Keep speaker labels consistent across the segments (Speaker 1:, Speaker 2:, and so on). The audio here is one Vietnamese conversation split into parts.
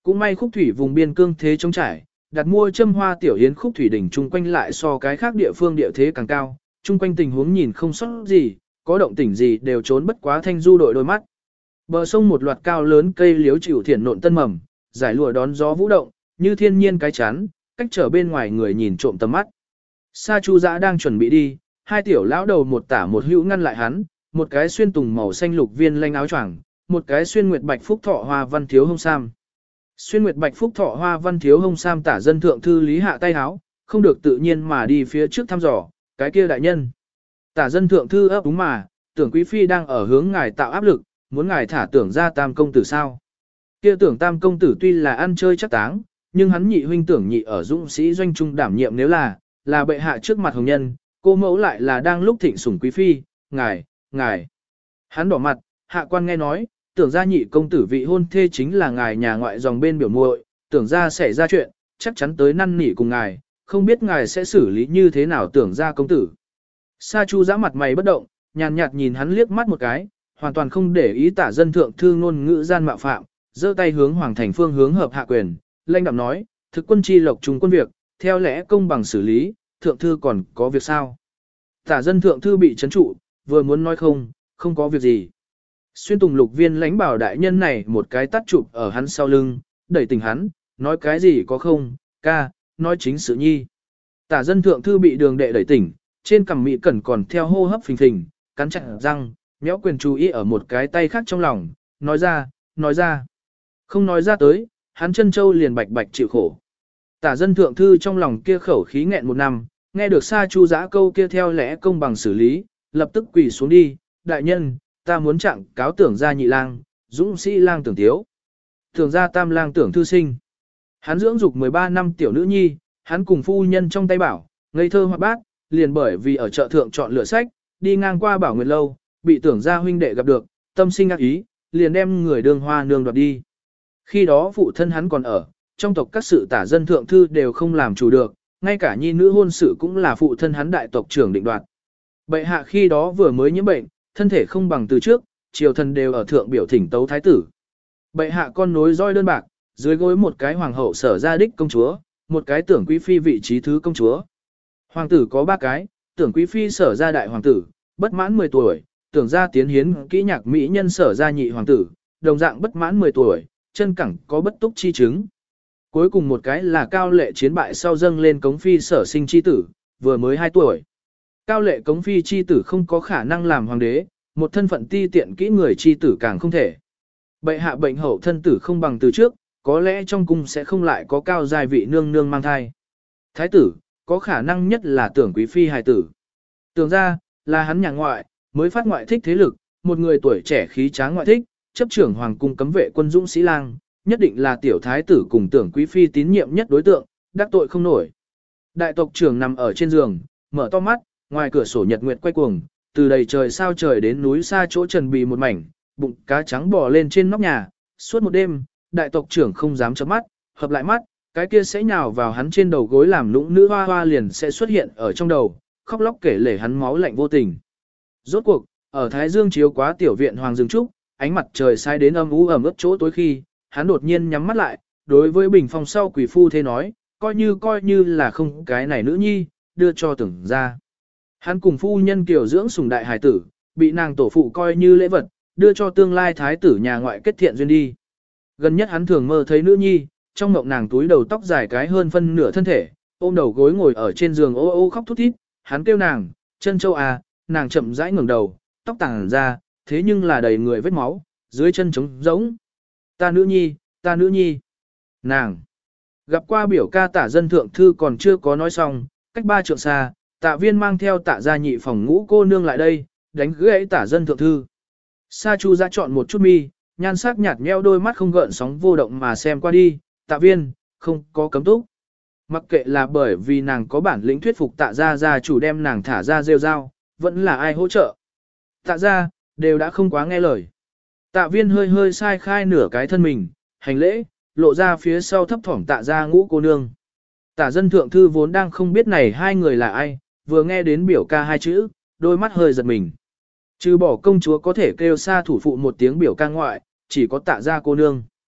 Speaker 1: Cũng may Khúc Thủy vùng biên cương thế trống trải, đặt mua châm hoa tiểu yến Khúc Thủy đỉnh chung quanh lại so cái khác địa phương địa thế càng cao, chung quanh tình huống nhìn không sót gì, có động tĩnh gì đều trốn bất quá Thanh Du đội đôi mắt. Bờ sông một loạt cao lớn cây liễu chịu thiển nộn tân mầm, giải lụa đón gió vũ động, như thiên nhiên cái chắn, cách trở bên ngoài người nhìn trộm tầm mắt. Sa Chu Dã đang chuẩn bị đi, hai tiểu lão đầu một tả một hữu ngăn lại hắn, một cái xuyên tùng màu xanh lục viên lanh áo choàng, một cái xuyên nguyệt bạch phúc thọ hoa văn thiếu hông sam. Xuyên nguyệt bạch phúc thọ hoa văn thiếu hông sam tả dân thượng thư lý hạ tay háo, không được tự nhiên mà đi phía trước thăm dò, cái kia đại nhân. Tả dân thượng thư ấp úng mà, tưởng quý phi đang ở hướng ngài tạo áp lực, muốn ngài thả tưởng ra tam công tử sao. Kia tưởng tam công tử tuy là ăn chơi chắc táng, nhưng hắn nhị huynh tưởng nhị ở dũng sĩ doanh trung đảm nhiệm nếu là bệ hạ trước mặt hồng nhân, cô mẫu lại là đang lúc thịnh sủng quý phi, ngài. Hắn đỏ mặt, hạ quan nghe nói, tưởng ra nhị công tử vị hôn thê chính là ngài nhà ngoại dòng bên biểu muội, tưởng ra xảy ra chuyện, chắc chắn tới năn nỉ cùng ngài, không biết ngài sẽ xử lý như thế nào tưởng ra công tử. Sa Chu Dã mặt mày bất động, nhàn nhạt nhìn hắn liếc mắt một cái, hoàn toàn không để ý tả dân thượng thư ngôn ngữ gian mạo phạm, giơ tay hướng hoàng thành phương hướng hợp hạ quyền, lãnh đạm nói, thực quân chi lộc trùng quân việc, theo lẽ công bằng xử lý, thượng thư còn có việc sao? Tả dân thượng thư bị chấn trụ, vừa muốn nói không có việc gì. Xuyên tùng lục viên lãnh bảo đại nhân này một cái tắt chụp ở hắn sau lưng, đẩy tỉnh hắn, nói cái gì có không, ca, nói chính sự nhi. Tả dân thượng thư bị đường đệ đẩy tỉnh, trên cằm mỹ cẩn còn theo hô hấp phình phình, cắn chặt răng, méo quyền chú ý ở một cái tay khác trong lòng, nói ra. Không nói ra tới, hắn chân châu liền bạch bạch chịu khổ. Tả dân thượng thư trong lòng kia khẩu khí nghẹn một năm, nghe được Sa Chu Dã câu kia theo lẽ công bằng xử lý, lập tức quỳ xuống đi, đại nhân, ta muốn trạng cáo tưởng ra nhị lang, dũng sĩ lang tưởng tiếu. Tưởng ra tam lang tưởng thư sinh. Hắn dưỡng dục 13 năm tiểu nữ nhi, hắn cùng phu nhân trong tay bảo, ngây thơ hoạt bát, liền bởi vì ở chợ thượng chọn lựa sách, đi ngang qua Bảo Nguyệt lâu, bị tưởng ra huynh đệ gặp được, tâm sinh ác ý, liền đem người đường hoa nương đoạt đi. Khi đó phụ thân hắn còn ở, trong tộc các sự tả dân thượng thư đều không làm chủ được, ngay cả nhi nữ hôn sự cũng là phụ thân hắn đại tộc trưởng định đoạt. Bệ hạ khi đó vừa mới nhiễm bệnh, thân thể không bằng từ trước, triều thần đều ở thượng biểu thỉnh tấu thái tử. Bệ hạ con nối roi đơn bạc, dưới gối một cái hoàng hậu sở gia đích công chúa, một cái tưởng quý phi vị trí thứ công chúa. Hoàng tử có 3 cái, tưởng quý phi sở gia đại hoàng tử, bất mãn 10 tuổi, tưởng gia tiến hiến kỹ nhạc mỹ nhân sở gia nhị hoàng tử, đồng dạng bất mãn 10 tuổi, chân cẳng có bất túc chi chứng. Cuối cùng một cái là cao lệ chiến bại sau dâng lên cống phi sở sinh chi tử, vừa mới 2 tuổi. Cao lệ cống phi chi tử không có khả năng làm hoàng đế, một thân phận ti tiện kỹ người chi tử càng không thể. Bệ hạ bệnh hậu thân tử không bằng từ trước, có lẽ trong cung sẽ không lại có cao giai vị nương nương mang thai. Thái tử, có khả năng nhất là tưởng quý phi hài tử. Tưởng ra, là hắn nhà ngoại, mới phát ngoại thích thế lực, một người tuổi trẻ khí tráng ngoại thích, chấp trưởng hoàng cung cấm vệ quân dũng sĩ lang, nhất định là tiểu thái tử cùng tưởng quý phi tín nhiệm nhất đối tượng, đắc tội không nổi. Đại tộc trưởng nằm ở trên giường, mở to mắt, ngoài cửa sổ nhật nguyệt quay cuồng, từ đầy trời sao trời đến núi xa chỗ trần bì một mảnh, bụng cá trắng bò lên trên nóc nhà, suốt một đêm, đại tộc trưởng không dám chớp mắt, hợp lại mắt, cái kia sẽ nhào vào hắn trên đầu gối làm lũng nữ hoa hoa liền sẽ xuất hiện ở trong đầu, khóc lóc kể lể hắn máu lạnh vô tình. Rốt cuộc, ở Thái Dương chiếu quá tiểu viện Hoàng Dương Trúc, ánh mặt trời sai đến âm u ẩm ướt chỗ tối khi, hắn đột nhiên nhắm mắt lại, đối với bình phong sau quỷ phu thế nói, coi như là không cái này nữ nhi, đưa cho tưởng ra. Hắn cùng phu nhân kiểu dưỡng sủng đại hải tử, bị nàng tổ phụ coi như lễ vật, đưa cho tương lai thái tử nhà ngoại kết thiện duyên đi. Gần nhất hắn thường mơ thấy nữ nhi, trong mộng nàng túi đầu tóc dài cái hơn phân nửa thân thể, ôm đầu gối ngồi ở trên giường ô ô khóc thút thít, hắn kêu nàng, chân châu à, nàng chậm rãi ngẩng đầu, tóc tàng ra, thế nhưng là đầy người vết máu, dưới chân trống rỗng. Ta nữ nhi, nàng. Gặp qua biểu ca tả dân thượng thư còn chưa có nói xong, cách 3 trượng xa, tạ viên mang theo tạ gia nhị phòng ngũ cô nương lại đây, đánh gãy tả dân thượng thư. Sa Chu ra chọn một chút mi, nhan sắc nhạt nhẽo đôi mắt không gợn sóng vô động mà xem qua đi, tạ viên, không có cấm túc. Mặc kệ là bởi vì nàng có bản lĩnh thuyết phục tạ gia chủ đem nàng thả ra rêu rao, vẫn là ai hỗ trợ. Tạ gia, đều đã không quá nghe lời. Tạ viên hơi hơi sai khai nửa cái thân mình, hành lễ, lộ ra phía sau thấp thỏm tạ gia ngũ cô nương. Tạ dân thượng thư vốn đang không biết này hai người là ai, vừa nghe đến biểu ca 2 chữ, đôi mắt hơi giật mình. Trừ bỏ công chúa có thể kêu xa thủ phụ một tiếng biểu ca ngoại, chỉ có tạ gia cô nương.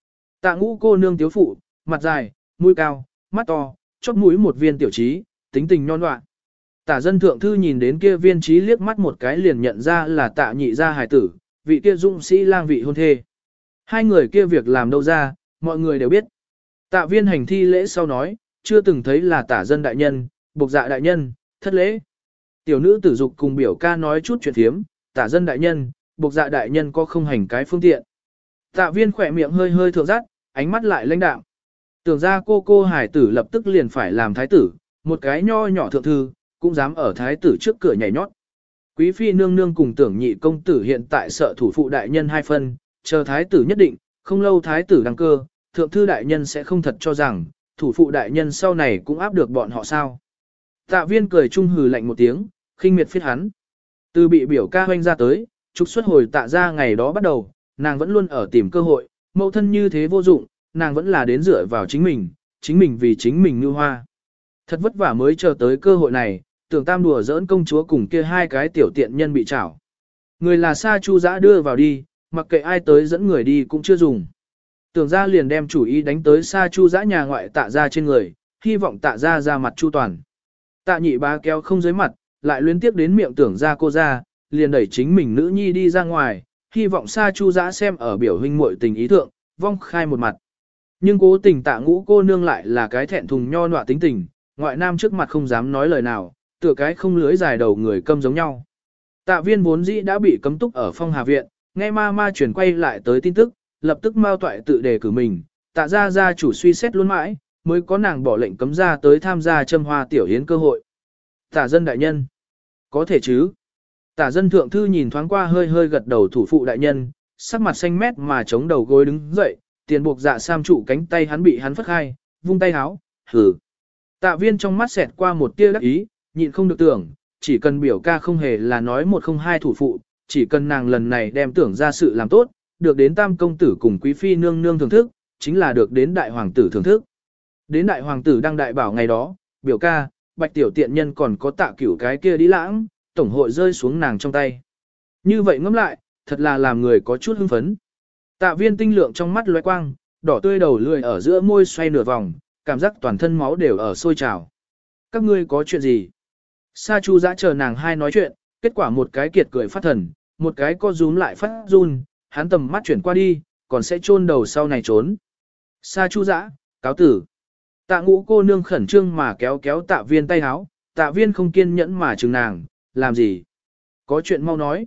Speaker 1: Tạ Ngũ cô nương tiếu phụ, mặt dài, mũi cao, mắt to, chóp mũi một viên tiểu trí, tính tình nhon nhọn. Tạ dân thượng thư nhìn đến kia viên trí liếc mắt một cái liền nhận ra là Tạ nhị gia hài tử, vị kia dũng sĩ lang vị hôn thê. Hai người kia việc làm đâu ra, mọi người đều biết. Tạ viên hành thi lễ sau nói, chưa từng thấy là Tạ dân đại nhân, bộc dạ đại nhân, thất lễ. Tiểu nữ tử dục cùng biểu ca nói chút chuyện thiếm, Tạ dân đại nhân, bộc dạ đại nhân có không hành cái phương tiện. Tạ viên khỏe miệng hơi hơi thượng rát, ánh mắt lại lãnh đạm. Tưởng ra cô hải tử lập tức liền phải làm thái tử, một cái nho nhỏ thượng thư, cũng dám ở thái tử trước cửa nhảy nhót. Quý phi nương nương cùng tưởng nhị công tử hiện tại sợ thủ phụ đại nhân hai phân, chờ thái tử nhất định, không lâu thái tử đăng cơ, thượng thư đại nhân sẽ không thật cho rằng, thủ phụ đại nhân sau này cũng áp được bọn họ sao. Tạ viên cười trung hừ lạnh một tiếng, khinh miệt phiết hắn. Từ bị biểu ca hoanh ra tới, trục xuất hồi tạ ra ngày đó bắt đầu, nàng vẫn luôn ở tìm cơ hội, mẫu thân như thế vô dụng, nàng vẫn là đến dựa vào chính mình vì chính mình như hoa. Thật vất vả mới chờ tới cơ hội này, tưởng tam đùa giỡn công chúa cùng kia hai cái tiểu tiện nhân bị trảo. Người là Sa Chu Dã đưa vào đi, mặc kệ ai tới dẫn người đi cũng chưa dùng. Tưởng ra liền đem chủ ý đánh tới Sa Chu Dã nhà ngoại tạ ra trên người, hy vọng tạ ra ra mặt chu toàn. Tạ nhị bá kéo không dưới mặt, lại luyến tiếp đến miệng tưởng ra cô ra, liền đẩy chính mình nữ nhi đi ra ngoài, hy vọng Sa Chu Dã xem ở biểu huynh muội tình ý thượng, vong khai một mặt. Nhưng cố tình Tạ Ngũ cô nương lại là cái thẹn thùng nho nọa tính tình, ngoại nam trước mặt không dám nói lời nào, tựa cái không lưới dài đầu người câm giống nhau. Tạ viên vốn dĩ đã bị cấm túc ở Phong Hà Viện, nghe ma chuyển quay lại tới tin tức, lập tức mao toại tự đề cử mình, Tạ gia chủ suy xét luôn mãi, mới có nàng bỏ lệnh cấm ra tới tham gia châm hoa tiểu hiến cơ hội. Tạ dân đại nhân, có thể chứ? Tạ dân thượng thư nhìn thoáng qua hơi hơi gật đầu thủ phụ đại nhân, sắc mặt xanh mét mà chống đầu gối đứng dậy, tiền buộc dạ sam trụ cánh tay hắn bị hắn phất khai, vung tay háo, hừ. Tạ viên trong mắt xẹt qua một tia đắc ý, nhịn không được tưởng, chỉ cần biểu ca không hề là nói một không hai thủ phụ, chỉ cần nàng lần này đem tưởng ra sự làm tốt, được đến tam công tử cùng quý phi nương nương thưởng thức, chính là được đến đại hoàng tử thưởng thức. Đến đại hoàng tử đăng đại bảo ngày đó, biểu ca, bạch tiểu tiện nhân còn có Tạ cửu cái kia đi lãng, tổng hội rơi xuống nàng trong tay. Như vậy ngẫm lại, thật là làm người có chút hưng phấn. Tạ viên tinh lượng trong mắt lóe quang, đỏ tươi đầu lười ở giữa môi xoay nửa vòng, cảm giác toàn thân máu đều ở sôi trào. Các ngươi có chuyện gì? Sa Chu Dã chờ nàng hai nói chuyện, kết quả một cái kiệt cười phát thần, một cái co rúm lại phát run, hắn tầm mắt chuyển qua đi, còn sẽ chôn đầu sau này trốn. Sa Chu Dã, cáo tử. Tạ Ngũ cô nương khẩn trương mà kéo kéo Tạ viên tay háo, Tạ viên không kiên nhẫn mà chừng nàng, làm gì? Có chuyện mau nói.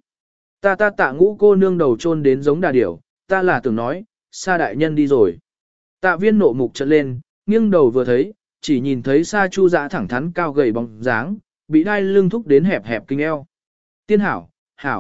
Speaker 1: Tạ Ngũ cô nương đầu chôn đến giống đà điểu, ta là tưởng nói, Sa đại nhân đi rồi. Tạ viên nộ mục trợn lên, nghiêng đầu vừa thấy, chỉ nhìn thấy Sa Chu Dã thẳng thắn cao gầy bóng dáng, bị đai lưng thúc đến hẹp hẹp kinh eo. Tiên hảo,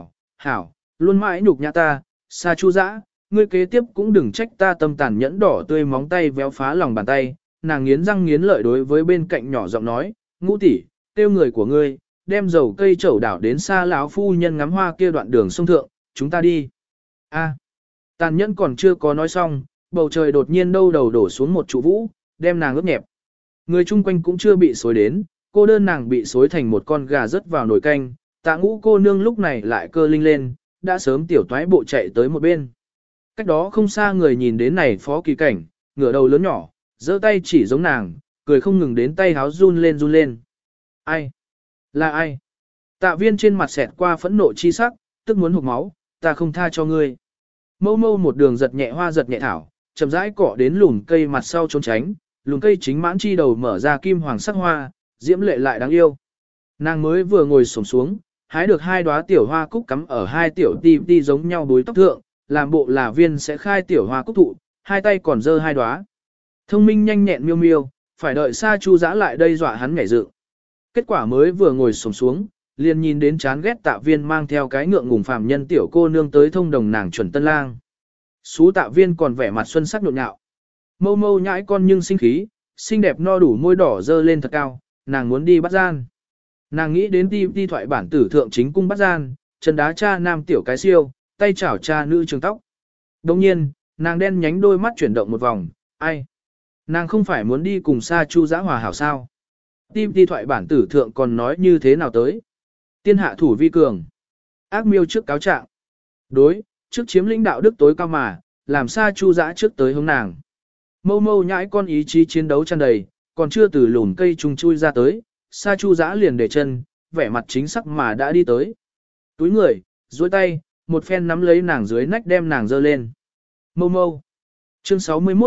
Speaker 1: hảo, luôn mãi nhục nhã ta, Sa Chu Dã, ngươi kế tiếp cũng đừng trách ta tâm tàn nhẫn đỏ tươi móng tay véo phá lòng bàn tay, nàng nghiến răng nghiến lợi đối với bên cạnh nhỏ giọng nói, Ngũ tỷ, tiêu người của ngươi, đem dầu cây chẩu đảo đến Sa lão phu nhân ngắm hoa kia đoạn đường sông thượng, chúng ta đi. A, tàn nhẫn còn chưa có nói xong, bầu trời đột nhiên đâu đầu đổ xuống một trụ vũ, đem nàng ướt nhẹp. Người chung quanh cũng chưa bị xối đến, cô đơn nàng bị xối thành một con gà rớt vào nồi canh, Tạ Ngũ cô nương lúc này lại cơ linh lên, đã sớm tiểu toái bộ chạy tới một bên. Cách đó không xa người nhìn đến này phó kỳ cảnh, ngửa đầu lớn nhỏ, giơ tay chỉ giống nàng, cười không ngừng đến tay háo run lên. Ai? Là ai? Tạ viên trên mặt xẹt qua phẫn nộ chi sắc, tức muốn hụt máu, ta không tha cho ngươi. Mâu một đường giật nhẹ hoa giật nhẹ thảo, chậm rãi cọ đến lùn cây mặt sau trốn tránh, lùn cây chính mãn chi đầu mở ra kim hoàng sắc hoa, diễm lệ lại đáng yêu. Nàng mới vừa ngồi xổm xuống, hái được hai đóa tiểu hoa cúc cắm ở hai tiểu ti giống nhau bối tóc thượng, làm bộ là viên sẽ khai tiểu hoa cúc thụ, hai tay còn giơ hai đóa. Thông minh nhanh nhẹn miêu miêu, phải đợi Sa Chu Dã lại đây dọa hắn nhảy dựng. Kết quả mới vừa ngồi xổm xuống, liền nhìn đến chán ghét Tạ viên mang theo cái ngượng ngùng phàm nhân tiểu cô nương tới thông đồng nàng chuẩn tân lang. Xú Tạ viên còn vẻ mặt xuân sắc nhộn nhạo. Mâu nhãi con nhưng sinh khí, xinh đẹp no đủ môi đỏ dơ lên thật cao, nàng muốn đi bắt gian. Nàng nghĩ đến ti thoại bản tử thượng chính cung bắt gian, chân đá cha nam tiểu cái siêu, tay chảo cha nữ trường tóc. Đồng nhiên, nàng đen nhánh đôi mắt chuyển động một vòng, ai? Nàng không phải muốn đi cùng Sa Chu Dã hòa hảo sao? Ti thoại bản tử thượng còn nói như thế nào tới? Tiên hạ thủ vi cường. Ác miêu trước cáo trạng. Đối, trước chiếm lĩnh đạo đức tối cao mà, làm Sa Chu Dã trước tới hướng nàng. Mâu mâu nhãi con ý chí chiến đấu tràn đầy, còn chưa từ lùn cây trùng chui ra tới, Sa Chu Dã liền để chân, vẻ mặt chính xác mà đã đi tới. Túi người, duỗi tay, một phen nắm lấy nàng dưới nách đem nàng dơ lên. Mâu mâu. Chương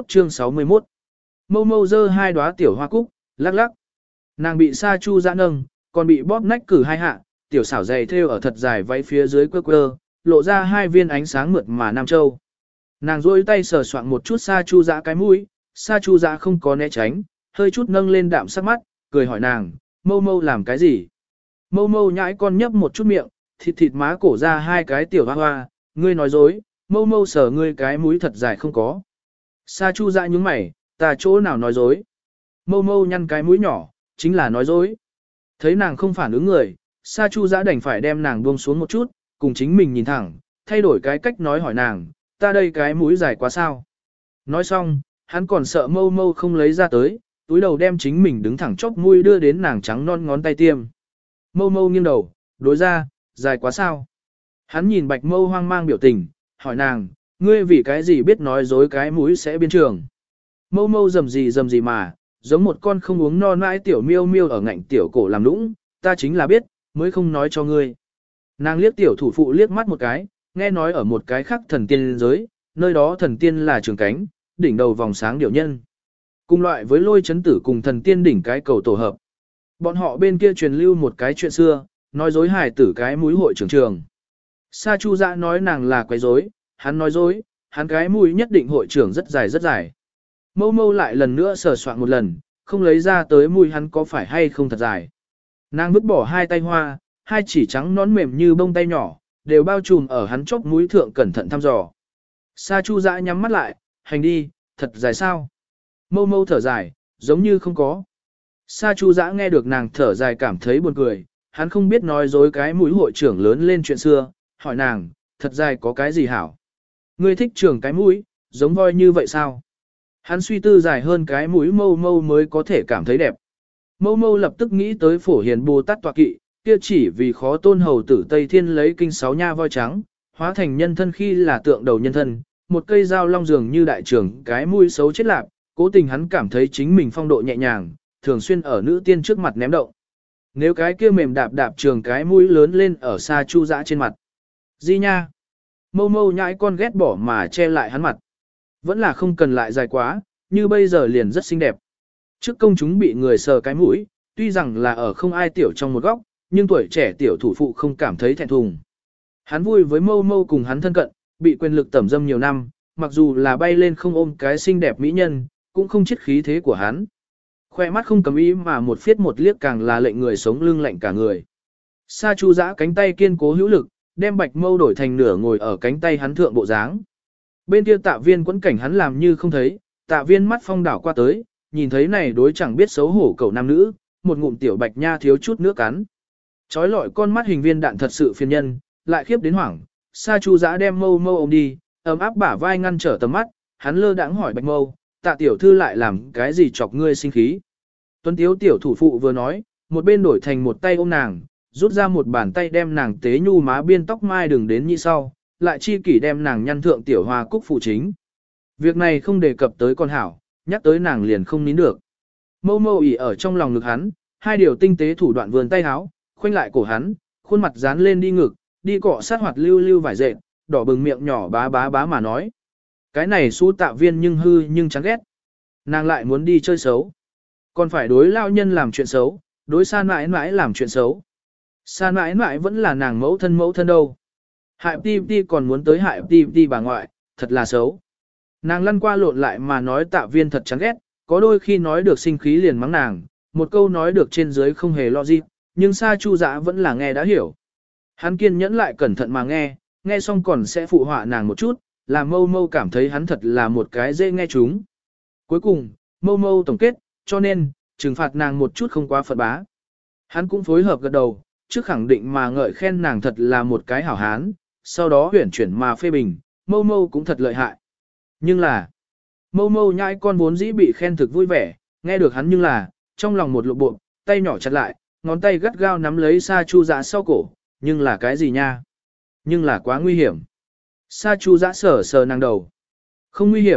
Speaker 1: 61. Mâu mâu dơ hai đóa tiểu hoa cúc, lắc lắc. Nàng bị Sa Chu Dã nâng, còn bị bóp nách cử hai hạ, tiểu xảo dày thêu ở thật dài váy phía dưới quơ quơ, lộ ra hai viên ánh sáng mượt mà nam châu. Nàng duỗi tay sờ soạn một chút Sa Chu Dã cái mũi, Sa Chu Dã không có né tránh, hơi chút nâng lên đạm sắc mắt, cười hỏi nàng, mâu mâu làm cái gì? Mâu mâu nhãi con nhấp một chút miệng, thịt thịt má cổ ra hai cái tiểu hoa hoa, ngươi nói dối, mâu mâu sờ ngươi cái mũi thật dài không có. Sa Chu Dã nhướng mày, ta chỗ nào nói dối? Mâu mâu nhăn cái mũi nhỏ, chính là nói dối. Thấy nàng không phản ứng người, Sa Chu Dã đành phải đem nàng buông xuống một chút, cùng chính mình nhìn thẳng, thay đổi cái cách nói hỏi nàng, ta đây cái mũi dài quá sao? Nói xong, hắn còn sợ mâu mâu không lấy ra tới, túi đầu đem chính mình đứng thẳng chóp mũi đưa đến nàng trắng non ngón tay tiêm. Mâu mâu nghiêng đầu, đối ra, dài quá sao? Hắn nhìn bạch mâu hoang mang biểu tình, hỏi nàng, ngươi vì cái gì biết nói dối cái mũi sẽ biến trường? Mâu mâu rầm gì mà, giống một con không uống no nãi tiểu miêu miêu ở ngạnh tiểu cổ làm nũng, ta chính là biết, mới không nói cho ngươi. Nàng liếc tiểu thủ phụ liếc mắt một cái, nghe nói ở một cái khác thần tiên giới, nơi đó thần tiên là trường cánh, đỉnh đầu vòng sáng điểu nhân. Cùng loại với lôi chấn tử cùng thần tiên đỉnh cái cầu tổ hợp. Bọn họ bên kia truyền lưu một cái chuyện xưa, nói dối hài tử cái mũi hội trưởng trường. Sa Chu Dã nói nàng là quấy rối, hắn nói dối, hắn cái mũi nhất định hội trưởng rất dài rất dài. Mâu mâu lại lần nữa sờ soạn một lần, không lấy ra tới mũi hắn có phải hay không thật dài. Nàng vứt bỏ hai tay hoa, hai chỉ trắng nón mềm như bông tay nhỏ, đều bao trùm ở hắn chóp mũi thượng cẩn thận thăm dò. Sa Chu Dã nhắm mắt lại, hành đi, thật dài sao? Mâu mâu thở dài, giống như không có. Sa Chu Dã nghe được nàng thở dài cảm thấy buồn cười, hắn không biết nói dối cái mũi hội trưởng lớn lên chuyện xưa, hỏi nàng, thật dài có cái gì hảo? Ngươi thích trưởng cái mũi, giống voi như vậy sao? Hắn suy tư dài hơn cái mũi mâu mâu mới có thể cảm thấy đẹp. Mâu mâu lập tức nghĩ tới Phổ Hiền Bồ Tát tọa kỵ, kia chỉ vì khó tôn hầu tử Tây Thiên lấy kinh 6 nha voi trắng, hóa thành nhân thân khi là tượng đầu nhân thân, một cây dao long dường như đại trưởng cái mũi xấu chết lạc, cố tình hắn cảm thấy chính mình phong độ nhẹ nhàng, thường xuyên ở nữ tiên trước mặt ném động. Nếu cái kia mềm đạp đạp trường cái mũi lớn lên ở Sa Chu Dã trên mặt. Di nha. Mâu mâu nhãi con ghét bỏ mà che lại hắn mặt. Vẫn là không cần lại dài quá, như bây giờ liền rất xinh đẹp. Trước công chúng bị người sờ cái mũi, tuy rằng là ở không ai tiểu trong một góc, nhưng tuổi trẻ tiểu thủ phụ không cảm thấy thẹn thùng. Hắn vui với mâu mâu cùng hắn thân cận, bị quyền lực tẩm dâm nhiều năm, mặc dù là bay lên không ôm cái xinh đẹp mỹ nhân, cũng không chết khí thế của hắn. Khoe mắt không cầm ý mà một phiết một liếc càng là lệnh người sống lưng lạnh cả người. Sa Chu Dã cánh tay kiên cố hữu lực, đem bạch mâu đổi thành nửa ngồi ở cánh tay hắn thượng bộ dáng. Bên kia Tạ Viên quẫn cảnh hắn làm như không thấy, Tạ Viên mắt phong đảo qua tới, nhìn thấy này đối chẳng biết xấu hổ cậu nam nữ, một ngụm tiểu bạch nha thiếu chút nước cắn. Chói lọi con mắt hình viên đạn thật sự phiền nhân, lại khiếp đến hoảng. Sa Chu Dã đem mâu mâu ôm đi, ấm áp bả vai ngăn trở tầm mắt, hắn lơ đãng hỏi bạch mâu, Tạ tiểu thư lại làm cái gì chọc ngươi sinh khí. Tuấn Tiếu tiểu thủ phụ vừa nói, một bên đổi thành một tay ôm nàng, rút ra một bàn tay đem nàng tế nhu má biên tóc mai đừng đến như sau, lại chi kỷ đem nàng nhăn thượng tiểu hoa cúc phụ chính. Việc này không đề cập tới con hảo, nhắc tới nàng liền không nín được. Mâu mâu ỉ ở trong lòng ngực hắn, hai điều tinh tế thủ đoạn vườn tay háo, khoanh lại cổ hắn, khuôn mặt dán lên đi ngực, đi cọ sát hoạt lưu lưu vải dệt, đỏ bừng miệng nhỏ bá bá bá mà nói. Cái này Su Tạ Viên nhưng hư nhưng chán ghét. Nàng lại muốn đi chơi xấu. Còn phải đối lao nhân làm chuyện xấu, đối Sa mãi mãi làm chuyện xấu. Sa mãi mãi vẫn là nàng mẫu thân đâu. Hại ti ti còn muốn tới hại ti ti bà ngoại, thật là xấu. Nàng lăn qua lộn lại mà nói Tạ Viên thật chán ghét, có đôi khi nói được sinh khí liền mắng nàng, một câu nói được trên dưới không hề lo gì, nhưng Sa Chu Dã vẫn là nghe đã hiểu. Hắn kiên nhẫn lại cẩn thận mà nghe xong còn sẽ phụ họa nàng một chút, làm mâu mâu cảm thấy hắn thật là một cái dễ nghe chúng. Cuối cùng, mâu mâu tổng kết, cho nên, trừng phạt nàng một chút không quá phật bá. Hắn cũng phối hợp gật đầu, trước khẳng định mà ngợi khen nàng thật là một cái hảo hán, sau đó huyển chuyển mà phê bình, mâu mâu cũng thật lợi hại. Nhưng là, mâu mâu nhãi con vốn dĩ bị khen thực vui vẻ, nghe được hắn nhưng là, trong lòng một lộ bộ, tay nhỏ chặt lại, ngón tay gắt gao nắm lấy Sa Chu Dã sau cổ, nhưng là cái gì nha? Nhưng là quá nguy hiểm. Sa Chu Dã sờ nàng đầu. Không nguy hiểm,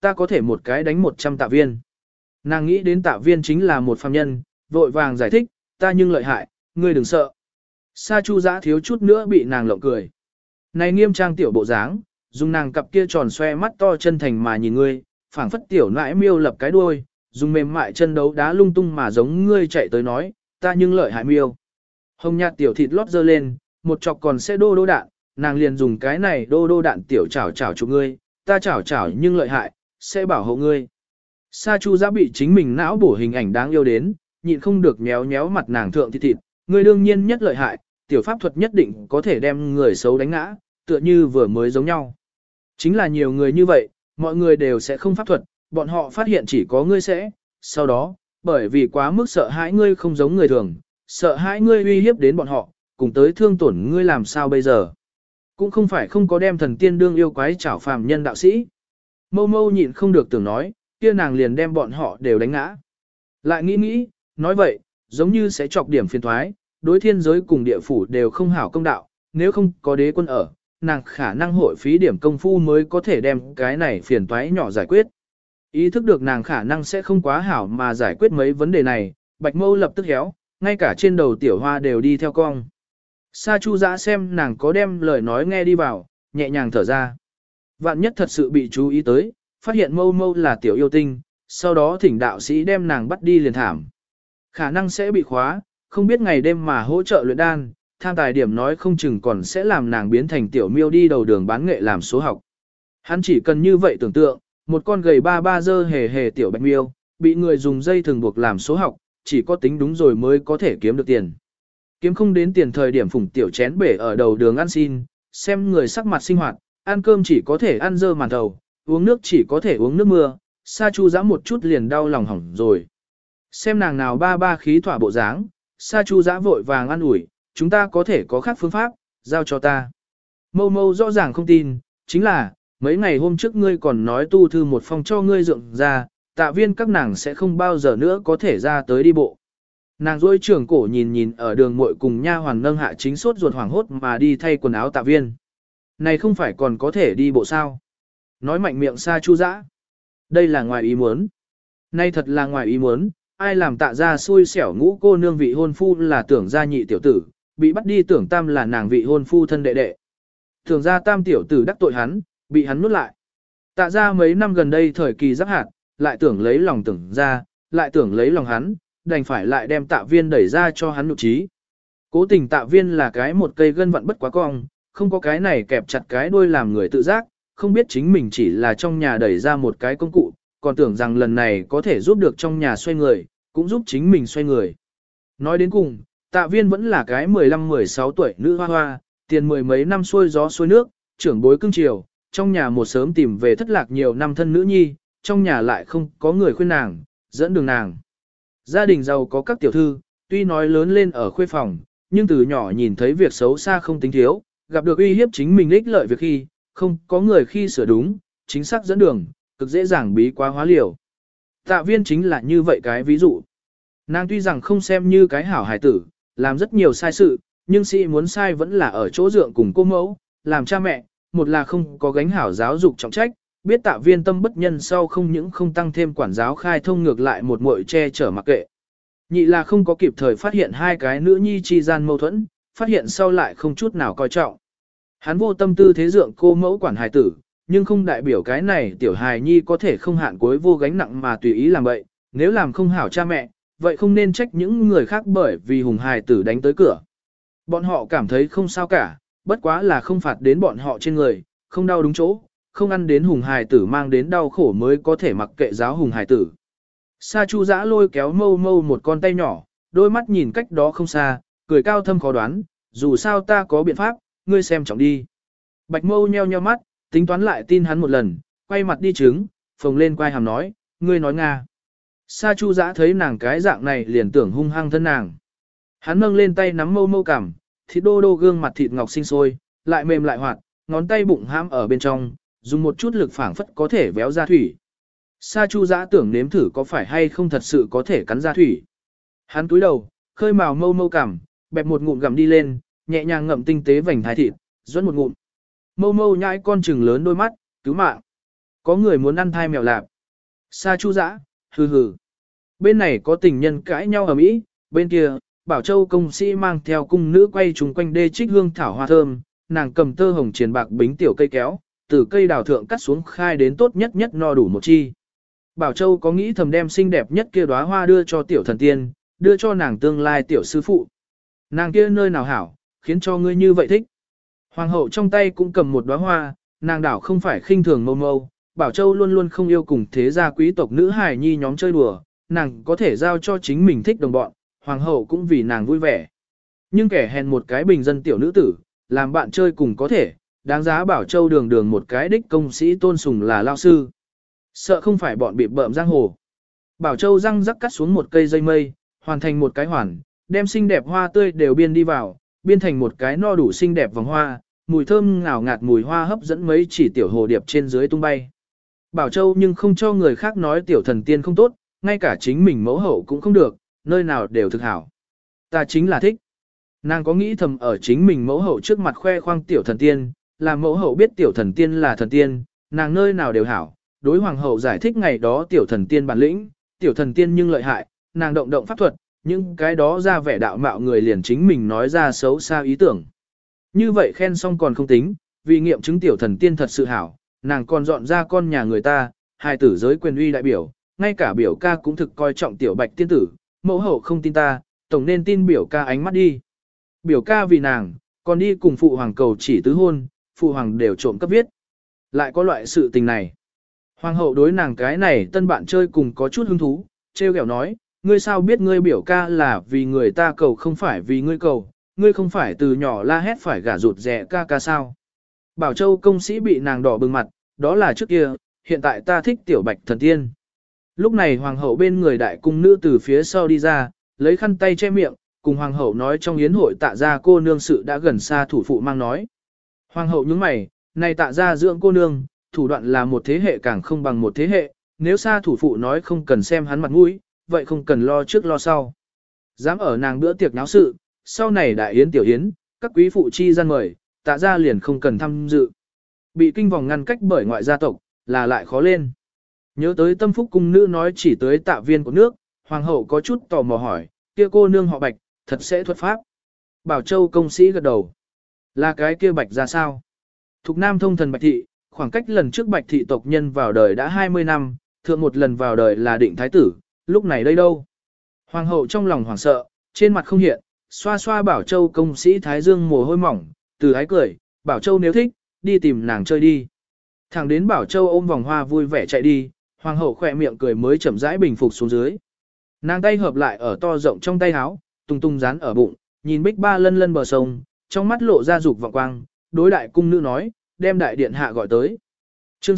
Speaker 1: ta có thể một cái đánh 100 Tạ Viên. Nàng nghĩ đến Tạ Viên chính là một phàm nhân, vội vàng giải thích, ta nhưng lợi hại, ngươi đừng sợ. Sa Chu Giã thiếu chút nữa bị nàng lộng cười. Này nghiêm trang tiểu bộ dáng, dùng nàng cặp kia tròn xoe mắt to chân thành mà nhìn ngươi, phảng phất tiểu nãi miêu lập cái đuôi, dùng mềm mại chân đấu đá lung tung mà giống ngươi chạy tới nói, ta nhưng lợi hại miêu. Hồng nhạt tiểu thịt lót dơ lên, một chọc còn sẽ đô đô đạn, nàng liền dùng cái này đô đô đạn tiểu chảo chảo chụp ngươi, ta chảo chảo nhưng lợi hại, sẽ bảo hộ ngươi. Sa Chu Giã bị chính mình não bổ hình ảnh đáng yêu đến, nhịn không được nhéo nhéo mặt nàng thượng thịt thịt, ngươi đương nhiên nhất lợi hại, tiểu pháp thuật nhất định có thể đem người xấu đánh ngã, tựa như vừa mới giống nhau. Chính là nhiều người như vậy, mọi người đều sẽ không pháp thuật, bọn họ phát hiện chỉ có ngươi sẽ, sau đó, bởi vì quá mức sợ hãi ngươi không giống người thường, sợ hãi ngươi uy hiếp đến bọn họ, cùng tới thương tổn ngươi làm sao bây giờ. Cũng không phải không có đem thần tiên đương yêu quái chảo phàm nhân đạo sĩ. Mâu mâu nhịn không được tưởng nói, kia nàng liền đem bọn họ đều đánh ngã. Lại nghĩ, nói vậy, giống như sẽ chọc điểm phiền thoái, đối thiên giới cùng địa phủ đều không hảo công đạo, nếu không có đế quân ở, nàng khả năng hội phí điểm công phu mới có thể đem cái này phiền toái nhỏ giải quyết. Ý thức được nàng khả năng sẽ không quá hảo mà giải quyết mấy vấn đề này, Bạch Mâu lập tức héo, ngay cả trên đầu tiểu hoa đều đi theo cong. Sa Chu Giã xem nàng có đem lời nói nghe đi vào, nhẹ nhàng thở ra. Vạn nhất thật sự bị chú ý tới, phát hiện Mâu Mâu là tiểu yêu tinh, sau đó thỉnh đạo sĩ đem nàng bắt đi liền thảm. Khả năng sẽ bị khóa, không biết ngày đêm mà hỗ trợ luyện đan, tham tài điểm nói không chừng còn sẽ làm nàng biến thành tiểu miêu đi đầu đường bán nghệ làm số học. Hắn chỉ cần như vậy tưởng tượng, một con gầy ba ba dơ hề hề tiểu bạch miêu, bị người dùng dây thường buộc làm số học, chỉ có tính đúng rồi mới có thể kiếm được tiền. Kiếm không đến tiền thời điểm phủng tiểu chén bể ở đầu đường ăn xin, xem người sắc mặt sinh hoạt, ăn cơm chỉ có thể ăn dơ màn thầu, uống nước chỉ có thể uống nước mưa, Sa Chu Giã một chút liền đau lòng hỏng rồi. Xem nàng nào ba ba khí thỏa bộ dáng, Sa Chu Giã vội vàng an ủi, chúng ta có thể có khác phương pháp, giao cho ta. Mâu Mâu rõ ràng không tin, chính là, mấy ngày hôm trước ngươi còn nói tu thư một phong cho ngươi dựng ra, Tạ Viên các nàng sẽ không bao giờ nữa có thể ra tới đi bộ. Nàng dối trường cổ nhìn ở đường muội cùng nha hoàn nâng hạ chính sốt ruột hoảng hốt mà đi thay quần áo Tạ Viên. Này không phải còn có thể đi bộ sao? Nói mạnh miệng Sa Chu Giã. Đây là ngoài ý muốn. Nay thật là ngoài ý muốn, ai làm Tạ ra xui xẻo ngũ cô nương vị hôn phu là tưởng gia nhị tiểu tử, bị bắt đi tưởng tam là nàng vị hôn phu thân đệ đệ. Tưởng gia tam tiểu tử đắc tội hắn, bị hắn nuốt lại. Tạ ra mấy năm gần đây thời kỳ giáp hạt, lại tưởng lấy lòng tưởng ra, lại tưởng lấy lòng hắn, đành phải lại đem Tạ Viên đẩy ra cho hắn nhục trí. Cố tình Tạ Viên là cái một cây gân vặn bất quá cong, không có cái này kẹp chặt cái đuôi làm người tự giác, không biết chính mình chỉ là trong nhà đẩy ra một cái công cụ, còn tưởng rằng lần này có thể giúp được trong nhà xoay người, cũng giúp chính mình xoay người. Nói đến cùng, Tạ Viên vẫn là cái 15-16 tuổi nữ hoa hoa, tiền mười mấy năm xuôi gió xuôi nước, trưởng bối cưng chiều, trong nhà một sớm tìm về thất lạc nhiều năm thân nữ nhi, trong nhà lại không có người khuyên nàng, dẫn đường nàng. Gia đình giàu có các tiểu thư, tuy nói lớn lên ở khuê phòng, nhưng từ nhỏ nhìn thấy việc xấu xa không tính thiếu, gặp được uy hiếp chính mình ích lợi việc khi, không có người khi sửa đúng, chính xác dẫn đường, cực dễ dàng bí quá hóa liều. Tạ Viên chính là như vậy cái ví dụ. Nàng tuy rằng không xem như cái hảo hài tử, làm rất nhiều sai sự, nhưng sĩ muốn sai vẫn là ở chỗ dượng cùng cô mẫu, làm cha mẹ, một là không có gánh hảo giáo dục trọng trách, biết Tạ Viên tâm bất nhân sau không những không tăng thêm quản giáo khai thông ngược lại một muội che chở mặc kệ. Nhị là không có kịp thời phát hiện hai cái nữ nhi chi gian mâu thuẫn, phát hiện sau lại không chút nào coi trọng. Hắn vô tâm tư thế dượng cô mẫu quản hài tử, nhưng không đại biểu cái này tiểu hài nhi có thể không hạn cuối vô gánh nặng mà tùy ý làm vậy, nếu làm không hảo cha mẹ, vậy không nên trách những người khác bởi vì hùng hài tử đánh tới cửa. Bọn họ cảm thấy không sao cả, bất quá là không phạt đến bọn họ trên người, không đau đúng chỗ, không ăn đến hùng hài tử mang đến đau khổ mới có thể mặc kệ giáo hùng hài tử. Sa Chu Giã lôi kéo Mâu Mâu một con tay nhỏ, đôi mắt nhìn cách đó không xa, cười cao thâm khó đoán, dù sao ta có biện pháp, ngươi xem trọng đi. Bạch Mâu nheo nheo mắt, tính toán lại tin hắn một lần, quay mặt đi trứng, phồng lên quai hàm nói, ngươi nói Nga. Sa Chu Giã thấy nàng cái dạng này liền tưởng hung hăng thân nàng. Hắn nâng lên tay nắm Mâu Mâu cằm, thịt đô đô gương mặt thịt ngọc sinh sôi, lại mềm lại hoạt, ngón tay bụng hãm ở bên trong, dùng một chút lực phảng phất có thể véo ra thủy. Sa Chu Giã tưởng nếm thử có phải hay không thật sự có thể cắn ra thủy. Hắn túi đầu, khơi mào Mâu Mâu cằm, bẹp một ngụm gặm đi lên, nhẹ nhàng ngậm tinh tế vành thái thịt, dẫn một ngụm. Mâu Mâu nhãi con trừng lớn đôi mắt, cứu mạng. Có người muốn ăn thai mèo lạp. Sa Chu dã, hừ hừ. Bên này có tình nhân cãi nhau ở mỹ, bên kia, Bảo Châu công sĩ mang theo cung nữ quay chung quanh đê trích hương thảo hoa thơm, nàng cầm tơ hồng triền bạc bính tiểu cây kéo, từ cây đào thượng cắt xuống khai đến tốt nhất nhất no đủ một chi. Bảo Châu có nghĩ thầm đem xinh đẹp nhất kia đóa hoa đưa cho tiểu thần tiên, đưa cho nàng tương lai tiểu sư phụ. Nàng kia nơi nào hảo, khiến cho ngươi như vậy thích. Hoàng hậu trong tay cũng cầm một đóa hoa, nàng đảo không phải khinh thường mâu mâu, Bảo Châu luôn luôn không yêu cùng thế gia quý tộc nữ hài nhi nhóm chơi đùa, nàng có thể giao cho chính mình thích đồng bọn, hoàng hậu cũng vì nàng vui vẻ. Nhưng kẻ hèn một cái bình dân tiểu nữ tử, làm bạn chơi cùng có thể, đáng giá Bảo Châu đường đường một cái đích công sĩ tôn sùng là lao sư. Sợ không phải bọn bị bợm giang hồ. Bảo Châu răng rắc cắt xuống một cây dây mây, hoàn thành một cái hoàn, đem xinh đẹp hoa tươi đều biên đi vào, biên thành một cái no đủ xinh đẹp vòng hoa, mùi thơm ngào ngạt mùi hoa hấp dẫn mấy chỉ tiểu hồ điệp trên dưới tung bay. Bảo Châu nhưng không cho người khác nói tiểu thần tiên không tốt, ngay cả chính mình mẫu hậu cũng không được, nơi nào đều thực hảo. Ta chính là thích. Nàng có nghĩ thầm ở chính mình mẫu hậu trước mặt khoe khoang tiểu thần tiên, làm mẫu hậu biết tiểu thần tiên là thần tiên, nàng nơi nào đều hảo. Đối hoàng hậu giải thích ngày đó tiểu thần tiên bản lĩnh, tiểu thần tiên nhưng lợi hại, nàng động động pháp thuật, nhưng cái đó ra vẻ đạo mạo người liền chính mình nói ra xấu xa ý tưởng. Như vậy khen xong còn không tính, vì nghiệm chứng tiểu thần tiên thật sự hảo, nàng còn dọn ra con nhà người ta, hai tử giới quyền uy đại biểu, ngay cả biểu ca cũng thực coi trọng tiểu bạch tiên tử, mẫu hậu không tin ta, tổng nên tin biểu ca ánh mắt đi. Biểu ca vì nàng, còn đi cùng phụ hoàng cầu chỉ tứ hôn, phụ hoàng đều trộm cấp viết. Lại có loại sự tình này. Hoàng hậu đối nàng cái này tân bạn chơi cùng có chút hứng thú, treo kẹo nói, ngươi sao biết ngươi biểu ca là vì người ta cầu không phải vì ngươi cầu, ngươi không phải từ nhỏ la hét phải gả rụt rẻ ca ca sao. Bảo Châu công sĩ bị nàng đỏ bừng mặt, đó là trước kia, hiện tại ta thích tiểu bạch thần tiên. Lúc này hoàng hậu bên người đại cung nữ từ phía sau đi ra, lấy khăn tay che miệng, cùng hoàng hậu nói trong yến hội tạ ra cô nương sự đã gần xa thủ phụ mang nói. Hoàng hậu nhướng mày, này tạ ra dưỡng cô nương, thủ đoạn là một thế hệ càng không bằng một thế hệ, nếu xa thủ phụ nói không cần xem hắn mặt mũi, vậy không cần lo trước lo sau. Dám ở nàng bữa tiệc náo sự, sau này đại yến tiểu yến, các quý phụ chi gian mời, tạ ra liền không cần tham dự. Bị kinh vòng ngăn cách bởi ngoại gia tộc, là lại khó lên. Nhớ tới tâm phúc cung nữ nói chỉ tới tạ viên của nước, hoàng hậu có chút tò mò hỏi, kia cô nương họ bạch, thật sẽ thuật pháp. Bảo Châu công sĩ gật đầu. Là cái kia bạch ra sao? Thục Nam thông thần bạch thị, khoảng cách lần trước bạch thị tộc nhân vào đời đã 20 năm, thượng một lần vào đời là định thái tử, lúc này đây đâu? Hoàng hậu trong lòng hoảng sợ, trên mặt không hiện, xoa xoa Bảo Châu công sĩ thái dương mồ hôi mỏng, từ ái cười, Bảo Châu nếu thích, đi tìm nàng chơi đi. Thẳng đến Bảo Châu ôm vòng hoa vui vẻ chạy đi, hoàng hậu khỏe miệng cười mới chậm rãi bình phục xuống dưới. Nàng tay hợp lại ở to rộng trong tay áo, tung tung dán ở bụng, nhìn bích ba lân lân bờ sông, trong mắt lộ ra dục vọng quang, đối đại cung nữ nói, đem đại điện hạ gọi tới. Chương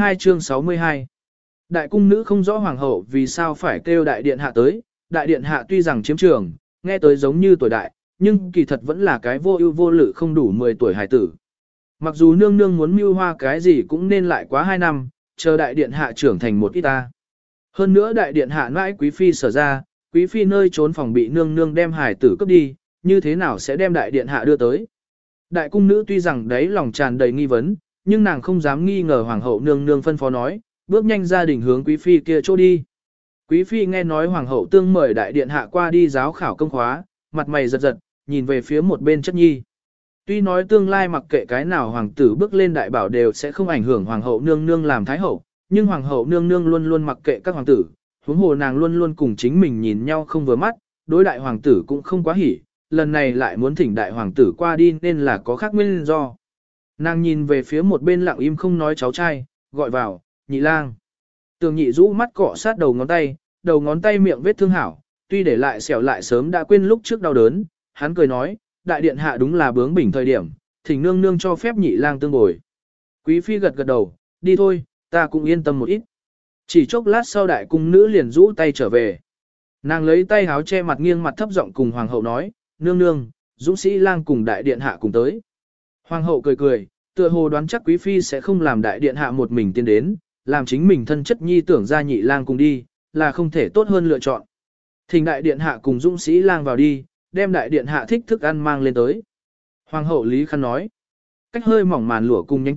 Speaker 1: 62 Đại cung nữ không rõ hoàng hậu vì sao phải kêu đại điện hạ tới, đại điện hạ tuy rằng chiếm trường, nghe tới giống như tuổi đại, nhưng kỳ thật vẫn là cái vô ưu vô lự không đủ 10 tuổi hài tử. Mặc dù nương nương muốn mưu hoa cái gì cũng nên lại quá 2 năm, chờ đại điện hạ trưởng thành một ít ta. Hơn nữa đại điện hạ mãi quý phi sở ra, quý phi nơi trốn phòng bị nương nương đem hài tử cướp đi, như thế nào sẽ đem đại điện hạ đưa tới. Đại cung nữ tuy rằng đấy lòng tràn đầy nghi vấn, nhưng nàng không dám nghi ngờ hoàng hậu nương nương phân phó nói, bước nhanh gia đình hướng quý phi kia chỗ đi. Quý phi nghe nói hoàng hậu tương mời đại điện hạ qua đi giáo khảo công khóa, mặt mày giật giật, nhìn về phía một bên chất nhi. Tuy nói tương lai mặc kệ cái nào hoàng tử bước lên đại bảo đều sẽ không ảnh hưởng hoàng hậu nương nương làm thái hậu, nhưng hoàng hậu nương nương luôn luôn mặc kệ các hoàng tử, huống hồ nàng luôn luôn cùng chính mình nhìn nhau không vừa mắt, đối đại hoàng tử cũng không quá hỉ, lần này lại muốn thỉnh đại hoàng tử qua đi nên là có khác nguyên do. Nàng nhìn về phía một bên lặng im không nói cháu trai, gọi vào, nhị lang. Tường nhị rũ mắt cọ sát đầu ngón tay miệng vết thương hảo, tuy để lại sẹo lại sớm đã quên lúc trước đau đớn, hắn cười nói, đại điện hạ đúng là bướng bỉnh thời điểm, thỉnh nương nương cho phép nhị lang tương bồi. Quý phi gật gật đầu, đi thôi, ta cũng yên tâm một ít. Chỉ chốc lát sau đại cung nữ liền rũ tay trở về. Nàng lấy tay háo che mặt nghiêng mặt thấp giọng cùng hoàng hậu nói, nương nương, dũng sĩ lang cùng đại điện hạ cùng tới. Hoàng hậu cười cười, tựa hồ đoán chắc quý phi sẽ không làm đại điện hạ một mình tiến đến, làm chính mình thân chất nhi tưởng ra nhị lang cùng đi, là không thể tốt hơn lựa chọn. Thỉnh đại điện hạ cùng dũng sĩ lang vào đi, đem đại điện hạ thích thức ăn mang lên tới. Hoàng hậu Lý Khăn nói, cách hơi mỏng màn lụa cùng nhánh cây,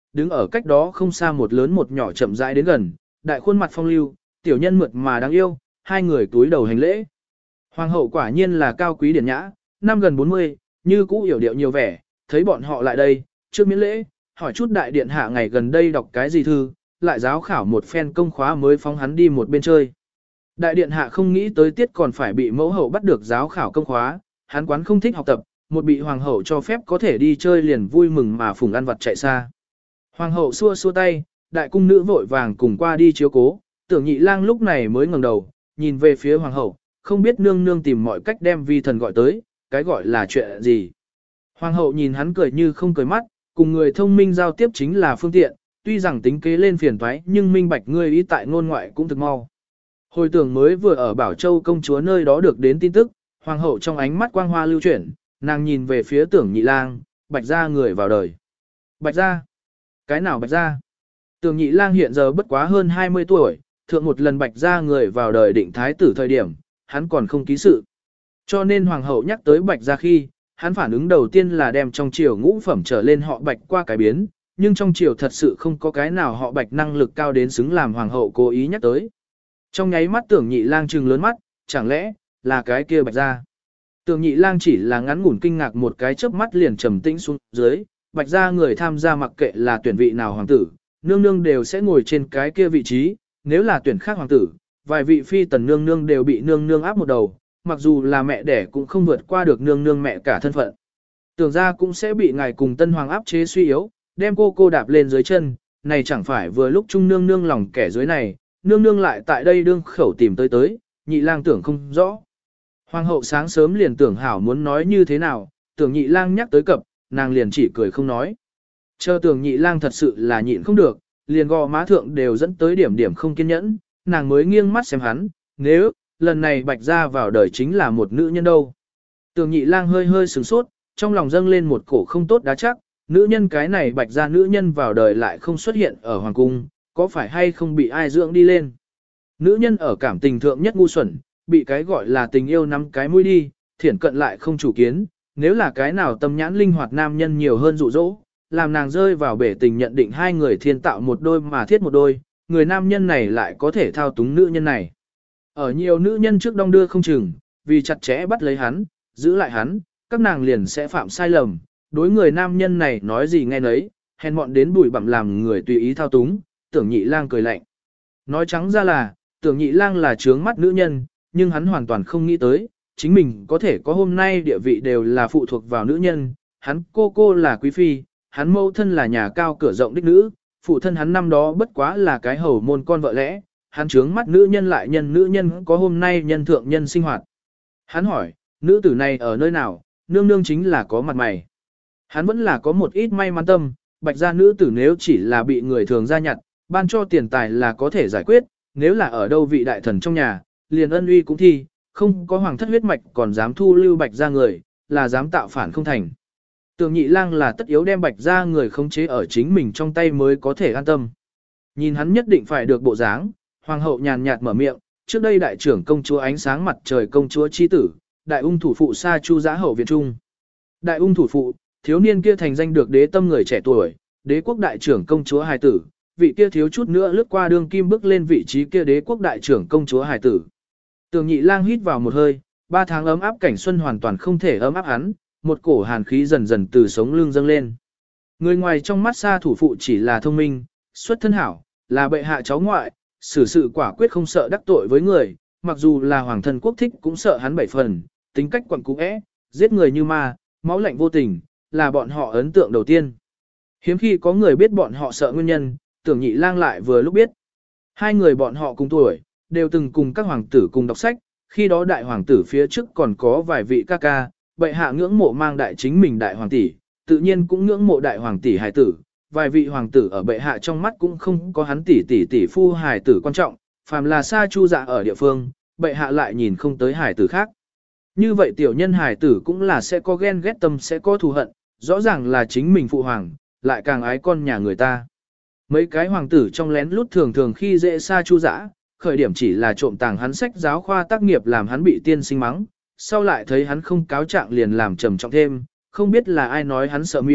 Speaker 1: đứng ở cách đó không xa một lớn một nhỏ chậm rãi đến gần, đại khuôn mặt phong lưu, tiểu nhân mượt mà đáng yêu, hai người túi đầu hành lễ. Hoàng hậu quả nhiên là cao quý điển nhã, năm gần 40, như cũ hiểu điệu nhiều vẻ, thấy bọn họ lại đây, trước miễn lễ, hỏi chút đại điện hạ ngày gần đây đọc cái gì thư, lại giáo khảo một phen công khóa mới phóng hắn đi một bên chơi. Đại điện hạ không nghĩ tới tiết còn phải bị mẫu hậu bắt được giáo khảo công khóa, hắn quán không thích học tập, một bị hoàng hậu cho phép có thể đi chơi liền vui mừng mà phùng ăn vặt chạy xa. Hoàng hậu xua xua tay, đại cung nữ vội vàng cùng qua đi chiếu cố, Tưởng Nhị Lang lúc này mới ngẩng đầu, nhìn về phía hoàng hậu, không biết nương nương tìm mọi cách đem vi thần gọi tới, cái gọi là chuyện gì. Hoàng hậu nhìn hắn cười như không cười mắt, cùng người thông minh giao tiếp chính là phương tiện, tuy rằng tính kế lên phiền toái nhưng minh bạch ngươi ý tại ngôn ngoại cũng thực mau. Hồi tưởng mới vừa ở Bảo Châu công chúa nơi đó được đến tin tức, hoàng hậu trong ánh mắt quang hoa lưu chuyển, nàng nhìn về phía Tưởng Nhị Lang, Bạch gia người vào đời. Bạch gia? Cái nào Bạch gia? Tưởng Nhị Lang hiện giờ bất quá hơn 20 tuổi, thượng một lần Bạch gia người vào đời định thái tử thời điểm, hắn còn không ký sự. Cho nên hoàng hậu nhắc tới Bạch gia khi, hắn phản ứng đầu tiên là đem trong triều ngũ phẩm trở lên họ Bạch qua cái biến, nhưng trong triều thật sự không có cái nào họ Bạch năng lực cao đến xứng làm hoàng hậu cố ý nhắc tới. Trong nháy mắt Tưởng Nhị Lang trừng lớn mắt, chẳng lẽ là cái kia Bạch gia? Tưởng Nhị Lang chỉ là ngắn ngủn kinh ngạc một cái chớp mắt liền trầm tĩnh xuống dưới, Bạch gia người tham gia mặc kệ là tuyển vị nào hoàng tử, nương nương đều sẽ ngồi trên cái kia vị trí, nếu là tuyển khác hoàng tử, vài vị phi tần nương nương đều bị nương nương áp một đầu, mặc dù là mẹ đẻ cũng không vượt qua được nương nương mẹ cả thân phận. Tưởng ra cũng sẽ bị ngài cùng tân hoàng áp chế suy yếu, đem cô đạp lên dưới chân, này chẳng phải vừa lúc trung nương nương lòng kẻ dưới này, nương nương lại tại đây đương khẩu tìm tới, Nhị Lang tưởng không rõ. Hoàng hậu sáng sớm liền tưởng hảo muốn nói như thế nào, Tưởng Nhị Lang nhắc tới cập, nàng liền chỉ cười không nói. Chờ Tưởng Nhị Lang thật sự là nhịn không được, liền gò má thượng đều dẫn tới điểm không kiên nhẫn, nàng mới nghiêng mắt xem hắn, nếu lần này Bạch gia vào đời chính là một nữ nhân đâu. Tưởng Nhị Lang hơi hơi sửng sốt, trong lòng dâng lên một cổ không tốt đá chắc, nữ nhân cái này Bạch gia nữ nhân vào đời lại không xuất hiện ở hoàng cung, có phải hay không bị ai dưỡng đi lên. Nữ nhân ở cảm tình thượng nhất ngu xuẩn, bị cái gọi là tình yêu nắm cái mũi đi, thiển cận lại không chủ kiến, nếu là cái nào tâm nhãn linh hoạt nam nhân nhiều hơn dụ dỗ, làm nàng rơi vào bể tình nhận định hai người thiên tạo một đôi mà thiết một đôi, người nam nhân này lại có thể thao túng nữ nhân này. Ở nhiều nữ nhân trước đong đưa không chừng, vì chặt chẽ bắt lấy hắn, giữ lại hắn, các nàng liền sẽ phạm sai lầm, đối người nam nhân này nói gì nghe nấy, hèn mọn đến bụi bặm làm người tùy ý thao túng, Tưởng Nhị Lang cười lạnh. Nói trắng ra là, Tưởng Nhị Lang là trướng mắt nữ nhân, nhưng hắn hoàn toàn không nghĩ tới, chính mình có thể có hôm nay địa vị đều là phụ thuộc vào nữ nhân, hắn cô là quý phi, hắn mẫu thân là nhà cao cửa rộng đích nữ, phụ thân hắn năm đó bất quá là cái hầu môn con vợ lẽ, hắn trướng mắt nữ nhân lại nhân nữ nhân có hôm nay nhân thượng nhân sinh hoạt. Hắn hỏi, nữ tử này ở nơi nào, nương nương chính là có mặt mày. Hắn vẫn là có một ít may mắn tâm, Bạch gia nữ tử nếu chỉ là bị người thường gia nhặt, ban cho tiền tài là có thể giải quyết, nếu là ở đâu vị đại thần trong nhà, liền ân uy cũng thi, không có hoàng thất huyết mạch còn dám thu lưu Bạch gia người, là dám tạo phản không thành. Tưởng Nhị Lang là tất yếu đem Bạch gia người khống chế ở chính mình trong tay mới có thể an tâm. Nhìn hắn nhất định phải được bộ dáng, hoàng hậu nhàn nhạt mở miệng, trước đây đại trưởng công chúa ánh sáng mặt trời công chúa chi tử, đại ung thủ phụ Sa Chu Giá hậu viện trung. Đại ung thủ phụ, thiếu niên kia thành danh được đế tâm người trẻ tuổi, đế quốc đại trưởng công chúa hài tử, vị kia thiếu chút nữa lướt qua đương kim bước lên vị trí kia đế quốc đại trưởng công chúa hài tử. Tưởng Nhị Lang hít vào một hơi, 3 tháng ấm áp cảnh xuân hoàn toàn không thể ấm áp hắn, một cổ hàn khí dần dần từ sống lưng dâng lên. Người ngoài trong mắt Sa thủ phụ chỉ là thông minh, xuất thân hảo, là bệ hạ cháu ngoại, xử sự quả quyết không sợ đắc tội với người, mặc dù là hoàng thân quốc thích cũng sợ hắn 7 phần, tính cách quẩn cũ giết người như ma, máu lạnh vô tình, là bọn họ ấn tượng đầu tiên. Hiếm khi có người biết bọn họ sợ nguyên nhân, Tưởng Nhị Lang lại vừa lúc biết. Hai người bọn họ cùng tuổi, đều từng cùng các hoàng tử cùng đọc sách, khi đó đại hoàng tử phía trước còn có vài vị ca ca, bệ hạ ngưỡng mộ mang đại chính mình đại hoàng tỷ, tự nhiên cũng ngưỡng mộ đại hoàng tỷ hài tử, vài vị hoàng tử ở bệ hạ trong mắt cũng không có hắn tỷ phu hài tử quan trọng, phàm là Sa Chu Dạ ở địa phương, bệ hạ lại nhìn không tới hài tử khác. Như vậy tiểu nhân hài tử cũng là sẽ có ghen ghét tâm sẽ có thù hận, rõ ràng là chính mình phụ hoàng, lại càng ái con nhà người ta. Mấy cái hoàng tử trong lén lút thường khi dễ Sa Chu Dạ, khởi điểm chỉ là trộm tàng hắn sách giáo khoa tác nghiệp làm hắn bị tiên sinh mắng, sau lại thấy hắn không cáo trạng liền làm trầm trọng thêm, không biết là ai nói hắn sợ miêu,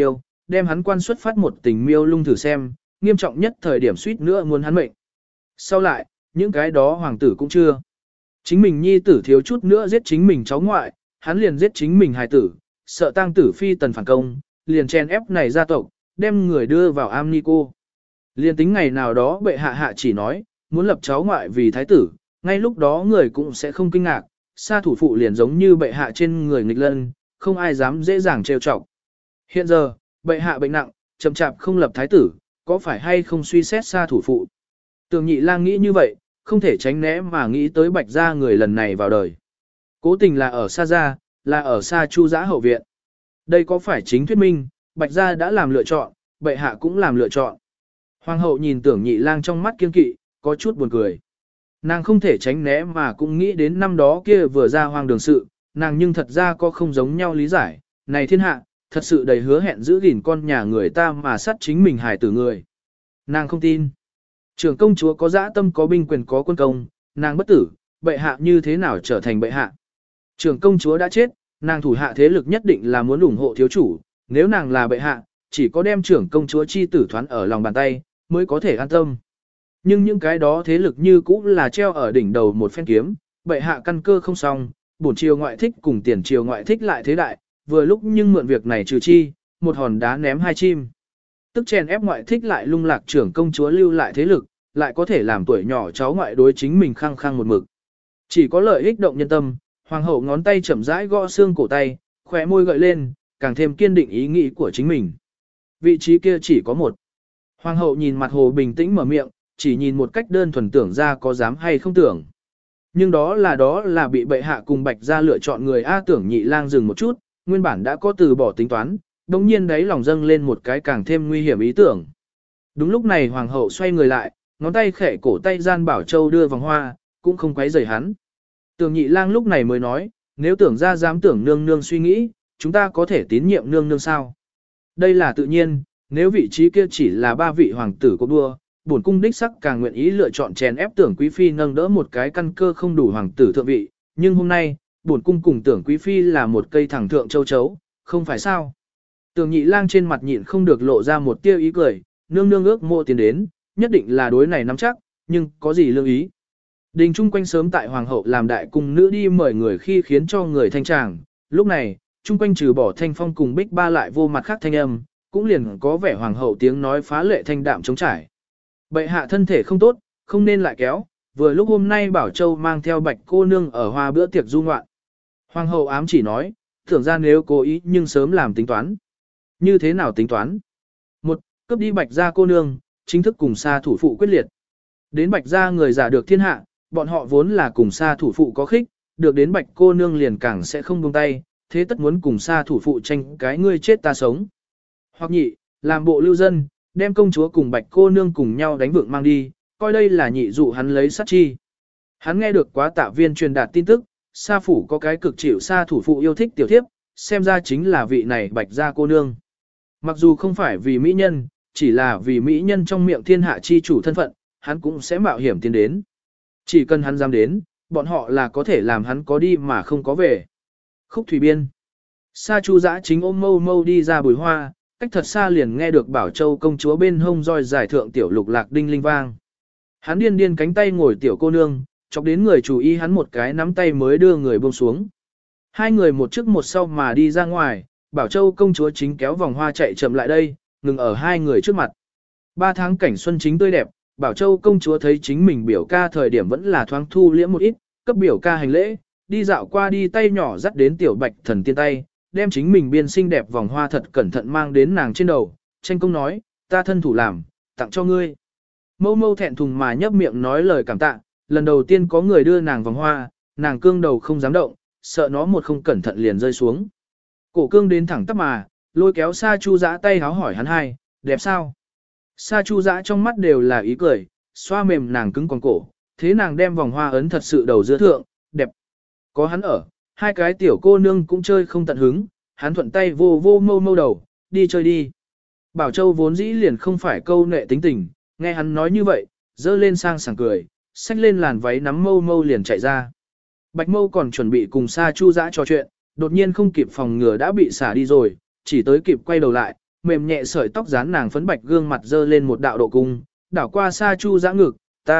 Speaker 1: đem hắn quan xuất phát một tình miêu lung thử xem, nghiêm trọng nhất thời điểm suýt nữa muốn hắn mệnh. Sau lại, những cái đó hoàng tử cũng chưa. Chính mình nhi tử thiếu chút nữa giết chính mình cháu ngoại, hắn liền giết chính mình hài tử, sợ tang tử phi tần phản công, liền chen ép này gia tộc, đem người đưa vào am ni cô. Liền tính ngày nào đó bệ hạ hạ chỉ nói, muốn lập cháu ngoại vì thái tử, ngay lúc đó người cũng sẽ không kinh ngạc, sa thủ phụ liền giống như bệ hạ trên người nghịch lân, không ai dám dễ dàng trêu chọc. Hiện giờ, bệ hạ bệnh nặng, chậm chạp không lập thái tử, có phải hay không suy xét sa thủ phụ? Tường Nhị Lang nghĩ như vậy, không thể tránh né mà nghĩ tới Bạch gia người lần này vào đời. Cố tình là ở Sa gia, là ở Sa Chu Giã hậu viện. Đây có phải chính thuyết minh, Bạch gia đã làm lựa chọn, bệ hạ cũng làm lựa chọn. Hoàng hậu nhìn Tưởng Nhị Lang trong mắt kiên kỵ, có chút buồn cười. Nàng không thể tránh né mà cũng nghĩ đến năm đó kia vừa ra hoang đường sự, nàng nhưng thật ra có không giống nhau lý giải, này thiên hạ, thật sự đầy hứa hẹn giữ gìn con nhà người ta mà sát chính mình hài tử người. Nàng không tin. Trưởng công chúa có dã tâm có binh quyền có quân công, nàng bất tử, bệ hạ như thế nào trở thành bệ hạ. Trưởng công chúa đã chết, nàng thủ hạ thế lực nhất định là muốn ủng hộ thiếu chủ, nếu nàng là bệ hạ, chỉ có đem trưởng công chúa chi tử thoán ở lòng bàn tay, mới có thể an tâm. Nhưng những cái đó thế lực như cũ là treo ở đỉnh đầu một phen kiếm, bệ hạ căn cơ không xong, bổn triều ngoại thích cùng tiền triều ngoại thích lại thế đại, vừa lúc nhưng mượn việc này trừ chi, một hòn đá ném hai chim. Tức chèn ép ngoại thích lại lung lạc trưởng công chúa lưu lại thế lực, lại có thể làm tuổi nhỏ cháu ngoại đối chính mình khăng khăng một mực. Chỉ có lợi ích động nhân tâm, hoàng hậu ngón tay chậm rãi gõ xương cổ tay, khóe môi gợi lên, càng thêm kiên định ý nghĩ của chính mình. Vị trí kia chỉ có một. Hoàng hậu nhìn mặt hồ bình tĩnh mở miệng, chỉ nhìn một cách đơn thuần tưởng ra có dám hay không tưởng. Nhưng đó là bị bệ hạ cùng Bạch gia lựa chọn người A. Tưởng Nhị Lang dừng một chút, nguyên bản đã có từ bỏ tính toán, đồng nhiên đấy lòng dâng lên một cái càng thêm nguy hiểm ý tưởng. Đúng lúc này hoàng hậu xoay người lại, ngón tay khẽ cổ tay gian Bảo Châu đưa vòng hoa, cũng không quấy rầy hắn. Tưởng Nhị Lang lúc này mới nói, nếu tưởng ra dám tưởng nương nương suy nghĩ, chúng ta có thể tín nhiệm nương nương sao? Đây là tự nhiên, nếu vị trí kia chỉ là ba vị hoàng tử cuộc đua, bổn cung đích sắc càng nguyện ý lựa chọn chèn ép Tưởng quý phi nâng đỡ một cái căn cơ không đủ hoàng tử thượng vị, nhưng hôm nay, bổn cung cùng Tưởng quý phi là một cây thẳng thượng châu chấu, không phải sao? Tưởng Nhị Lang trên mặt nhịn không được lộ ra một tia ý cười, nương nương ước mộ tiến đến, nhất định là đối này nắm chắc, nhưng có gì lương ý? Đình chung quanh sớm tại hoàng hậu làm đại cung nữ đi mời người khi khiến cho người thanh tràng, lúc này, chung quanh trừ bỏ Thanh Phong cùng Bích Ba lại vô mặt khác thanh âm, cũng liền có vẻ hoàng hậu tiếng nói phá lệ thanh đạm chống trải. Bệ hạ thân thể không tốt, không nên lại kéo, vừa lúc hôm nay Bảo Châu mang theo Bạch cô nương ở hoa bữa tiệc du ngoạn. Hoàng hậu ám chỉ nói, tưởng ra nếu cố ý nhưng sớm làm tính toán. Như thế nào tính toán? Một, cướp đi Bạch gia cô nương, chính thức cùng Sa thủ phụ quyết liệt. Đến Bạch gia người giả được thiên hạ, bọn họ vốn là cùng Sa thủ phụ có khích, được đến Bạch cô nương liền càng sẽ không buông tay, thế tất muốn cùng Sa thủ phụ tranh cái ngươi chết ta sống. Hoặc nhị, làm bộ lưu dân, đem công chúa cùng Bạch cô nương cùng nhau đánh vượng mang đi, coi đây là nhị dụ hắn lấy sát chi. Hắn nghe được quá tạ viên truyền đạt tin tức, Sa phủ có cái cực chịu Sa thủ phụ yêu thích tiểu thiếp, xem ra chính là vị này Bạch gia cô nương. Mặc dù không phải vì mỹ nhân, chỉ là vì mỹ nhân trong miệng thiên hạ chi chủ thân phận, hắn cũng sẽ mạo hiểm tiến đến. Chỉ cần hắn dám đến, bọn họ là có thể làm hắn có đi mà không có về. Khúc Thủy Biên. Sa Chu Giã chính ôm mâu mâu đi ra bùi hoa, cách thật xa liền nghe được Bảo Châu công chúa bên hông roi giải thượng tiểu lục lạc đinh linh vang. Hắn điên điên cánh tay ngồi tiểu cô nương, chọc đến người chú ý hắn một cái nắm tay mới đưa người buông xuống. Hai người một trước một sau mà đi ra ngoài, Bảo Châu công chúa chính kéo vòng hoa chạy chậm lại đây, ngừng ở hai người trước mặt. 3 tháng cảnh xuân chính tươi đẹp, Bảo Châu công chúa thấy chính mình biểu ca thời điểm vẫn là thoáng thu liễm một ít, cấp biểu ca hành lễ, đi dạo qua đi tay nhỏ dắt đến tiểu Bạch thần tiên tay, đem chính mình biên xinh đẹp vòng hoa thật cẩn thận mang đến nàng trên đầu, tranh công nói, ta thân thủ làm, tặng cho ngươi. Mâu mâu thẹn thùng mà nhấp miệng nói lời cảm tạ, lần đầu tiên có người đưa nàng vòng hoa, nàng cương đầu không dám động, sợ nó một không cẩn thận liền rơi xuống. Cổ cương đến thẳng tắp mà, lôi kéo Sa Chu Giã tay háo hỏi hắn hai, đẹp sao? Sa Chu Giã trong mắt đều là ý cười, xoa mềm nàng cứng còn cổ, thế nàng đem vòng hoa ấn thật sự đầu giữa thượng, đẹp. Có hắn ở, hai cái tiểu cô nương cũng chơi không tận hứng, hắn thuận tay vô vô mâu mâu đầu, đi chơi đi. Bảo Châu vốn dĩ liền không phải câu nệ tính tình, nghe hắn nói như vậy, dơ lên sang sảng cười, xách lên làn váy nắm mâu mâu liền chạy ra. Bạch mâu còn chuẩn bị cùng Sa Chu Giã trò chuyện, đột nhiên không kịp phòng ngừa đã bị xả đi rồi, chỉ tới kịp quay đầu lại, mềm nhẹ sợi tóc dán nàng phấn bạch gương mặt dơ lên một đạo độ cung, đảo qua Sa Chu Dã ngực,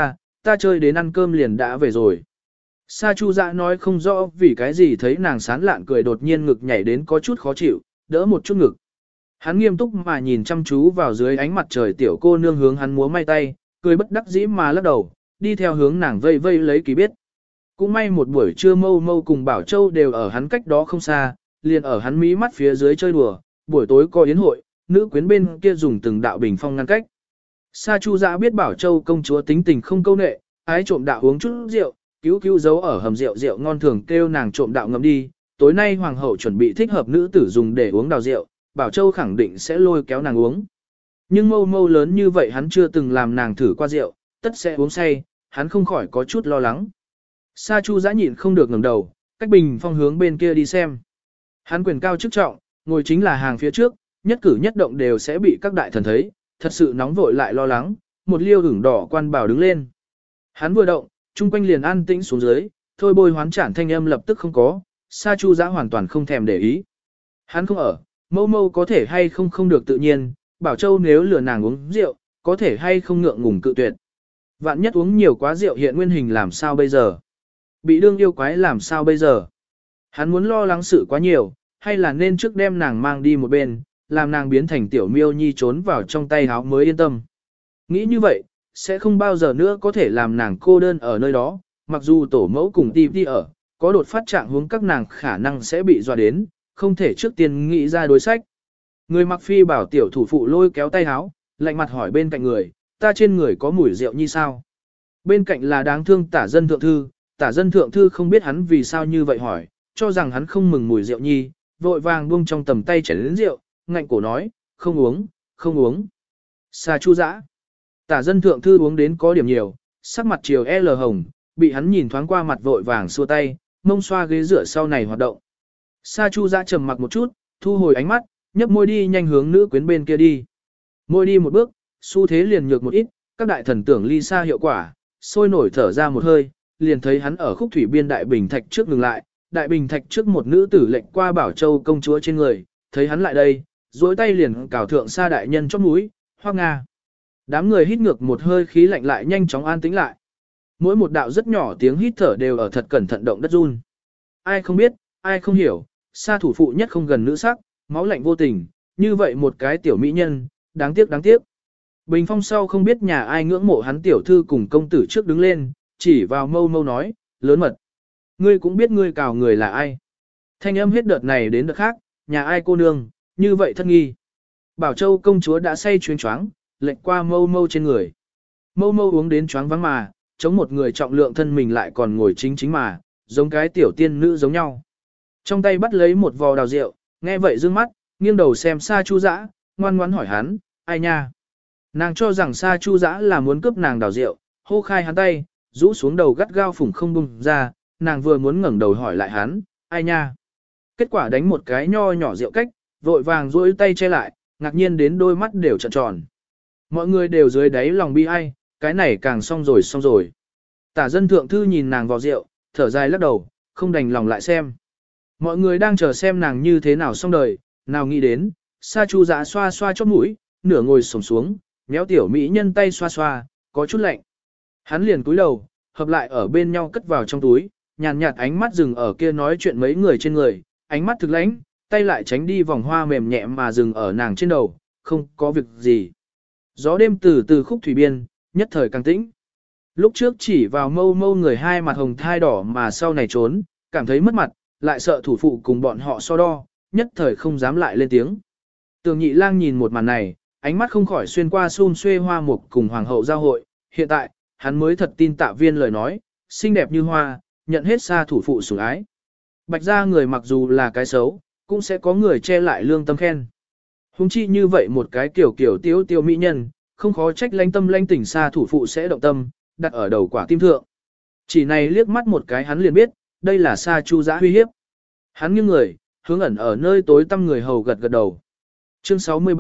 Speaker 1: ta chơi đến ăn cơm liền đã về rồi. Sa Chu Dã nói không rõ vì cái gì thấy nàng sán lạn cười đột nhiên ngực nhảy đến có chút khó chịu, đỡ một chút ngực. Hắn nghiêm túc mà nhìn chăm chú vào dưới ánh mặt trời tiểu cô nương hướng hắn múa may tay, cười bất đắc dĩ mà lắc đầu, đi theo hướng nàng vây vây lấy kỳ biết. Cũng may một buổi trưa Mâu Mâu cùng Bảo Châu đều ở hắn cách đó không xa, liền ở hắn mí mắt phía dưới chơi đùa, buổi tối có yến hội, nữ quyến bên kia dùng từng đạo bình phong ngăn cách. Sa Chu Dã biết Bảo Châu công chúa tính tình không câu nệ, ái trộm đạo uống chút rượu, cứu giấu ở hầm rượu ngon thường kêu nàng trộm đạo ngậm đi, tối nay hoàng hậu chuẩn bị thích hợp nữ tử dùng để uống đào rượu, Bảo Châu khẳng định sẽ lôi kéo nàng uống. Nhưng Mâu Mâu lớn như vậy hắn chưa từng làm nàng thử qua rượu, tất sẽ uống say, hắn không khỏi có chút lo lắng. Sa Chu Dã nhịn không được ngẩng đầu, cách bình phong hướng bên kia đi xem. Hắn quyền cao chức trọng, ngồi chính là hàng phía trước, nhất cử nhất động đều sẽ bị các đại thần thấy, thật sự nóng vội lại lo lắng, một liêu ửng đỏ quan bảo đứng lên. Hắn vừa động, chung quanh liền an tĩnh xuống dưới, thôi bôi hoán chản thanh âm lập tức không có, Sa Chu Dã hoàn toàn không thèm để ý. Hắn không ở, Mâu Mâu có thể hay không được tự nhiên, Bảo Châu nếu lừa nàng uống rượu, có thể hay không ngượng ngùng cự tuyệt. Vạn nhất uống nhiều quá rượu hiện nguyên hình làm sao bây giờ? Bị đương yêu quái làm sao bây giờ? Hắn muốn lo lắng sự quá nhiều, hay là nên trước đem nàng mang đi một bên, làm nàng biến thành tiểu miêu nhi trốn vào trong tay háo mới yên tâm. Nghĩ như vậy, sẽ không bao giờ nữa có thể làm nàng cô đơn ở nơi đó, mặc dù tổ mẫu cùng đi ở, có đột phát trạng hướng các nàng khả năng sẽ bị dọa đến, không thể trước tiên nghĩ ra đối sách. Người mặc phi bảo tiểu thủ phụ lôi kéo tay háo, lạnh mặt hỏi bên cạnh người, ta trên người có mùi rượu như sao? Bên cạnh là đáng thương Tả Dân Thượng Thư, Tả Dân Thượng Thư không biết hắn vì sao như vậy hỏi, cho rằng hắn không mừng mùi rượu nhi, vội vàng buông trong tầm tay chén lớn rượu, ngạnh cổ nói, không uống, không uống. Sa Chu Dã. Tả Dân Thượng Thư uống đến có điểm nhiều, sắc mặt chiều L hồng, bị hắn nhìn thoáng qua mặt vội vàng xua tay, mông xoa ghế rửa sau này hoạt động. Sa Chu Dã trầm mặc một chút, thu hồi ánh mắt, nhấp môi đi nhanh hướng nữ quyến bên kia đi. Môi đi một bước, xu thế liền nhược một ít, các đại thần tưởng ly xa hiệu quả, sôi nổi thở ra một hơi, liền thấy hắn ở khúc thủy biên đại bình thạch trước ngừng lại, đại bình thạch trước một nữ tử lệnh qua Bảo Châu công chúa trên người, thấy hắn lại đây, duỗi tay liền cào thượng Sa đại nhân chóp mũi, Hoắc Nga. Đám người hít ngược một hơi khí lạnh lại nhanh chóng an tĩnh lại. Mỗi một đạo rất nhỏ tiếng hít thở đều ở thật cẩn thận động đất run. Ai không biết, ai không hiểu, Sa thủ phụ nhất không gần nữ sắc, máu lạnh vô tình, như vậy một cái tiểu mỹ nhân, đáng tiếc đáng tiếc. Bình phong sau không biết nhà ai ngưỡng mộ hắn tiểu thư cùng công tử trước đứng lên, chỉ vào Mâu Mâu nói, lớn mật. Ngươi cũng biết ngươi cào người là ai. Thanh âm hết đợt này đến đợt khác, nhà ai cô nương, như vậy thất nghi. Bảo Châu công chúa đã say chuyến choáng, lệnh qua Mâu Mâu trên người. Mâu Mâu uống đến choáng vắng mà, chống một người trọng lượng thân mình lại còn ngồi chính mà, giống cái tiểu tiên nữ giống nhau. Trong tay bắt lấy một vò đào rượu, nghe vậy dương mắt, nghiêng đầu xem Sa Chu Dã, ngoan ngoãn hỏi hắn, ai nha. Nàng cho rằng Sa Chu Dã là muốn cướp nàng đào rượu, hô khai hắn tay, rũ xuống đầu gắt gao phủng không bung ra, nàng vừa muốn ngẩng đầu hỏi lại hắn, ai nha. Kết quả đánh một cái nho nhỏ rượu cách, vội vàng duỗi tay che lại, ngạc nhiên đến đôi mắt đều trợn tròn. Mọi người đều dưới đáy lòng bi ai, cái này càng xong rồi. Tả Dân Thượng Thư nhìn nàng vào rượu, thở dài lắc đầu, không đành lòng lại xem. Mọi người đang chờ xem nàng như thế nào xong đời, nào nghĩ đến, Sa Chu Dã xoa xoa chóp mũi, nửa ngồi xổm xuống, méo tiểu mỹ nhân tay xoa xoa, có chút lạnh. Hắn liền cúi đầu, hợp lại ở bên nhau cất vào trong túi, nhàn nhạt ánh mắt dừng ở kia nói chuyện mấy người trên người, ánh mắt thực lãnh, tay lại tránh đi vòng hoa mềm nhẹ mà dừng ở nàng trên đầu, không có việc gì. Gió đêm từ khúc thủy biên, nhất thời càng tĩnh. Lúc trước chỉ vào Mâu Mâu người hai mặt hồng thai đỏ mà sau này trốn, cảm thấy mất mặt, lại sợ thủ phụ cùng bọn họ so đo, nhất thời không dám lại lên tiếng. Tường Nhị Lang nhìn một màn này, ánh mắt không khỏi xuyên qua xun xuê hoa mục cùng hoàng hậu giao hội, hiện tại, hắn mới thật tin Tạ Viên lời nói, xinh đẹp như hoa, nhận hết Sa thủ phụ sủng ái. Bạch gia người mặc dù là cái xấu, cũng sẽ có người che lại lương tâm khen. Hùng chi như vậy một cái kiểu tiêu mỹ nhân, không khó trách lãnh tâm lãnh tỉnh Sa thủ phụ sẽ động tâm, đặt ở đầu quả tim thượng. Chỉ này liếc mắt một cái hắn liền biết, đây là Sa Chu Dã uy hiếp. Hắn nghiêng người, hướng ẩn ở nơi tối tăm người hầu gật đầu. Chương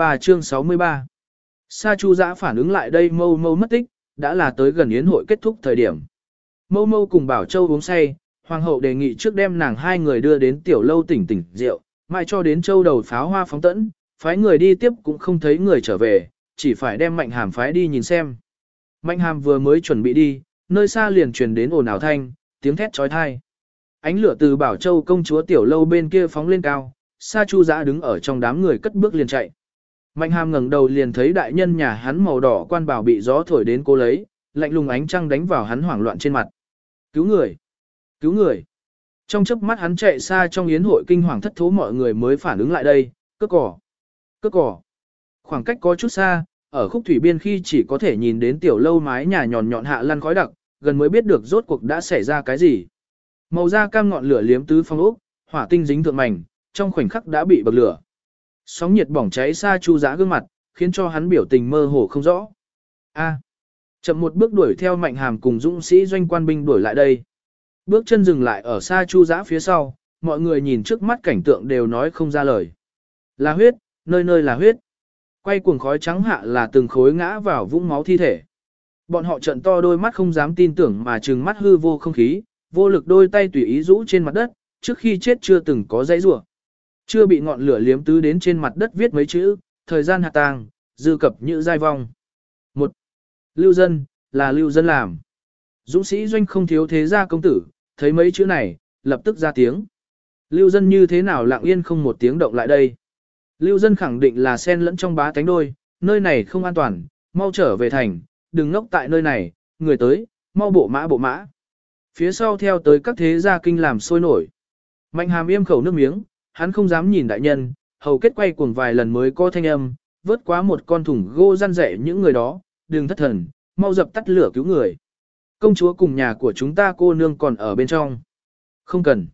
Speaker 1: 63 Sa Chu Dã phản ứng lại đây Mâu Mâu mất tích, đã là tới gần yến hội kết thúc thời điểm. Mâu Mâu cùng Bảo Châu uống say, hoàng hậu đề nghị trước đem nàng hai người đưa đến tiểu lâu tỉnh rượu, mai cho đến châu đầu pháo hoa phóng tẫn, Phái người đi tiếp cũng không thấy người trở về, chỉ phải đem Mạnh Hàm phái đi nhìn xem. Mạnh Hàm vừa mới chuẩn bị đi, nơi xa liền truyền đến ồn ào thanh, tiếng thét chói tai. Ánh lửa từ Bảo Châu công chúa tiểu lâu bên kia phóng lên cao, Sa Chu Dã đứng ở trong đám người cất bước liền chạy. Mạnh Hàm ngẩng đầu liền thấy đại nhân nhà hắn màu đỏ quan bảo bị gió thổi đến cố lấy, lạnh lùng ánh trăng đánh vào hắn hoảng loạn trên mặt. Cứu người! Cứu người! Trong chớp mắt hắn chạy xa trong yến hội kinh hoàng thất thố mọi người mới phản ứng lại đây, cướp cỏ! Cướp cỏ! Khoảng cách có chút xa, ở khúc thủy biên khi chỉ có thể nhìn đến tiểu lâu mái nhà nhọn nhọn hạ lăn khói đặc, gần mới biết được rốt cuộc đã xảy ra cái gì. Màu da cam ngọn lửa liếm tứ phong ốc, hỏa tinh dính thượng mảnh, trong khoảnh khắc đã bị bậc lửa. Sóng nhiệt bỏng cháy Sa Chu Dã gương mặt, khiến cho hắn biểu tình mơ hồ không rõ. Chậm một bước đuổi theo Mạnh Hàm cùng dũng sĩ doanh quan binh đuổi lại đây. Bước chân dừng lại ở Sa Chu Dã phía sau, mọi người nhìn trước mắt cảnh tượng đều nói không ra lời. Là huyết, nơi nơi là huyết. Quay cuồng khói trắng hạ là từng khối ngã vào vũng máu thi thể. Bọn họ trợn to đôi mắt không dám tin tưởng mà trừng mắt hư vô không khí, vô lực đôi tay tùy ý rũ trên mặt đất, trước khi chết chưa từng có dãy rủa. Chưa bị ngọn lửa liếm tứ đến trên mặt đất viết mấy chữ, thời gian hạ tàng, dư cập như giai vong. Một, Lưu dân, là lưu dân làm. Dũng sĩ doanh không thiếu thế gia công tử, thấy mấy chữ này, lập tức ra tiếng. Lưu dân như thế nào lặng yên không một tiếng động lại đây. Lưu dân khẳng định là xen lẫn trong bá tánh đôi, nơi này không an toàn, mau trở về thành, đừng ngốc tại nơi này, người tới, mau bộ mã bộ mã. Phía sau theo tới các thế gia kinh làm sôi nổi. Mạnh Hàm yêm khẩu nước miếng, hắn không dám nhìn đại nhân, hầu kết quay cuồng vài lần mới có thanh âm, vớt quá một con thùng gỗ răn dạy những người đó, đừng thất thần, mau dập tắt lửa cứu người. Công chúa cùng nhà của chúng ta cô nương còn ở bên trong. Không cần.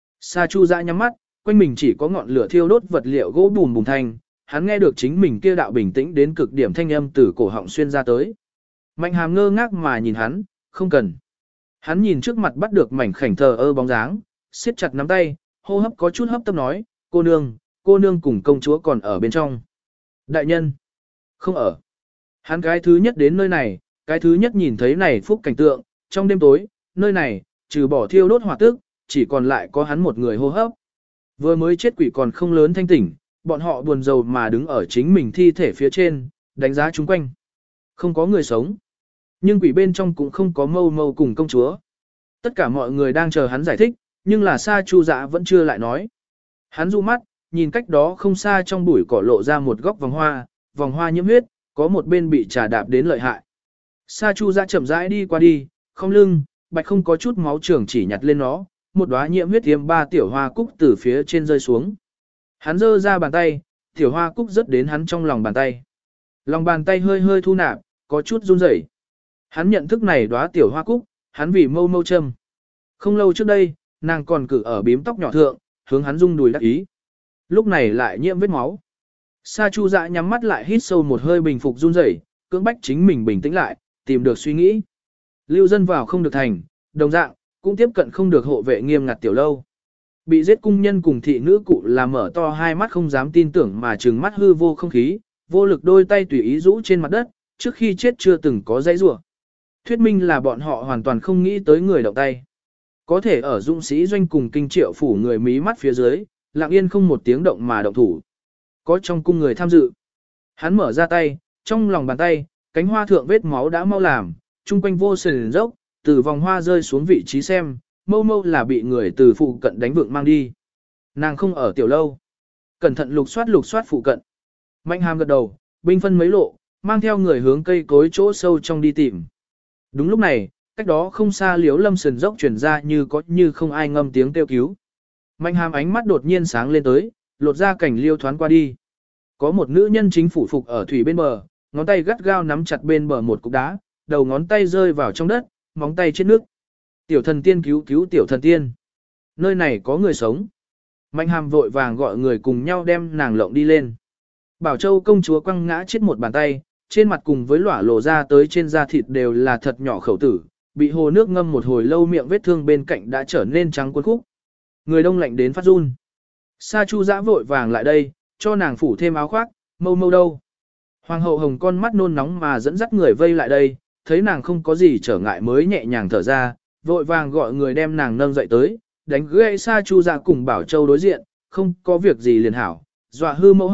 Speaker 1: Sa Chu Dã nhắm mắt, quanh mình chỉ có ngọn lửa thiêu đốt vật liệu gỗ bùm bùm thanh, hắn nghe được chính mình kia đạo bình tĩnh đến cực điểm thanh âm từ cổ họng xuyên ra tới. Mạnh Hàm ngơ ngác mà nhìn hắn, không cần. Hắn nhìn trước mặt bắt được mảnh khảnh thờ ơ bóng dáng, siết chặt nắm tay, hô hấp có chút hấp tấp nói, cô nương cùng công chúa còn ở bên trong. Đại nhân, không ở. Hắn cái thứ nhất đến nơi này, cái thứ nhất nhìn thấy này phúc cảnh tượng, trong đêm tối, nơi này, trừ bỏ thiêu đốt hỏa tức, chỉ còn lại có hắn một người hô hấp. Vừa mới chết quỷ còn không lớn thanh tỉnh, bọn họ buồn rầu mà đứng ở chính mình thi thể phía trên, đánh giá chung quanh. Không có người sống. Nhưng quỷ bên trong cũng không có mâu mâu cùng công chúa. Tất cả mọi người đang chờ hắn giải thích, nhưng là Sa Chu Dã vẫn chưa lại nói. Hắn du mắt, nhìn cách đó không xa trong bụi cỏ lộ ra một góc vòng hoa nhiễm huyết, có một bên bị trà đạp đến lợi hại. Sa Chu Dã chậm rãi đi qua đi, không lưng, bạch không có chút máu trưởng chỉ nhặt lên nó, một đóa nhiễm huyết tiêm ba tiểu hoa cúc từ phía trên rơi xuống. Hắn giơ ra bàn tay, tiểu hoa cúc rớt đến hắn trong lòng bàn tay. Lòng bàn tay hơi hơi thu nạp, có chút run rẩy. Hắn nhận thức này đóa tiểu hoa cúc, hắn vì mâu mâu châm. Không lâu trước đây, nàng còn cử ở bím tóc nhỏ thượng, hướng hắn rung đùi đắc ý. Lúc này lại nhiễm vết máu. Sa Chu Dã nhắm mắt lại hít sâu một hơi bình phục run rẩy, cưỡng bách chính mình bình tĩnh lại, tìm được suy nghĩ. Lưu dân vào không được thành, đồng dạng, cũng tiếp cận không được hộ vệ nghiêm ngặt tiểu lâu. Bị giết cung nhân cùng thị nữ cụ là mở to hai mắt không dám tin tưởng mà trừng mắt hư vô không khí, vô lực đôi tay tùy ý rũ trên mặt đất, trước khi chết chưa từng có dãy rủa. Thuyết minh là bọn họ hoàn toàn không nghĩ tới người động tay. Có thể ở dũng sĩ doanh cùng kinh triệu phủ người mí mắt phía dưới, lặng yên không một tiếng động mà động thủ. Có trong cung người tham dự. Hắn mở ra tay, trong lòng bàn tay, cánh hoa thượng vết máu đã mau làm, chung quanh vô sườn dốc, từ vòng hoa rơi xuống vị trí xem, mâu mâu là bị người từ phụ cận đánh vượng mang đi. Nàng không ở tiểu lâu. Cẩn thận lục soát phụ cận. Mạnh Hàm gật đầu, binh phân mấy lộ, mang theo người hướng cây cối chỗ sâu trong đi tìm. Đúng lúc này, cách đó không xa Liễu Lâm sườn dốc truyền ra như không ai ngâm tiếng kêu cứu. Mạnh Hàm ánh mắt đột nhiên sáng lên tới, lột ra cảnh liêu thoáng qua đi. Có một nữ nhân chính phủ phục ở thủy bên bờ, ngón tay gắt gao nắm chặt bên bờ một cục đá, đầu ngón tay rơi vào trong đất, móng tay chết nước. Tiểu thần tiên cứu tiểu thần tiên. Nơi này có người sống. Mạnh Hàm vội vàng gọi người cùng nhau đem nàng lộng đi lên. Bảo Châu công chúa quăng ngã chết một bàn tay, trên mặt cùng với lỏa lộ ra tới trên da thịt đều là thật nhỏ khẩu tử, bị hồ nước ngâm một hồi lâu miệng vết thương bên cạnh đã trở nên trắng cuốn khúc. Người đông lạnh đến phát run. Sa Chu Dã vội vàng lại đây, cho nàng phủ thêm áo khoác, mâu mâu đâu. Hoàng hậu hồng con mắt nôn nóng mà dẫn dắt người vây lại đây, thấy nàng không có gì trở ngại mới nhẹ nhàng thở ra, vội vàng gọi người đem nàng nâng dậy tới, đánh gãy Sa Chu Dã cùng Bảo Châu đối diện, không có việc gì liền hảo, dọa hư mẫu hậu,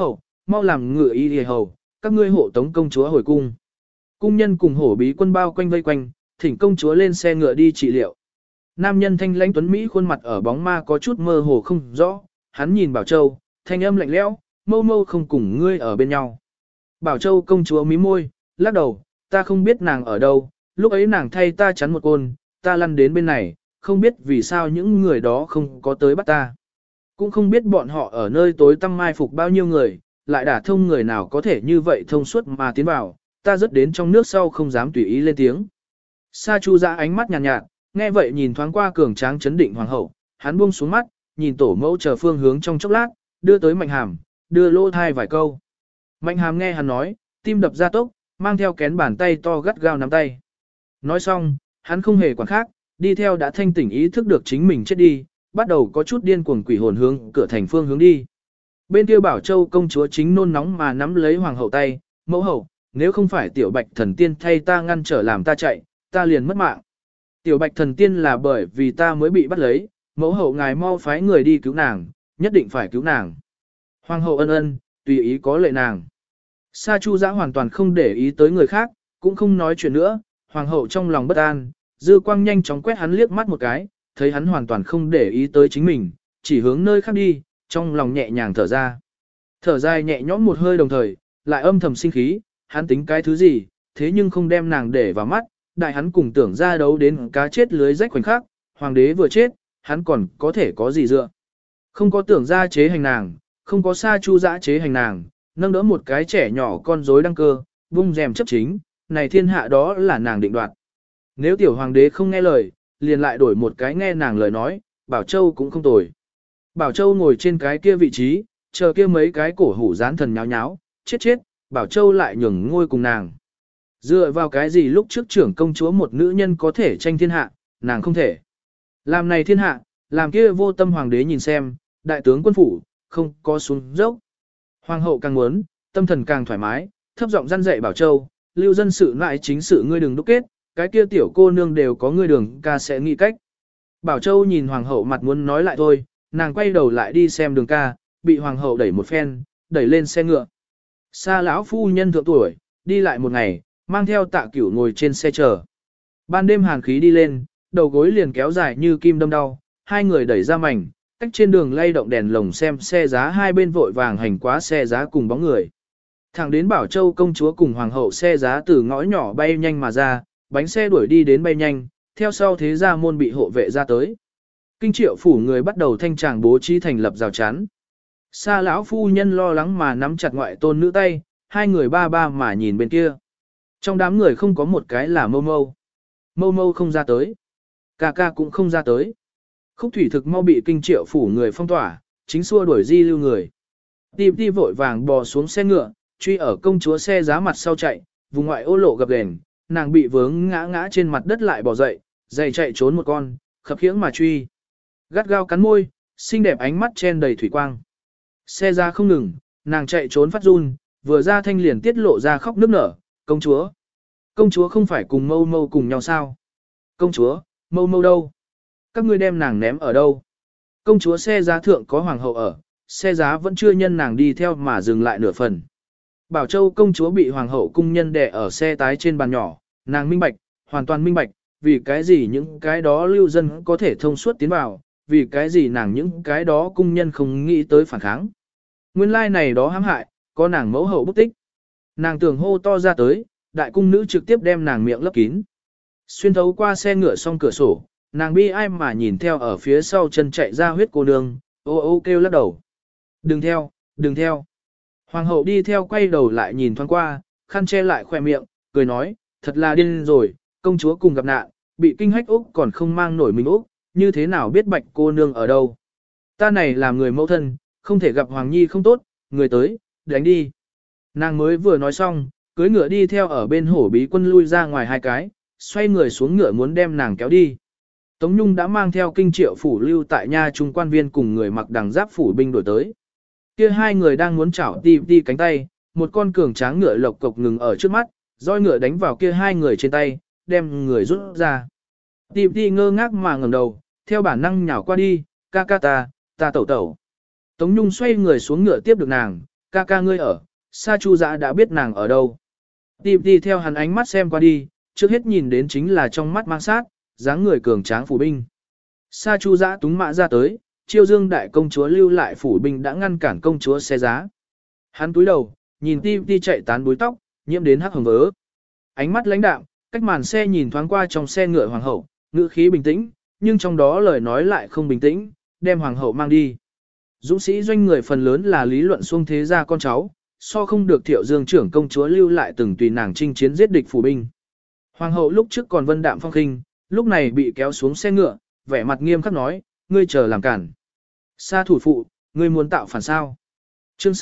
Speaker 1: mau làm ngựa y hề hầu, các ngươi hộ tống công chúa hồi cung. Cung nhân cùng hổ bí quân bao quanh vây quanh, thỉnh công chúa lên xe ngựa đi trị liệu. Nam nhân thanh lãnh tuấn Mỹ khuôn mặt ở bóng ma có chút mơ hồ không rõ, hắn nhìn Bảo Châu, thanh âm lạnh lẽo, mâu mâu không cùng ngươi ở bên nhau. Bảo Châu công chúa mí môi, lắc đầu, ta không biết nàng ở đâu, lúc ấy nàng thay ta chắn một côn, ta lăn đến bên này, không biết vì sao những người đó không có tới bắt ta. Cũng không biết bọn họ ở nơi tối tăm mai phục bao nhiêu người, lại đả thông người nào có thể như vậy thông suốt mà tiến vào, ta rớt đến trong nước sau không dám tùy ý lên tiếng. Sa Chu Giã ánh mắt nhàn nhạt, nghe vậy nhìn thoáng qua cường tráng chấn định hoàng hậu, hắn buông xuống mắt, nhìn tổ mẫu chờ phương hướng trong chốc lát, đưa tới Mạnh Hàm, đưa lô thai vài câu. Mạnh Hàm nghe hắn nói, tim đập ra tốc, mang theo kén bàn tay to gắt gao nắm tay. Nói xong, hắn không hề quản khác, đi theo đã thanh tỉnh ý thức được chính mình chết đi, bắt đầu có chút điên cuồng quỷ hồn hướng cửa thành phương hướng đi. Bên kia Bảo Châu công chúa chính nôn nóng mà nắm lấy hoàng hậu tay, mẫu hậu, nếu không phải tiểu bạch thần tiên thay ta ngăn trở làm ta chạy, ta liền mất mạng. Tiểu bạch thần tiên là bởi vì ta mới bị bắt lấy, mẫu hậu ngài mau phái người đi cứu nàng, nhất định phải cứu nàng. Hoàng hậu ân ân, tùy ý có lệ nàng. Sa Chu Giã hoàn toàn không để ý tới người khác, cũng không nói chuyện nữa, hoàng hậu trong lòng bất an, dư quang nhanh chóng quét hắn liếc mắt một cái, thấy hắn hoàn toàn không để ý tới chính mình, chỉ hướng nơi khác đi, trong lòng nhẹ nhàng thở ra. Thở dài nhẹ nhõm một hơi đồng thời, lại âm thầm sinh khí, hắn tính cái thứ gì, thế nhưng không đem nàng để vào mắt, đại hắn cùng tưởng ra đấu đến cá chết lưới rách khoảnh khắc, hoàng đế vừa chết, hắn còn có thể có gì dựa. Không có tưởng ra chế hành nàng, không có Sa Chu Giã chế hành nàng, nâng đỡ một cái trẻ nhỏ con rối đăng cơ, vung rèm chấp chính, này thiên hạ đó là nàng định đoạt. Nếu tiểu hoàng đế không nghe lời, liền lại đổi một cái nghe nàng lời nói, Bảo Châu cũng không tồi. Bảo Châu ngồi trên cái kia vị trí, chờ kia mấy cái cổ hủ gián thần nháo nháo, chết, Bảo Châu lại nhường ngôi cùng nàng. Dựa vào cái gì lúc trước trưởng công chúa một nữ nhân có thể tranh thiên hạ, nàng không thể. Làm này thiên hạ, làm kia vô tâm hoàng đế nhìn xem, đại tướng quân phủ, không có xuống dốc. Hoàng hậu càng muốn, tâm thần càng thoải mái, thấp giọng răn dạy Bảo Châu, lưu dân sự lại chính sự ngươi đừng đúc kết, cái kia tiểu cô nương đều có ngươi đường ca sẽ nghĩ cách. Bảo Châu nhìn hoàng hậu mặt muốn nói lại thôi, nàng quay đầu lại đi xem đường ca, bị hoàng hậu đẩy một phen, đẩy lên xe ngựa. Sa lão phu nhân thượng tuổi, đi lại một ngày, mang theo Tạ Cửu ngồi trên xe chờ. Ban đêm hàn khí đi lên, đầu gối liền kéo dài như kim đâm đau, hai người đẩy ra mảnh, cách trên đường lay động đèn lồng xem xe giá hai bên vội vàng hành quá xe giá cùng bóng người. Thẳng đến Bảo Châu công chúa cùng hoàng hậu xe giá từ ngõ nhỏ bay nhanh mà ra, bánh xe đuổi đi đến bay nhanh, theo sau thế gia môn bị hộ vệ ra tới. Kinh Triệu phủ người bắt đầu thanh tràng bố trí thành lập rào chắn. Sa lão phu nhân lo lắng mà nắm chặt ngoại tôn nữ tay, hai người ba ba mà nhìn bên kia. Trong đám người không có một cái là mâu mâu. Mâu mâu không ra tới. Ca ca cũng không ra tới. Khúc thủy thực mau bị Kinh Triệu phủ người phong tỏa, chính xua đuổi di lưu người. Ti vội vàng bò xuống xe ngựa, truy ở công chúa xe giá mặt sau chạy, vùng ngoại ô lộ gập ghềnh, nàng bị vướng ngã trên mặt đất lại bò dậy, giày chạy trốn một con, khập khiễng mà truy. Gắt gao cắn môi, xinh đẹp ánh mắt chen đầy thủy quang. Xe ra không ngừng, nàng chạy trốn phát run, vừa ra thanh liền tiết lộ ra khóc nức nở, công chúa. Công chúa không phải cùng mâu mâu cùng nhau sao? Công chúa, mâu mâu đâu? Các ngươi đem nàng ném ở đâu? Công chúa xe giá thượng có hoàng hậu ở, xe giá vẫn chưa nhân nàng đi theo mà dừng lại nửa phần. Bảo Châu công chúa bị hoàng hậu cung nhân đè ở xe tái trên bàn nhỏ, nàng minh bạch, hoàn toàn minh bạch, vì cái gì những cái đó lưu dân có thể thông suốt tiến vào, vì cái gì nàng những cái đó cung nhân không nghĩ tới phản kháng. Nguyên lai này đó hãm hại, có nàng mẫu hậu bút tích. Nàng tưởng hô to ra tới, đại cung nữ trực tiếp đem nàng miệng lấp kín. Xuyên thấu qua xe ngựa song cửa sổ, nàng bi ai mà nhìn theo ở phía sau chân chạy ra huyết cô nương, ô ô kêu lắc đầu. Đừng theo, đừng theo. Hoàng hậu đi theo quay đầu lại nhìn thoáng qua, khăn che lại khoe miệng, cười nói, thật là điên rồi, công chúa cùng gặp nạn, bị kinh hách Úc còn không mang nổi mình Úc, như thế nào biết bạch cô nương ở đâu. Ta này làm người mẫu thân, không thể gặp Hoàng Nhi không tốt, người tới, đánh đi. Nàng mới vừa nói xong, cưới ngựa đi theo ở bên hổ bí quân lui ra ngoài hai cái, xoay người xuống ngựa muốn đem nàng kéo đi. Tống Nhung đã mang theo Kinh Triệu phủ lưu tại nha trung quan viên cùng người mặc đằng giáp phủ binh đổi tới. Kia hai người đang muốn chảo ti cánh tay, một con cường tráng ngựa lộc cộc ngừng ở trước mắt, roi ngựa đánh vào kia hai người trên tay, đem người rút ra. Ti ngơ ngác mà ngẩng đầu, theo bản năng nhào qua đi, ca ca ta tẩu tẩu. Tống Nhung xoay người xuống ngựa tiếp được nàng, ca ca ngươi ở, Sa Chu Dã đã biết nàng ở đâu. Đi theo hắn ánh mắt xem qua đi, trước hết nhìn đến chính là trong mắt mang sát, dáng người cường tráng phủ binh. Sa Chu Dã túng mã ra tới, Chiêu Dương đại công chúa lưu lại phủ binh đã ngăn cản công chúa xe giá. Hắn túi đầu, nhìn Ti chạy tán búi tóc, nhiễm đến hắc hồng vớ. Ánh mắt lãnh đạm, cách màn xe nhìn thoáng qua trong xe ngựa hoàng hậu, ngữ khí bình tĩnh, nhưng trong đó lời nói lại không bình tĩnh, đem hoàng hậu mang đi. Dũng sĩ doanh người phần lớn là lý luận xuông thế gia con cháu, so không được Thiệu Dương trưởng công chúa lưu lại từng tùy nàng chinh chiến giết địch phủ binh. Hoàng hậu lúc trước còn vân đạm phong khinh, lúc này bị kéo xuống xe ngựa, vẻ mặt nghiêm khắc nói, ngươi chờ làm cản. Sa thủ phụ, ngươi muốn tạo phản sao? Chương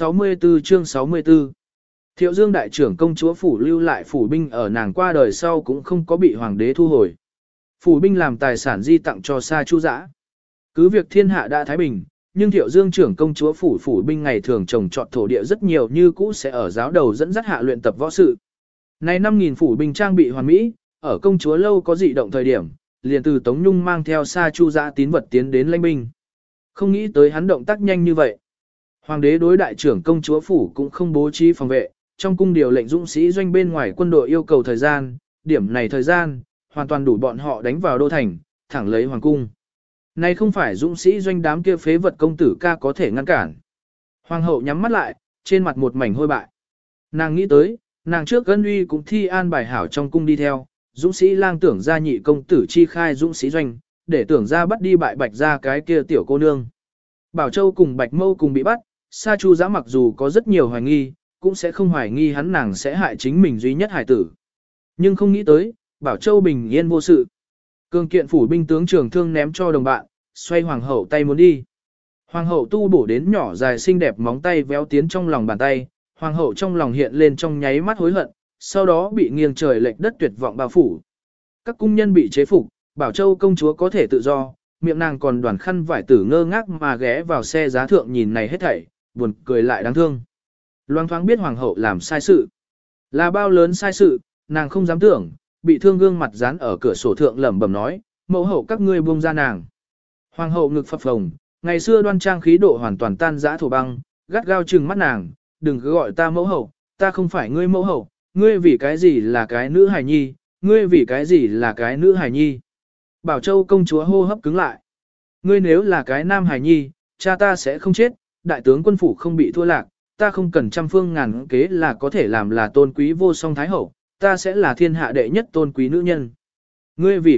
Speaker 1: 64. Thiệu Dương đại trưởng công chúa phủ lưu lại phủ binh ở nàng qua đời sau cũng không có bị hoàng đế thu hồi. Phủ binh làm tài sản di tặng cho Sa Chu Dã. Cứ việc thiên hạ đã thái bình, nhưng Thiệu Dương trưởng công chúa phủ binh ngày thường trồng trọt thổ địa rất nhiều như cũ sẽ ở giáo đầu dẫn dắt hạ luyện tập võ sự. Này 5.000 phủ binh trang bị hoàn mỹ, ở công chúa lâu có dị động thời điểm, liền từ Tống Nhung mang theo Sa Chu Dã tín vật tiến đến lãnh binh. Không nghĩ tới hắn động tác nhanh như vậy. Hoàng đế đối đại trưởng công chúa phủ cũng không bố trí phòng vệ, trong cung điều lệnh dũng sĩ doanh bên ngoài quân đội yêu cầu thời gian, điểm này thời gian, hoàn toàn đủ bọn họ đánh vào đô thành, thẳng lấy hoàng cung. Này không phải dũng sĩ doanh đám kia phế vật công tử ca có thể ngăn cản. Hoàng hậu nhắm mắt lại, trên mặt một mảnh hôi bại. Nàng nghĩ tới, nàng trước ân uy cũng thi an bài hảo trong cung đi theo, dũng sĩ lang tưởng ra nhị công tử chi khai dũng sĩ doanh, để tưởng ra bắt đi bại bạch ra cái kia tiểu cô nương. Bảo Châu cùng Bạch Mâu cùng bị bắt, Sa Chu Dã mặc dù có rất nhiều hoài nghi, cũng sẽ không hoài nghi hắn nàng sẽ hại chính mình duy nhất hải tử. Nhưng không nghĩ tới, Bảo Châu bình yên vô sự. Cường kiện phủ binh tướng trường thương ném cho đồng bạn, xoay hoàng hậu tay muốn đi. Hoàng hậu tu bổ đến nhỏ dài xinh đẹp móng tay véo tiến trong lòng bàn tay, hoàng hậu trong lòng hiện lên trong nháy mắt hối hận, sau đó bị nghiêng trời lệch đất tuyệt vọng bao phủ. Các cung nhân bị chế phục, Bảo Châu công chúa có thể tự do, miệng nàng còn đoàn khăn vải tử ngơ ngác mà ghé vào xe giá thượng nhìn này hết thảy, buồn cười lại đáng thương. Loan thoáng biết hoàng hậu làm sai sự. Là bao lớn sai sự, nàng không dám tưởng, bị thương gương mặt dán ở cửa sổ thượng lẩm bẩm nói, mẫu hậu các ngươi buông ra nàng. Hoàng hậu ngực phập phồng, ngày xưa đoan trang khí độ hoàn toàn tan rã thổ băng, gắt gao trừng mắt nàng, đừng cứ gọi ta mẫu hậu, ta không phải ngươi mẫu hậu, ngươi vì cái gì là cái nữ hài nhi, ngươi vì cái gì là cái nữ hài nhi. Bảo Châu công chúa hô hấp cứng lại. Ngươi nếu là cái nam hài nhi, cha ta sẽ không chết, đại tướng quân phủ không bị thua lạc, ta không cần trăm phương ngàn kế là có thể làm là tôn quý vô song thái hậu, ta sẽ là thiên hạ đệ nhất tôn quý nữ nhân. Ngươi vì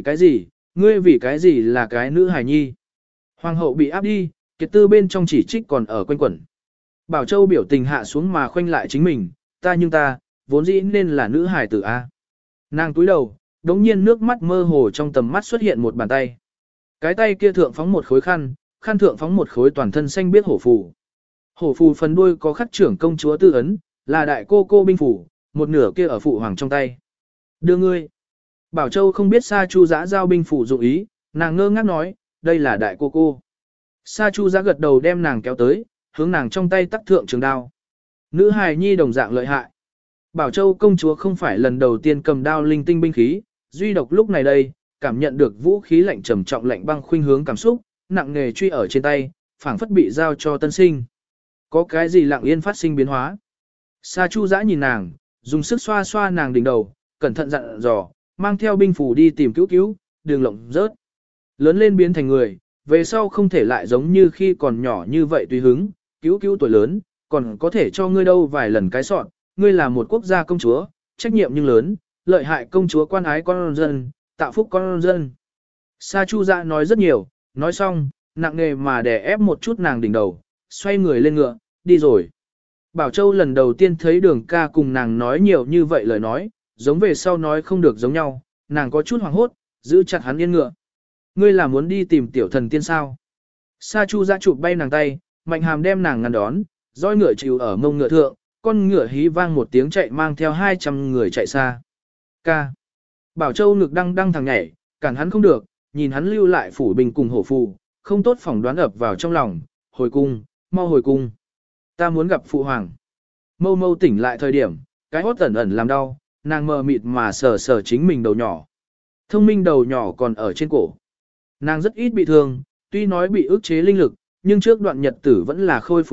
Speaker 1: cái gì là cái nữ hài nhi. Hoàng hậu bị áp đi, kiệt tư bên trong chỉ trích còn ở quanh quẩn. Bảo Châu biểu tình hạ xuống mà khoanh lại chính mình, ta, vốn dĩ nên là nữ hài tử A. Nàng túi đầu, đống nhiên nước mắt mơ hồ trong tầm mắt xuất hiện một bàn tay. Cái tay kia thượng phóng một khối khăn, khăn thượng phóng một khối toàn thân xanh biếc hổ phù. Hổ phù phần đuôi có khắc trưởng công chúa tư ấn, là đại cô binh phủ, một nửa kia ở phụ hoàng trong tay. Đưa ngươi. Bảo Châu không biết Sa Chu Dã giao binh phủ dụng ý, nàng ngơ ngác nói, đây là đại cô. Sa Chu Dã gật đầu đem nàng kéo tới, hướng nàng trong tay tắc thượng trường đao. Nữ hài nhi đồng dạng lợi hại. Bảo Châu công chúa không phải lần đầu tiên cầm đao linh tinh binh khí, duy độc lúc này đây, cảm nhận được vũ khí lạnh trầm trọng lạnh băng khuynh hướng cảm xúc, nặng nề truy ở trên tay, phảng phất bị giao cho tân sinh. Có cái gì lặng yên phát sinh biến hóa? Sa Chu Dã nhìn nàng, dùng sức xoa xoa nàng đỉnh đầu, cẩn thận dặn dò, mang theo binh phủ đi tìm cứu, đường lộng rớt. Lớn lên biến thành người, về sau không thể lại giống như khi còn nhỏ như vậy tùy hứng, cứu tuổi lớn, còn có thể cho ngươi đâu vài lần cái sọn, ngươi là một quốc gia công chúa, trách nhiệm nhưng lớn, lợi hại công chúa quan ái con dân, tạo phúc con dân. Sa Chu Dã nói rất nhiều, nói xong, nặng nề mà đè ép một chút nàng đỉnh đầu, xoay người lên ngựa, đi rồi. Bảo Châu lần đầu tiên thấy Đường ca cùng nàng nói nhiều như vậy lời nói, giống về sau nói không được giống nhau, nàng có chút hoảng hốt, giữ chặt hắn yên ngựa. Ngươi là muốn đi tìm tiểu thần tiên sao? Sa Chu Dã chụp bay nàng tay, mạnh hàm đem nàng ngăn đón, roi ngựa chịu ở mông ngựa thượng, con ngựa hí vang một tiếng chạy mang theo 200 người chạy xa. Ca. Bảo Châu ngực đăng thằng nhảy, cản hắn không được, nhìn hắn lưu lại phủ binh cùng hổ phù, không tốt phỏng đoán ập vào trong lòng, hồi cung, mau hồi cung. Ta muốn gặp phụ hoàng. Mâu tỉnh lại thời điểm, cái hót ẩn làm đau, nàng mờ mịt mà sờ chính mình đầu nhỏ. Thông minh đầu nhỏ còn ở trên cổ. Nàng rất ít bị thương, tuy nói bị ức chế linh lực, nhưng trước đoạn nhật tử vẫn là khôi phục chút,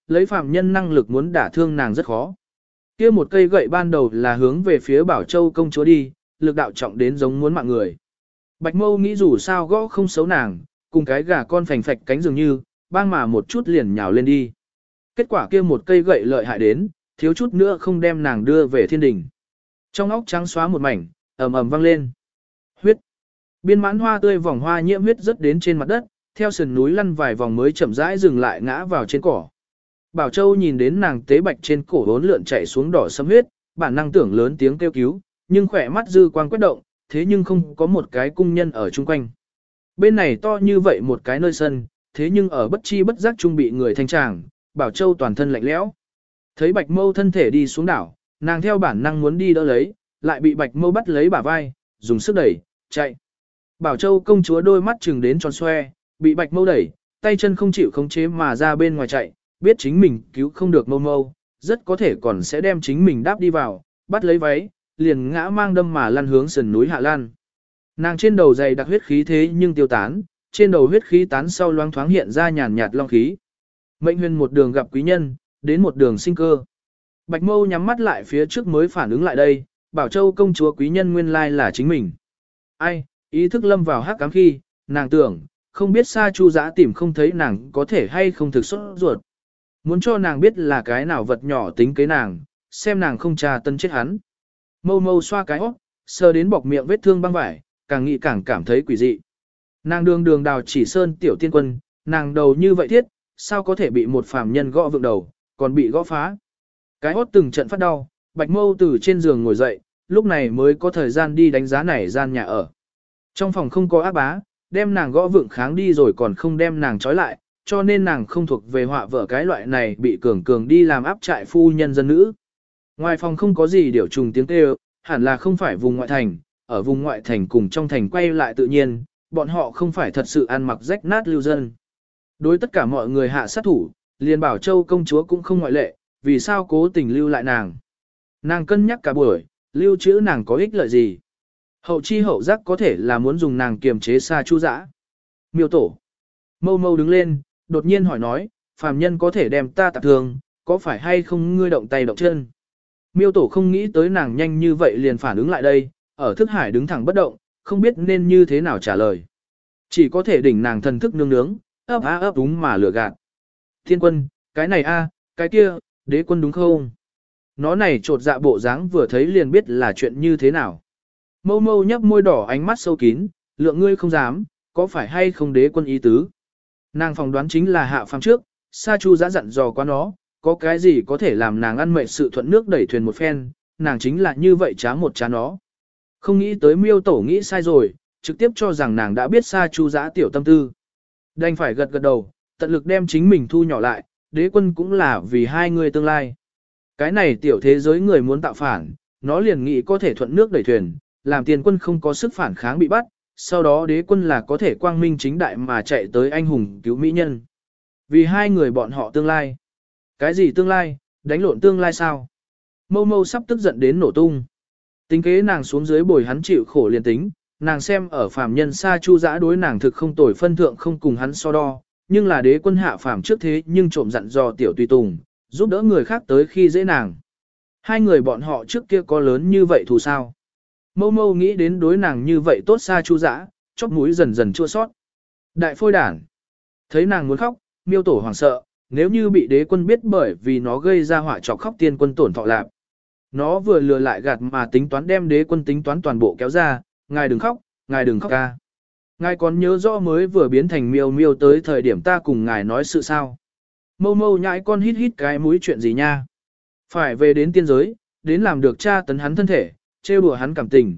Speaker 1: lấy phàm nhân năng lực muốn đả thương nàng rất khó. Kia một cây gậy ban đầu là hướng về phía Bảo Châu công chúa đi, lực đạo trọng đến giống muốn mạng người. Bạch Mâu nghĩ dù sao gõ không xấu nàng, cùng cái gà con phành phạch cánh dường như, bang mà một chút liền nhào lên đi. Kết quả kia một cây gậy lợi hại đến, thiếu chút nữa không đem nàng đưa về thiên đình. Trong óc trắng xóa một mảnh, ầm ầm vang lên. Huyết. Biên mãn hoa tươi vòng hoa nhiễm huyết rớt đến trên mặt đất, theo sườn núi lăn vài vòng mới chậm rãi dừng lại ngã vào trên cỏ. Bảo Châu nhìn đến nàng tế bạch trên cổ hốn lượn chảy xuống đỏ sẫm huyết, bản năng tưởng lớn tiếng kêu cứu, nhưng khỏe mắt dư quang quét động, thế nhưng không có một cái cung nhân ở chung quanh. Bên này to như vậy một cái nơi sân, thế nhưng ở bất chi bất giác trung bị người thanh tràng, Bảo Châu toàn thân lạnh lẽo. Thấy Bạch Mâu thân thể đi xuống đảo, nàng theo bản năng muốn đi đỡ lấy, lại bị Bạch Mâu bắt lấy bả vai, dùng sức đẩy, chạy. Bảo Châu công chúa đôi mắt trừng đến tròn xoe, bị Bạch Mâu đẩy, tay chân không chịu khống chế mà ra bên ngoài chạy, biết chính mình cứu không được Mâu Mâu, rất có thể còn sẽ đem chính mình đáp đi vào, bắt lấy váy, liền ngã mang đâm mà lăn hướng sườn núi hạ lan. Nàng trên đầu dày đặc huyết khí thế nhưng tiêu tán, trên đầu huyết khí tán sau loáng thoáng hiện ra nhàn nhạt long khí. Mệnh huyền một đường gặp quý nhân, đến một đường sinh cơ. Bạch Mâu nhắm mắt lại phía trước mới phản ứng lại đây, Bảo Châu công chúa quý nhân nguyên lai là chính mình. Ai, ý thức lâm vào hắc ám khi, nàng tưởng, không biết Sa Chu Dã tìm không thấy nàng có thể hay không thực xuất ruột. Muốn cho nàng biết là cái nào vật nhỏ tính kế nàng, xem nàng không trà tân chết hắn. Mâu Mâu xoa cái óc, sờ đến bọc miệng vết thương băng vải, càng nghĩ càng cảm thấy quỷ dị. Nàng đường đường đào chỉ sơn tiểu tiên quân, nàng đầu như vậy thiết, sao có thể bị một phàm nhân gõ vượng đầu, còn bị gõ phá. Cái hốt từng trận phát đau, Bạch Mâu từ trên giường ngồi dậy, lúc này mới có thời gian đi đánh giá này gian nhà ở. Trong phòng không có ác bá, đem nàng gõ vượng kháng đi rồi còn không đem nàng trói lại, cho nên nàng không thuộc về họa vợ cái loại này bị cường cường đi làm áp trại phu nhân dân nữ. Ngoài phòng không có gì điều trùng tiếng kêu, hẳn là không phải vùng ngoại thành, ở vùng ngoại thành cùng trong thành quay lại tự nhiên, bọn họ không phải thật sự ăn mặc rách nát lưu dân. Đối tất cả mọi người hạ sát thủ, liền Bảo Châu công chúa cũng không ngoại lệ, vì sao cố tình lưu lại nàng. Nàng cân nhắc cả buổi, lưu trữ nàng có ích lợi gì. Hậu chi hậu giác có thể là muốn dùng nàng kiềm chế Sa Chu Dã. Miêu tổ. Mâu Mâu đứng lên, đột nhiên hỏi nói, phàm nhân có thể đem ta tạp thương, có phải hay không ngươi động tay động chân. Miêu tổ không nghĩ tới nàng nhanh như vậy liền phản ứng lại đây, ở thức hải đứng thẳng bất động, không biết nên như thế nào trả lời. Chỉ có thể đỉnh nàng thần thức nương nướng, ấp á ấp đúng mà lừa gạt. Thiên quân, cái này a, cái kia, đế quân đúng không? Nó này trột dạ bộ dáng vừa thấy liền biết là chuyện như thế nào. Mâu Mâu nhấp môi đỏ ánh mắt sâu kín, lượng ngươi không dám, có phải hay không đế quân ý tứ? Nàng phỏng đoán chính là hạ phàm trước, Sa Chu Dã dặn dò qua nó, có cái gì có thể làm nàng ăn mệt sự thuận nước đẩy thuyền một phen, nàng chính là như vậy chá một chá nó. Không nghĩ tới Miêu tổ nghĩ sai rồi, trực tiếp cho rằng nàng đã biết Sa Chu Dã tiểu tâm tư. Đành phải gật gật đầu, tận lực đem chính mình thu nhỏ lại, đế quân cũng là vì hai người tương lai. Cái này tiểu thế giới người muốn tạo phản, nó liền nghĩ có thể thuận nước đẩy thuyền, làm tiền quân không có sức phản kháng bị bắt, sau đó đế quân là có thể quang minh chính đại mà chạy tới anh hùng cứu mỹ nhân. Vì hai người bọn họ tương lai. Cái gì tương lai, đánh lộn tương lai sao? Mâu Mâu sắp tức giận đến nổ tung. Tính kế nàng xuống dưới bồi hắn chịu khổ liền tính, nàng xem ở phàm nhân Sa Chu Dã đối nàng thực không tồi phân thượng không cùng hắn so đo, nhưng là đế quân hạ phàm trước thế nhưng trộm dặn dò tiểu tùy tùng, giúp đỡ người khác tới khi dễ nàng. Hai người bọn họ trước kia có lớn như vậy thù sao? Mâu Mâu nghĩ đến đối nàng như vậy tốt Sa Chu Dã, chóp mũi dần dần chua sót. Đại phôi đản. Thấy nàng muốn khóc, Miêu tổ hoảng sợ, nếu như bị đế quân biết bởi vì nó gây ra họa chọc khóc tiên quân tổn thọ lạc. Nó vừa lừa lại gạt mà tính toán đem đế quân tính toán toàn bộ kéo ra, ngài đừng khóc ca. Ngài còn nhớ rõ mới vừa biến thành miêu miêu tới thời điểm ta cùng ngài nói sự sao. Mâu Mâu nhãi con hít hít cái mũi chuyện gì nha. Phải về đến tiên giới, đến làm được tra tấn hắn thân thể, trêu đùa hắn cảm tình,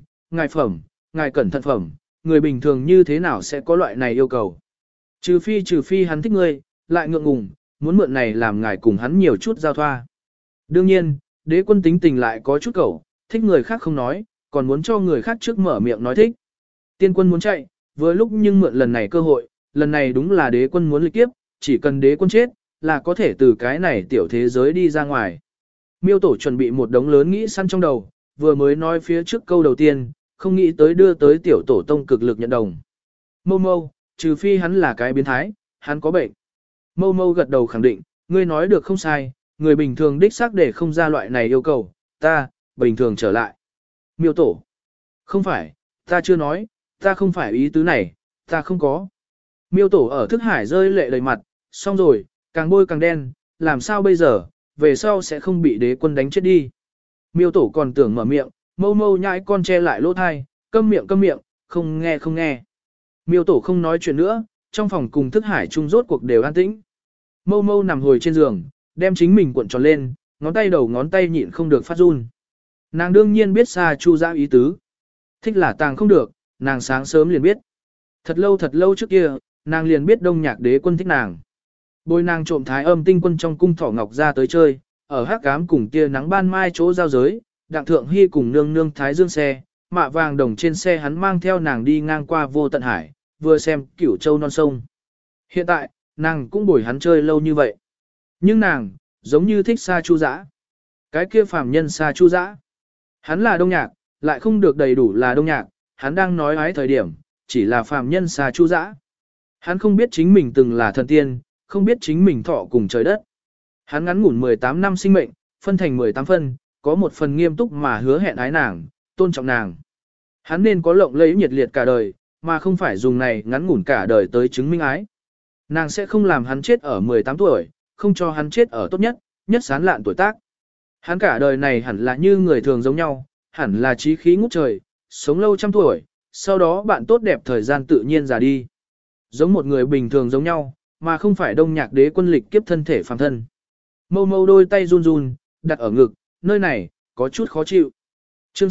Speaker 1: ngài cẩn thận phẩm, người bình thường như thế nào sẽ có loại này yêu cầu. Trừ phi hắn thích ngươi, lại ngượng ngùng, muốn mượn này làm ngài cùng hắn nhiều chút giao thoa. Đương nhiên, đế quân tính tình lại có chút cẩu, thích người khác không nói, còn muốn cho người khác trước mở miệng nói thích. Tiên quân muốn chạy, vừa lúc nhưng mượn lần này cơ hội, lần này đúng là đế quân muốn lịch kiếp, chỉ cần đế quân chết, là có thể từ cái này tiểu thế giới đi ra ngoài. Miêu tổ chuẩn bị một đống lớn nghĩ săn trong đầu, vừa mới nói phía trước câu đầu tiên, không nghĩ tới đưa tới tiểu tổ tông cực lực nhận đồng. Mâu Mâu, trừ phi hắn là cái biến thái, hắn có bệnh. Mâu Mâu gật đầu khẳng định, ngươi nói được không sai, người bình thường đích xác để không ra loại này yêu cầu, ta, bình thường trở lại. Miêu tổ. Không phải, ta chưa nói, ta không phải ý tứ này, ta không có. Miêu tổ ở thức hải rơi lệ đầy mặt, xong rồi, càng bôi càng đen, làm sao bây giờ, về sau sẽ không bị đế quân đánh chết đi. Miêu tổ còn tưởng mở miệng, mâu mâu nhãi con che lại lỗ thai, câm miệng, không nghe không nghe. Miêu tổ không nói chuyện nữa, trong phòng cùng thức hải chung rốt cuộc đều an tĩnh. Mâu mâu nằm hồi trên giường, đem chính mình cuộn tròn lên, ngón tay đầu ngón tay nhịn không được phát run. Nàng đương nhiên biết Sa Chu Dã ý tứ. Thích là tàng không được, nàng sáng sớm liền biết. Thật lâu trước kia, nàng liền biết Đông Nhạc Đế quân thích nàng. Bồi nàng trộm Thái Âm Tinh Quân trong cung thỏ ngọc ra tới chơi, ở hắc ám cùng tia nắng ban mai chỗ giao giới, Đặng Thượng Hy cùng nương nương Thái Dương xe, mạ vàng đồng trên xe hắn mang theo nàng đi ngang qua vô tận hải, vừa xem Cửu Châu non sông. Hiện tại, nàng cũng bồi hắn chơi lâu như vậy. Nhưng nàng, giống như thích Sa Chu Dã. Cái kia phàm nhân Sa Chu Dã. Hắn là Đông Nhạc, lại không được đầy đủ là Đông Nhạc, hắn đang nói ái thời điểm, chỉ là phàm nhân Sa Chu Dã. Hắn không biết chính mình từng là thần tiên, không biết chính mình thọ cùng trời đất. Hắn ngắn ngủn 18 năm sinh mệnh, phân thành 18 phân, có một phần nghiêm túc mà hứa hẹn ái nàng, tôn trọng nàng. Hắn nên có lộng lẫy nhiệt liệt cả đời, mà không phải dùng này ngắn ngủn cả đời tới chứng minh ái. Nàng sẽ không làm hắn chết ở 18 tuổi, không cho hắn chết ở tốt nhất, nhất sán lạn tuổi tác. Hắn cả đời này hẳn là như người thường giống nhau, hẳn là trí khí ngút trời, sống lâu trăm tuổi, sau đó bạn tốt đẹp thời gian tự nhiên già đi. Giống một người bình thường giống nhau, mà không phải Đông Nhạc Đế quân lịch kiếp thân thể phàm thân. Mâu mâu đôi tay run run, đặt ở ngực, nơi này, có chút khó chịu. Chương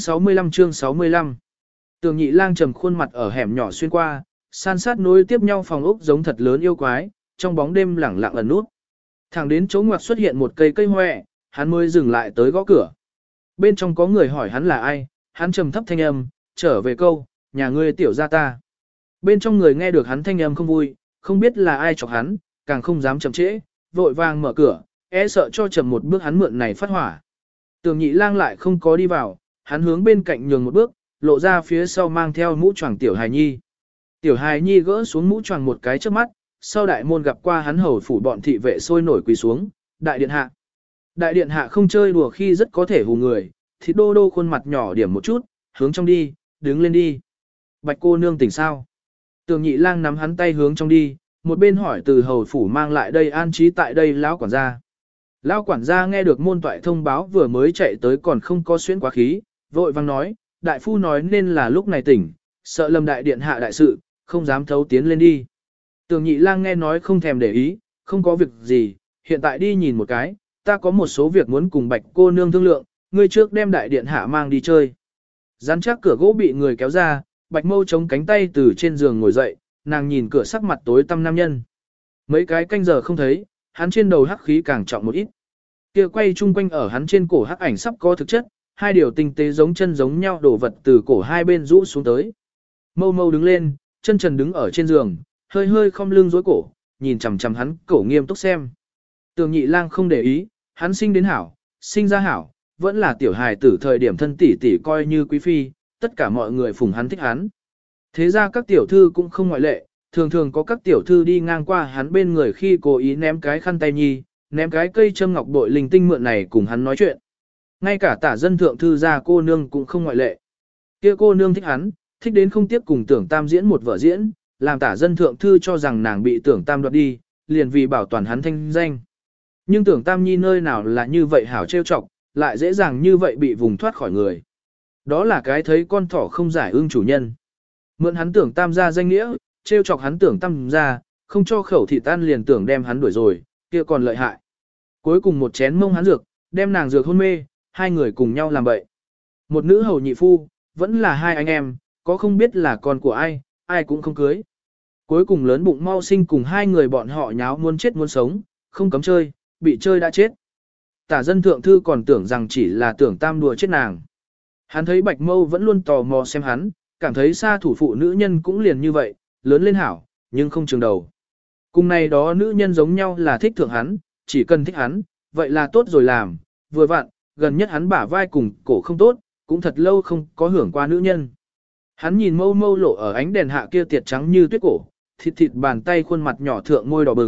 Speaker 1: 65 Tường Nhị Lang trầm khuôn mặt ở hẻm nhỏ xuyên qua, san sát nối tiếp nhau phòng ốc giống thật lớn yêu quái, trong bóng đêm lẳng lặng ẩn nút. Thẳng đến chỗ ngoặc xuất hiện một cây hoè, hắn mới dừng lại tới gõ cửa. Bên trong có người hỏi hắn là ai, hắn trầm thấp thanh âm, trở về câu, nhà ngươi tiểu gia ta. Bên trong người nghe được hắn thanh âm không vui, không biết là ai chọc hắn, càng không dám chậm trễ, vội vàng mở cửa, e sợ cho chậm một bước hắn mượn này phát hỏa. Tường Nhị Lang lại không có đi vào, hắn hướng bên cạnh nhường một bước, lộ ra phía sau mang theo mũ choàng tiểu hài nhi. Tiểu hài nhi gỡ xuống mũ choàng một cái trước mắt, sau đại môn gặp qua hắn hầu phủ bọn thị vệ sôi nổi quỳ xuống, đại điện hạ. Đại điện hạ không chơi đùa khi rất có thể hù người, thịt đô đô khuôn mặt nhỏ điểm một chút, hướng trong đi, đứng lên đi. Bạch cô nương tỉnh sao? Tường Nhị Lang nắm hắn tay hướng trong đi, một bên hỏi từ hầu phủ mang lại đây an trí tại đây lão quản gia. Lão quản gia nghe được môn toại thông báo vừa mới chạy tới còn không có xuyên quá khí, vội vang nói, đại phu nói nên là lúc này tỉnh, sợ lầm đại điện hạ đại sự, không dám thấu tiến lên đi. Tường Nhị Lang nghe nói không thèm để ý, không có việc gì, hiện tại đi nhìn một cái, ta có một số việc muốn cùng Bạch cô nương thương lượng, ngươi trước đem đại điện hạ mang đi chơi. Rắn chắc cửa gỗ bị người kéo ra, Bạch Mâu chống cánh tay từ trên giường ngồi dậy, nàng nhìn cửa sắc mặt tối tăm nam nhân. Mấy cái canh giờ không thấy, hắn trên đầu hắc khí càng trọng một ít. Kia quay chung quanh ở hắn trên cổ hắc ảnh sắp có thực chất, hai điều tinh tế giống chân giống nhau đổ vật từ cổ hai bên rũ xuống tới. Mâu Mâu đứng lên, chân trần đứng ở trên giường, hơi hơi khom lưng dối cổ, nhìn chằm chằm hắn cổ nghiêm túc xem. Tường Nhị Lang không để ý, hắn sinh đến hảo, sinh ra hảo, vẫn là tiểu hài tử thời điểm thân tỷ tỷ coi như quý phi, tất cả mọi người phùng hắn thích hắn. Thế ra các tiểu thư cũng không ngoại lệ, thường thường có các tiểu thư đi ngang qua hắn bên người khi cố ý ném cái khăn tay nhi, ném cái cây châm ngọc bội linh tinh mượn này cùng hắn nói chuyện. Ngay cả tả dân thượng thư gia cô nương cũng không ngoại lệ. Kia cô nương thích hắn, thích đến không tiếc cùng Tưởng Tam diễn một vở diễn, làm tả dân thượng thư cho rằng nàng bị Tưởng Tam đoạt đi, liền vì bảo toàn hắn thanh danh. Nhưng Tưởng Tam nhi nơi nào là như vậy hảo trêu chọc, lại dễ dàng như vậy bị vùng thoát khỏi người. Đó là cái thấy con thỏ không giải ương chủ nhân. Mượn hắn Tưởng Tam ra danh nghĩa, trêu chọc hắn Tưởng Tam ra, không cho khẩu thị tan liền tưởng đem hắn đuổi rồi, kia còn lợi hại. Cuối cùng một chén mông hắn dược, đem nàng dược hôn mê, hai người cùng nhau làm bậy. Một nữ hầu nhị phu, vẫn là hai anh em, có không biết là con của ai, ai cũng không cưới. Cuối cùng lớn bụng mau sinh cùng hai người bọn họ nháo muốn chết muốn sống, không cấm chơi, bị chơi đã chết. Tả dân thượng thư còn tưởng rằng chỉ là Tưởng Tam đùa chết nàng. Hắn thấy Bạch Mâu vẫn luôn tò mò xem hắn, cảm thấy xa thủ phụ nữ nhân cũng liền như vậy, lớn lên hảo, nhưng không trường đầu. Cùng này đó nữ nhân giống nhau là thích thượng hắn, chỉ cần thích hắn, vậy là tốt rồi làm, vừa vặn, gần nhất hắn bả vai cùng cổ không tốt, cũng thật lâu không có hưởng qua nữ nhân. Hắn nhìn Mâu Mâu lộ ở ánh đèn hạ kia tiệt trắng như tuyết cổ, thịt thịt bàn tay khuôn mặt nhỏ thượng môi đỏ bừng,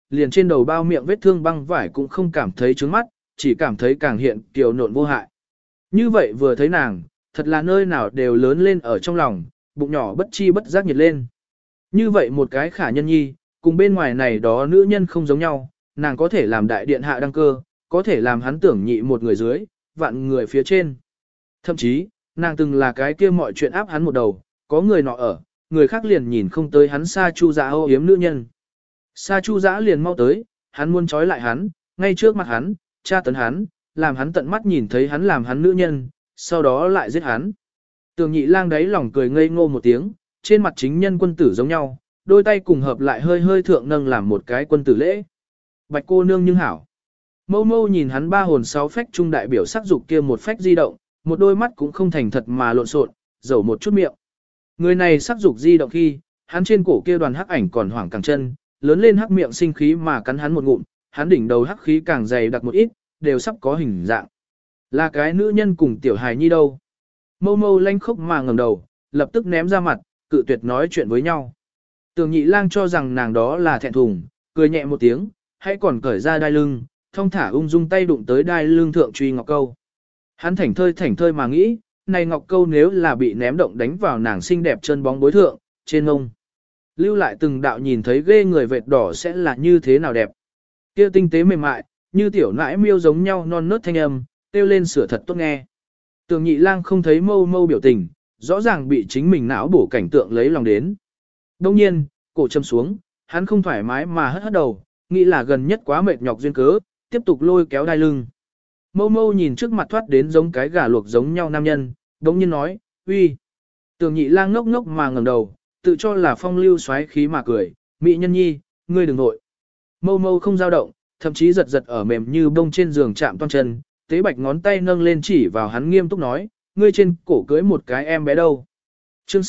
Speaker 1: liền trên đầu bao miệng vết thương băng vải cũng không cảm thấy trướng mắt, chỉ cảm thấy càng hiện kiều nộn vô hại. Như vậy vừa thấy nàng, thật là nơi nào đều lớn lên ở trong lòng, bụng nhỏ bất chi bất giác nhiệt lên. Như vậy một cái khả nhân nhi, cùng bên ngoài này đó nữ nhân không giống nhau, nàng có thể làm đại điện hạ đăng cơ, có thể làm hắn tưởng nhị một người dưới, vạn người phía trên. Thậm chí, nàng từng là cái kia mọi chuyện áp hắn một đầu, có người nọ ở, người khác liền nhìn không tới hắn Sa Chu Dã âu yếm nữ nhân. Sa Chu Dã liền mau tới, hắn muốn trói lại hắn, ngay trước mặt hắn, tra tấn hắn, làm hắn tận mắt nhìn thấy hắn làm hắn nữ nhân, sau đó lại giết hắn. Tường Nhị Lang đấy lòng cười ngây ngô một tiếng, trên mặt chính nhân quân tử giống nhau, đôi tay cùng hợp lại hơi hơi thượng nâng làm một cái quân tử lễ. Bạch cô nương nhưng hảo. Mâu mâu nhìn hắn ba hồn sáu phách trung đại biểu sắc dục kia một phách di động, một đôi mắt cũng không thành thật mà lộn xộn, dầu một chút miệng. Người này sắc dục di động khi, hắn trên cổ kia đoàn hắc ảnh còn hoảng càng chân, lớn lên hắc miệng sinh khí mà cắn hắn một ngụm, hắn đỉnh đầu hắc khí càng dày đặc một ít, đều sắp có hình dạng. Là cái nữ nhân cùng tiểu hài nhi đâu. Mâu mâu lanh khốc mà ngẩng đầu, lập tức ném ra mặt, cự tuyệt nói chuyện với nhau. Tường Nhị Lang cho rằng nàng đó là thẹn thùng, cười nhẹ một tiếng, hãy còn cởi ra đai lưng, thong thả ung dung tay đụng tới đai lưng thượng truy ngọc câu. Hắn thảnh thơi mà nghĩ, này ngọc câu nếu là bị ném động đánh vào nàng xinh đẹp chân bóng bối thượng, trên ngông. Lưu lại từng đạo nhìn thấy ghê người vệt đỏ sẽ là như thế nào đẹp. Kia tinh tế mềm mại, như tiểu nãi miêu giống nhau non nớt thanh âm, kêu lên sửa thật tốt nghe. Tường Nhị Lang không thấy mâu mâu biểu tình, rõ ràng bị chính mình não bổ cảnh tượng lấy lòng đến. Đông nhiên, cổ châm xuống, hắn không thoải mái mà hất hất đầu, nghĩ là gần nhất quá mệt nhọc duyên cớ, tiếp tục lôi kéo đai lưng. Mâu mâu nhìn trước mặt thoát đến giống cái gà luộc giống nhau nam nhân, đống nhiên nói, uy. Tường Nhị Lang ngốc ngốc mà ngẩng đầu, tự cho là phong lưu xoáy khí mà cười, mỹ nhân nhi, ngươi đừng nội. Mâu mâu không dao động, thậm chí giật giật ở mềm như bông trên giường chạm toan chân, tế bạch ngón tay nâng lên chỉ vào hắn nghiêm túc nói, ngươi trên cổ cưới một cái em bé đâu. Chương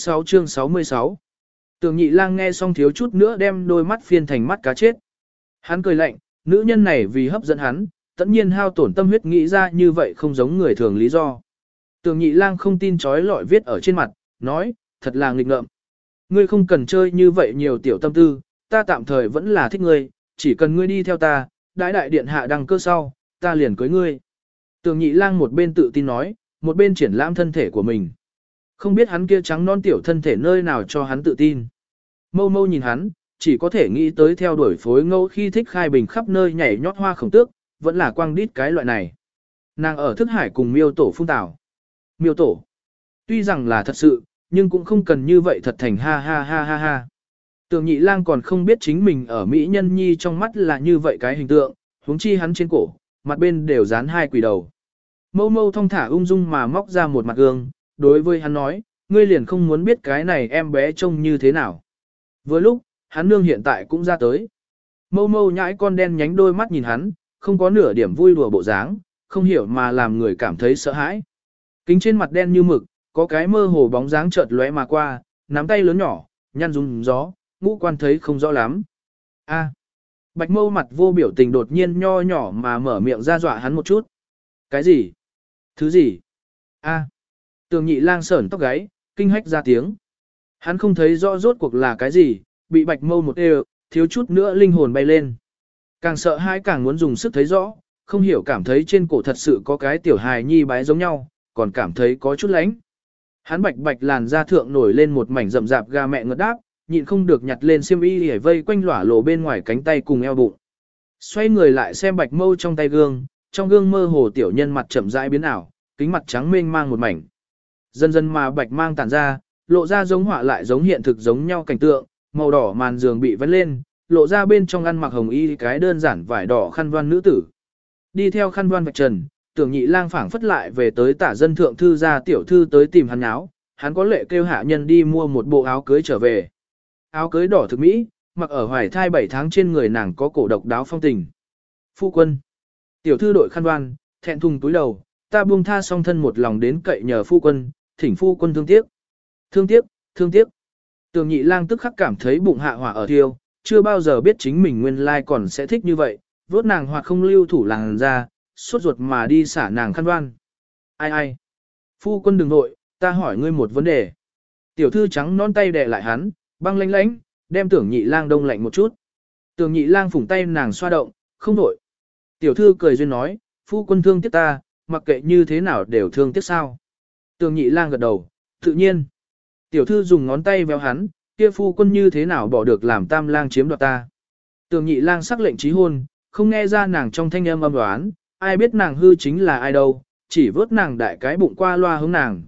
Speaker 1: 66. Tường Nhị Lang nghe xong thiếu chút nữa đem đôi mắt phiên thành mắt cá chết. Hắn cười lạnh, nữ nhân này vì hấp dẫn hắn, tất nhiên hao tổn tâm huyết nghĩ ra như vậy không giống người thường lý do. Tường Nhị Lang không tin chói lọi viết ở trên mặt, nói, thật là nghịch ngợm. Ngươi không cần chơi như vậy nhiều tiểu tâm tư, ta tạm thời vẫn là thích ngươi, chỉ cần ngươi đi theo ta, đại điện hạ đăng cơ sau, ta liền cưới ngươi. Tường Nhị Lang một bên tự tin nói, một bên triển lãm thân thể của mình. Không biết hắn kia trắng non tiểu thân thể nơi nào cho hắn tự tin. Mâu mâu nhìn hắn, chỉ có thể nghĩ tới theo đuổi phối ngẫu khi thích khai bình khắp nơi nhảy nhót hoa khổng tước, vẫn là quang đít cái loại này. Nàng ở thức hải cùng miêu tổ phung tảo. Miêu tổ. Tuy rằng là thật sự, nhưng cũng không cần như vậy thật thành ha ha ha ha ha. Tường Nhị Lang còn không biết chính mình ở Mỹ Nhân Nhi trong mắt là như vậy cái hình tượng, huống chi hắn trên cổ, mặt bên đều dán hai quỷ đầu. Mâu mâu thong thả ung dung mà móc ra một mặt gương, đối với hắn nói, ngươi liền không muốn biết cái này em bé trông như thế nào. Vừa lúc, hắn nương hiện tại cũng ra tới. Mâu mâu nhãi con đen nhánh đôi mắt nhìn hắn, không có nửa điểm vui đùa bộ dáng, không hiểu mà làm người cảm thấy sợ hãi. Kính trên mặt đen như mực, có cái mơ hồ bóng dáng chợt lóe mà qua, nắm tay lớn nhỏ, nhăn rung gió, ngũ quan thấy không rõ lắm. A. Bạch mâu mặt vô biểu tình đột nhiên nho nhỏ mà mở miệng ra dọa hắn một chút. Cái gì? Thứ gì? A. Tường Nhị Lang sởn tóc gáy, kinh hách ra tiếng. Hắn không thấy rõ rốt cuộc là cái gì, bị bạch mâu một đều, thiếu chút nữa linh hồn bay lên. Càng sợ hãi càng muốn dùng sức thấy rõ, không hiểu cảm thấy trên cổ thật sự có cái tiểu hài nhi bái giống nhau, còn cảm thấy có chút lánh. Hắn bạch bạch làn da thượng nổi lên một mảnh rậm rạp ga mẹ ngất đáp, nhịn không được nhặt lên xiêm y để vây quanh lỏa lộ bên ngoài cánh tay cùng eo bụng. Xoay người lại xem bạch mâu trong tay gương, trong gương mơ hồ tiểu nhân mặt chậm rãi biến ảo, kính mặt trắng mênh mang một mảnh. Dần dần mà bạch mang tản ra, lộ ra giống họa lại giống hiện thực giống nhau cảnh tượng, màu đỏ màn giường bị vén lên, lộ ra bên trong ăn mặc hồng y cái đơn giản vải đỏ khăn voan nữ tử. Đi theo khăn voan vạch trần, Tưởng Nhị Lang phảng phất lại về tới tả dân thượng thư gia tiểu thư tới tìm hắn áo, hắn có lệ kêu hạ nhân đi mua một bộ áo cưới trở về. Áo cưới đỏ thực mỹ, mặc ở hoài thai 7 tháng trên người nàng có cổ độc đáo phong tình. Phu quân. Tiểu thư đội khăn đoan, thẹn thùng túi đầu, ta buông tha song thân một lòng đến cậy nhờ phu quân, thỉnh phu quân thương tiếc. Thương tiếc, thương tiếc. Tưởng Nhị Lang tức khắc cảm thấy bụng hạ hỏa ở thiêu, chưa bao giờ biết chính mình nguyên lai còn sẽ thích như vậy, vốt nàng hoặc không lưu thủ làng ra, suốt ruột mà đi xả nàng khăn đoan. Ai ai? Phu quân đừng nội, ta hỏi ngươi một vấn đề. Tiểu thư trắng non tay đè lại hắn, băng lánh lánh, đem Tưởng Nhị Lang đông lạnh một chút. Tưởng nhị lang phủng tay nàng xoa động, không đổi. Tiểu thư cười duyên nói, phu quân thương tiếc ta, mặc kệ như thế nào đều thương tiếc sao. Tưởng nhị lang gật đầu, tự nhiên. Tiểu thư dùng ngón tay véo hắn, kia phu quân như thế nào bỏ được làm tam lang chiếm đoạt ta. Tưởng nhị lang sắc lệnh trí hôn, không nghe ra nàng trong thanh âm âm đoán, ai biết nàng hư chính là ai đâu, chỉ vớt nàng đại cái bụng qua loa hướng nàng,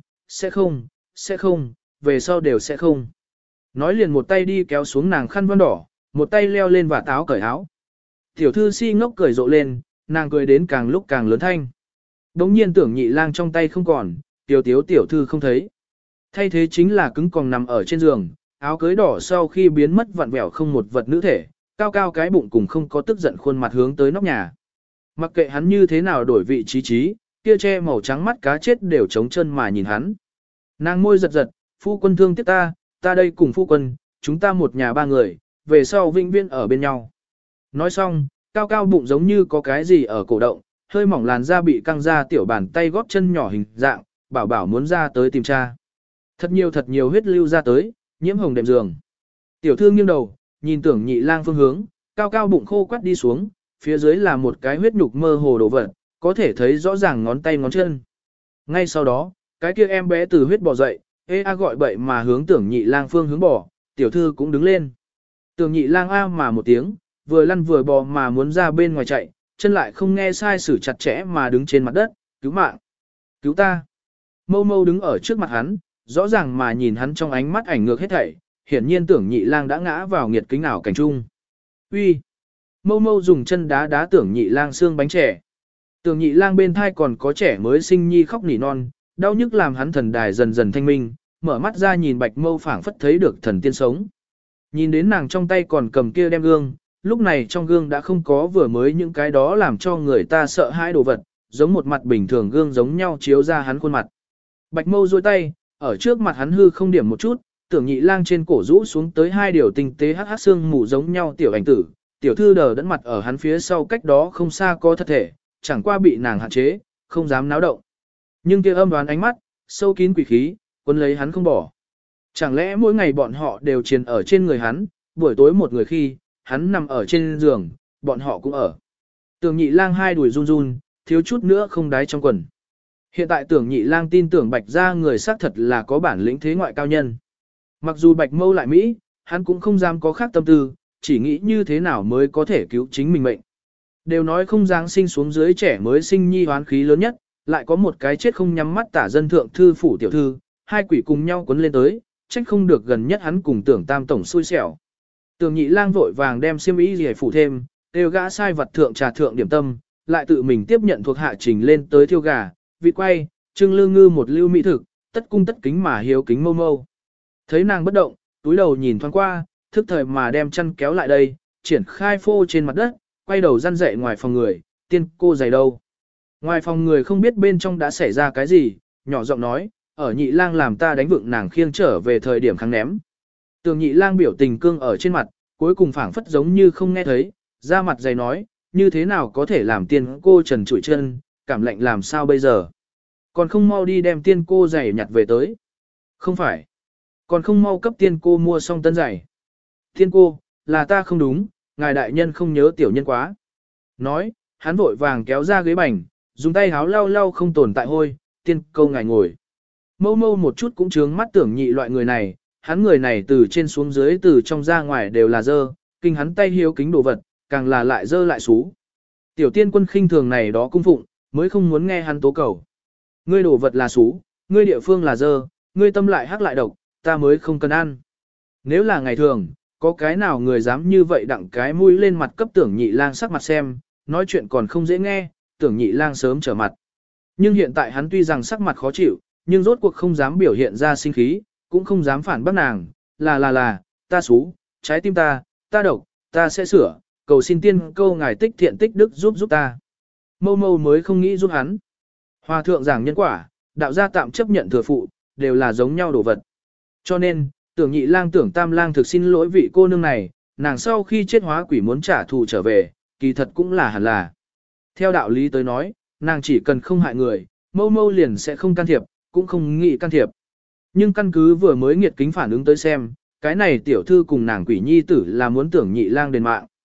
Speaker 1: sẽ không, về sau đều sẽ không. Nói liền một tay đi kéo xuống nàng khăn voan đỏ, một tay leo lên và táo cởi áo. Tiểu thư si ngốc cười rộ lên, nàng cười đến càng lúc càng lớn thanh. Đống nhiên tưởng nhị lang trong tay không còn, tiểu thư không thấy. Thay thế chính là cứng còng nằm ở trên giường, áo cưới đỏ sau khi biến mất vặn vẹo không một vật nữ thể, cao cao cái bụng cùng không có tức giận khuôn mặt hướng tới nóc nhà. Mặc kệ hắn như thế nào đổi vị trí, kia che màu trắng mắt cá chết đều trống chân mà nhìn hắn. Nàng môi giật giật, phu quân thương tiếc ta đây cùng phu quân, chúng ta một nhà ba người, về sau vĩnh viễn ở bên nhau. Nói xong, cao cao bụng giống như có cái gì ở cổ động, hơi mỏng làn da bị căng ra tiểu bàn tay góp chân nhỏ hình dạng, bảo muốn ra tới tìm cha. Thật nhiều huyết lưu ra tới, nhiễm hồng đệm giường. Tiểu thư nghiêng đầu, nhìn tưởng nhị lang phương hướng, cao cao bụng khô quắt đi xuống, phía dưới là một cái huyết nhục mơ hồ đổ vật, có thể thấy rõ ràng ngón tay ngón chân. Ngay sau đó, cái kia em bé từ huyết bò dậy, ê a gọi bậy mà hướng tưởng nhị lang phương hướng bò, tiểu thư cũng đứng lên. Tưởng nhị lang a mà một tiếng, vừa lăn vừa bò mà muốn ra bên ngoài chạy, chân lại không nghe sai sử chặt chẽ mà đứng trên mặt đất, cứu mạng, cứu ta. Mâu mâu đứng ở trước mặt hắn, rõ ràng mà nhìn hắn trong ánh mắt ảnh ngược hết thảy, hiển nhiên tưởng nhị lang đã ngã vào nghiệt kính ảo cảnh trung. Uy. Mâu mâu dùng chân đá đá tưởng nhị lang xương bánh trẻ. Tưởng nhị lang bên thai còn có trẻ mới sinh nhi khóc nỉ non, đau nhức làm hắn thần đài dần dần thanh minh, mở mắt ra nhìn bạch mâu phảng phất thấy được thần tiên sống. Nhìn đến nàng trong tay còn cầm kia đem gương, lúc này trong gương đã không có vừa mới những cái đó làm cho người ta sợ hãi đồ vật, giống một mặt bình thường gương giống nhau chiếu ra hắn khuôn mặt. Bạch mâu duỗi tay, ở trước mặt hắn hư không điểm một chút, tưởng nhị lang trên cổ rũ xuống tới hai điều tinh tế hắc hắc xương mù giống nhau tiểu ảnh tử, tiểu thư đờ đẫn mặt ở hắn phía sau cách đó không xa có thật thể, chẳng qua bị nàng hạn chế, không dám náo động. Nhưng kia âm đoán ánh mắt, sâu kín quỷ khí, cuốn lấy hắn không bỏ. Chẳng lẽ mỗi ngày bọn họ đều triền ở trên người hắn, buổi tối một người khi, hắn nằm ở trên giường, bọn họ cũng ở. Tưởng nhị lang hai đùi run run, thiếu chút nữa không đáy trong quần. Hiện tại tưởng nhị lang tin tưởng bạch ra người xác thật là có bản lĩnh thế ngoại cao nhân. Mặc dù bạch mâu lại Mỹ, hắn cũng không dám có khác tâm tư, chỉ nghĩ như thế nào mới có thể cứu chính mình mệnh. Đều nói không dáng sinh xuống dưới trẻ mới sinh nhi hoán khí lớn nhất, lại có một cái chết không nhắm mắt tả dân thượng thư phủ tiểu thư, hai quỷ cùng nhau cuốn lên tới, trách không được gần nhất hắn cùng tưởng tam tổng xui xẻo. Tưởng nhị lang vội vàng đem xiêm y gì phủ thêm, đều gã sai vật thượng trà thượng điểm tâm, lại tự mình tiếp nhận thuộc hạ trình lên tới thiêu gà, vịt quay, trưng lương ngư một lưu mỹ thực, tất cung tất kính mà hiếu kính mâu mâu. Thấy nàng bất động, túi đầu nhìn thoáng qua, thức thời mà đem chăn kéo lại đây, triển khai phô trên mặt đất, quay đầu răn dậy ngoài phòng người, tiên cô giày đâu. Ngoài phòng người không biết bên trong đã xảy ra cái gì, nhỏ giọng nói, ở nhị lang làm ta đánh vựng nàng khiêng trở về thời điểm kháng ném. Tường nhị lang biểu tình cương ở trên mặt, cuối cùng phảng phất giống như không nghe thấy, ra mặt dày nói, như thế nào có thể làm tiên cô trần trụi chân, cảm lạnh làm sao bây giờ. Còn không mau đi đem tiên cô giày nhặt về tới. Không phải. Còn không mau cấp tiên cô mua xong tân giày. Tiên cô, là ta không đúng, ngài đại nhân không nhớ tiểu nhân quá. Nói, hắn vội vàng kéo ra ghế bành, dùng tay háo lau lau không tồn tại hôi, tiên cô ngài ngồi. Mâu mâu một chút cũng chướng mắt tưởng nhị loại người này, hắn người này từ trên xuống dưới từ trong ra ngoài đều là dơ, kinh hắn tay hiếu kính đồ vật, càng là lại dơ lại xú. Tiểu tiên quân khinh thường này đó cung phụng, mới không muốn nghe hắn tố cầu. Ngươi đồ vật là xú, ngươi địa phương là dơ, ngươi tâm lại hắc lại độc, ta mới không cần ăn. Nếu là ngày thường, có cái nào người dám như vậy đặng cái mũi lên mặt cấp tưởng nhị lang sắc mặt xem, nói chuyện còn không dễ nghe, tưởng nhị lang sớm trở mặt. Nhưng hiện tại hắn tuy rằng sắc mặt khó chịu, nhưng rốt cuộc không dám biểu hiện ra sinh khí, cũng không dám phản bác nàng, là, ta xú, trái tim ta độc, ta sẽ sửa, cầu xin tiên câu ngài tích thiện tích đức giúp ta. Mâu mâu mới không nghĩ giúp hắn. Hòa thượng giảng nhân quả, đạo gia tạm chấp nhận thừa phụ, đều là giống nhau đồ vật. Cho nên, tưởng nhị lang tưởng tam lang thực xin lỗi vị cô nương này, nàng sau khi chết hóa quỷ muốn trả thù trở về, kỳ thật cũng là hẳn là. Theo đạo lý tới nói, nàng chỉ cần không hại người, mâu mâu liền sẽ không can thiệp, cũng không nghĩ can thiệp. Nhưng căn cứ vừa mới nghiệt kính phản ứng tới xem, cái này tiểu thư cùng nàng quỷ nhi tử là muốn tưởng nhị lang đền mạng.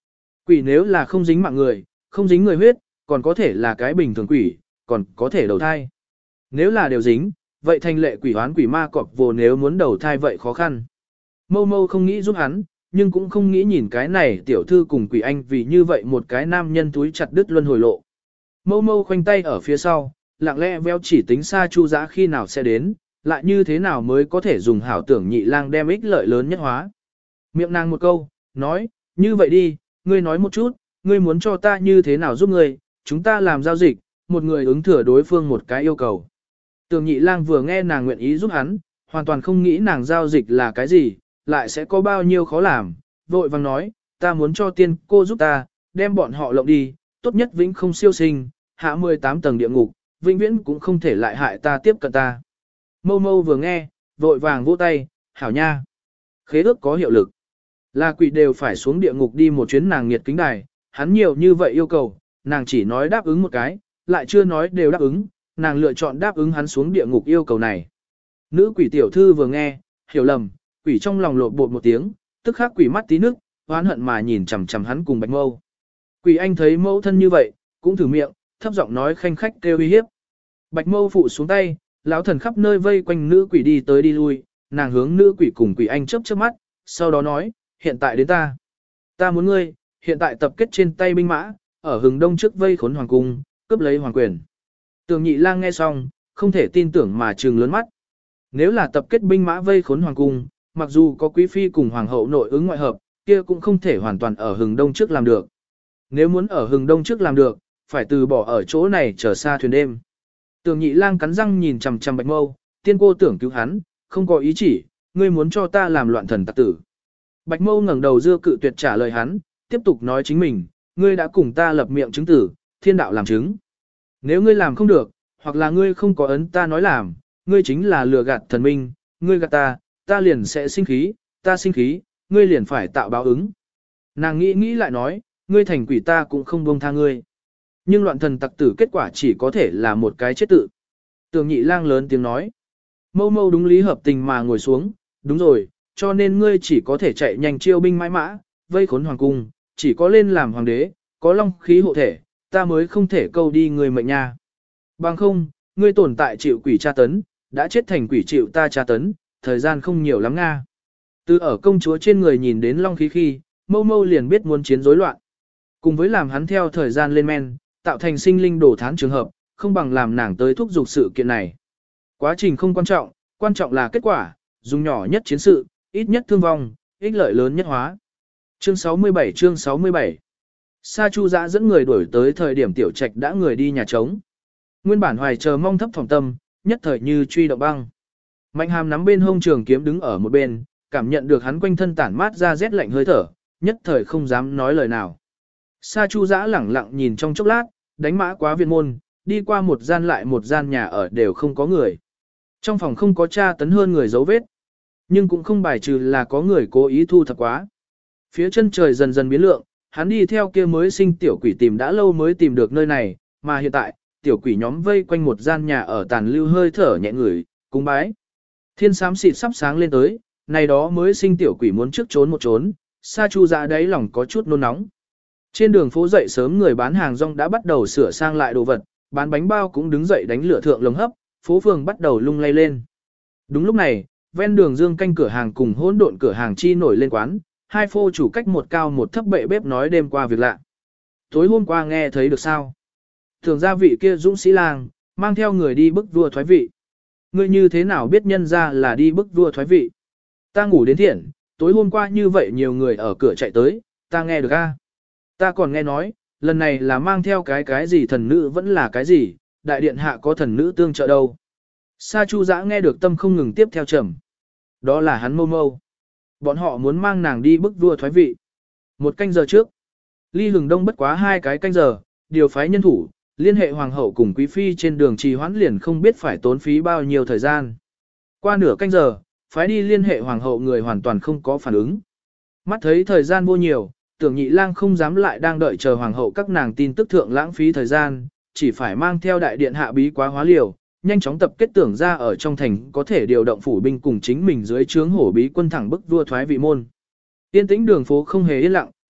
Speaker 1: Quỷ nếu là không dính mạng người, không dính người huyết, còn có thể là cái bình thường quỷ, còn có thể đầu thai. Nếu là đều dính, vậy thành lệ quỷ hoán quỷ ma cọp vồ nếu muốn đầu thai vậy khó khăn. Mâu mâu không nghĩ giúp hắn, nhưng cũng không nghĩ nhìn cái này tiểu thư cùng quỷ anh vì như vậy một cái nam nhân túi chặt đứt luân hồi lộ. Mâu mâu khoanh tay ở phía sau, lặng lẽ veo chỉ tính xa Chu Dã khi nào sẽ đến, lại như thế nào mới có thể dùng hảo tưởng nhị lang đem ích lợi lớn nhất hóa. Miệng nàng một câu, nói, như vậy đi, ngươi nói một chút, ngươi muốn cho ta như thế nào giúp ngươi, chúng ta làm giao dịch, một người ứng thừa đối phương một cái yêu cầu. Tưởng nhị lang vừa nghe nàng nguyện ý giúp hắn, hoàn toàn không nghĩ nàng giao dịch là cái gì, lại sẽ có bao nhiêu khó làm, vội vàng nói, ta muốn cho tiên cô giúp ta, đem bọn họ lộng đi, tốt nhất vĩnh không siêu sinh, hạ 18 tầng địa ngục, vĩnh viễn cũng không thể lại hại ta tiếp cận ta. Mâu mâu vừa nghe, vội vàng vỗ tay, hảo nha. Khế ước có hiệu lực. Là quỷ đều phải xuống địa ngục đi một chuyến nàng nghiệt kính đài, hắn nhiều như vậy yêu cầu, nàng chỉ nói đáp ứng một cái, lại chưa nói đều đáp ứng, nàng lựa chọn đáp ứng hắn xuống địa ngục yêu cầu này. Nữ quỷ tiểu thư vừa nghe, hiểu lầm, quỷ trong lòng lộn bột một tiếng, tức khắc quỷ mắt tí nước, oán hận mà nhìn chằm chằm hắn cùng Bạch Mâu. Quỷ anh thấy mẫu thân như vậy, cũng thử miệng, thấp giọng nói khanh khách kêu uy hiếp. Bạch Mâu phụ xuống tay, lão thần khắp nơi vây quanh nữ quỷ đi tới đi lui, nàng hướng nữ quỷ cùng quỷ anh chớp chớp mắt, sau đó nói, hiện tại đến ta. Ta muốn ngươi, hiện tại tập kết trên tay binh mã, ở hừng đông trước vây khốn hoàng cung, cướp lấy hoàng quyền. Tường nhị lang nghe xong, không thể tin tưởng mà trừng lớn mắt. Nếu là tập kết binh mã vây khốn hoàng cung, mặc dù có quý phi cùng hoàng hậu nội ứng ngoại hợp, kia cũng không thể hoàn toàn ở hừng đông trước làm được. Nếu muốn ở hừng đông trước làm được, phải từ bỏ ở chỗ này chờ xa thuyền đêm. Tường nhị lang cắn răng nhìn chằm chằm Bạch Mâu, tiên cô tưởng cứu hắn, không có ý chỉ, ngươi muốn cho ta làm loạn thần tặc tử. Bạch Mâu ngẩng đầu dưa cự tuyệt trả lời hắn, tiếp tục nói chính mình, ngươi đã cùng ta lập miệng chứng tử, thiên đạo làm chứng. Nếu ngươi làm không được, hoặc là ngươi không có ấn ta nói làm, ngươi chính là lừa gạt thần minh, ngươi gạt ta liền sẽ sinh khí, ta sinh khí, ngươi liền phải tạo báo ứng. Nàng nghĩ lại nói, ngươi thành quỷ ta cũng không buông tha ngươi. Nhưng loạn thần tặc tử kết quả chỉ có thể là một cái chết tự. Tường nhị lang lớn tiếng nói. Mâu mâu đúng lý hợp tình mà ngồi xuống, đúng rồi, cho nên ngươi chỉ có thể chạy nhanh chiêu binh mãi mã, vây khốn hoàng cung, chỉ có lên làm hoàng đế, có long khí hộ thể, ta mới không thể câu đi người mệnh nha. Bằng không, ngươi tồn tại chịu quỷ tra tấn, đã chết thành quỷ chịu ta tra tấn, thời gian không nhiều lắm nga. Từ ở công chúa trên người nhìn đến long khí khi, mâu mâu liền biết muốn chiến rối loạn. Cùng với làm hắn theo thời gian lên men, tạo thành sinh linh đổ thán trường hợp, không bằng làm nàng tới thúc giục sự kiện này. Quá trình không quan trọng là kết quả, dùng nhỏ nhất chiến sự, ít nhất thương vong, ích lợi lớn nhất hóa. Chương 67 Sa Chu Dã dẫn người đuổi tới thời điểm tiểu trạch đã người đi nhà trống. Nguyên bản hoài chờ mong thấp phòng tâm, nhất thời như truy động băng. Mạnh hàm nắm bên hông trường kiếm đứng ở một bên, cảm nhận được hắn quanh thân tản mát ra rét lạnh hơi thở, nhất thời không dám nói lời nào. Sa Chu Dã lẳng lặng nhìn trong chốc lát, đánh mã quá viện môn, đi qua một gian lại một gian nhà ở đều không có người. Trong phòng không có tra tấn hơn người dấu vết, nhưng cũng không bài trừ là có người cố ý thu thập quá. Phía chân trời dần dần biến lượng, hắn đi theo kia mới sinh tiểu quỷ tìm đã lâu mới tìm được nơi này, mà hiện tại, tiểu quỷ nhóm vây quanh một gian nhà ở tàn lưu hơi thở nhẹ người, cúng bái. Thiên xám xịt sắp sáng lên tới, này đó mới sinh tiểu quỷ muốn trước trốn một trốn, Sa Chu Dã đáy lòng có chút nôn nóng. Trên đường phố dậy sớm người bán hàng rong đã bắt đầu sửa sang lại đồ vật, bán bánh bao cũng đứng dậy đánh lửa thượng lồng hấp, phố phường bắt đầu lung lay lên. Đúng lúc này, ven đường dương canh cửa hàng cùng hỗn độn cửa hàng chi nổi lên quán, hai phô chủ cách một cao một thấp bệ bếp nói đêm qua việc lạ. Tối hôm qua nghe thấy được sao? Thường ra vị kia dũng sĩ lang, mang theo người đi bức vua thoái vị. Ngươi như thế nào biết nhân ra là đi bức vua thoái vị? Ta ngủ đến thiện, tối hôm qua như vậy nhiều người ở cửa chạy tới, ta nghe được a. Ta còn nghe nói, lần này là mang theo cái gì thần nữ vẫn là cái gì, đại điện hạ có thần nữ tương trợ đâu. Sa Chu Dã nghe được tâm không ngừng tiếp theo trầm. Đó là hắn mâu mâu. Bọn họ muốn mang nàng đi bức vua thoái vị. Một canh giờ trước, ly hừng đông bất quá 2 cái canh giờ, điều phái nhân thủ, liên hệ hoàng hậu cùng quý phi trên đường trì hoãn liền không biết phải tốn phí bao nhiêu thời gian. Qua nửa canh giờ, phái đi liên hệ hoàng hậu người hoàn toàn không có phản ứng. Mắt thấy thời gian vô nhiều, tưởng nhị lang không dám lại đang đợi chờ hoàng hậu các nàng tin tức thượng lãng phí thời gian, chỉ phải mang theo đại điện hạ bí quá hóa liều, nhanh chóng tập kết tưởng ra ở trong thành có thể điều động phủ binh cùng chính mình dưới trướng hổ bí quân thẳng bức vua thoái vị môn. Yên tĩnh đường phố không hề yên lặng,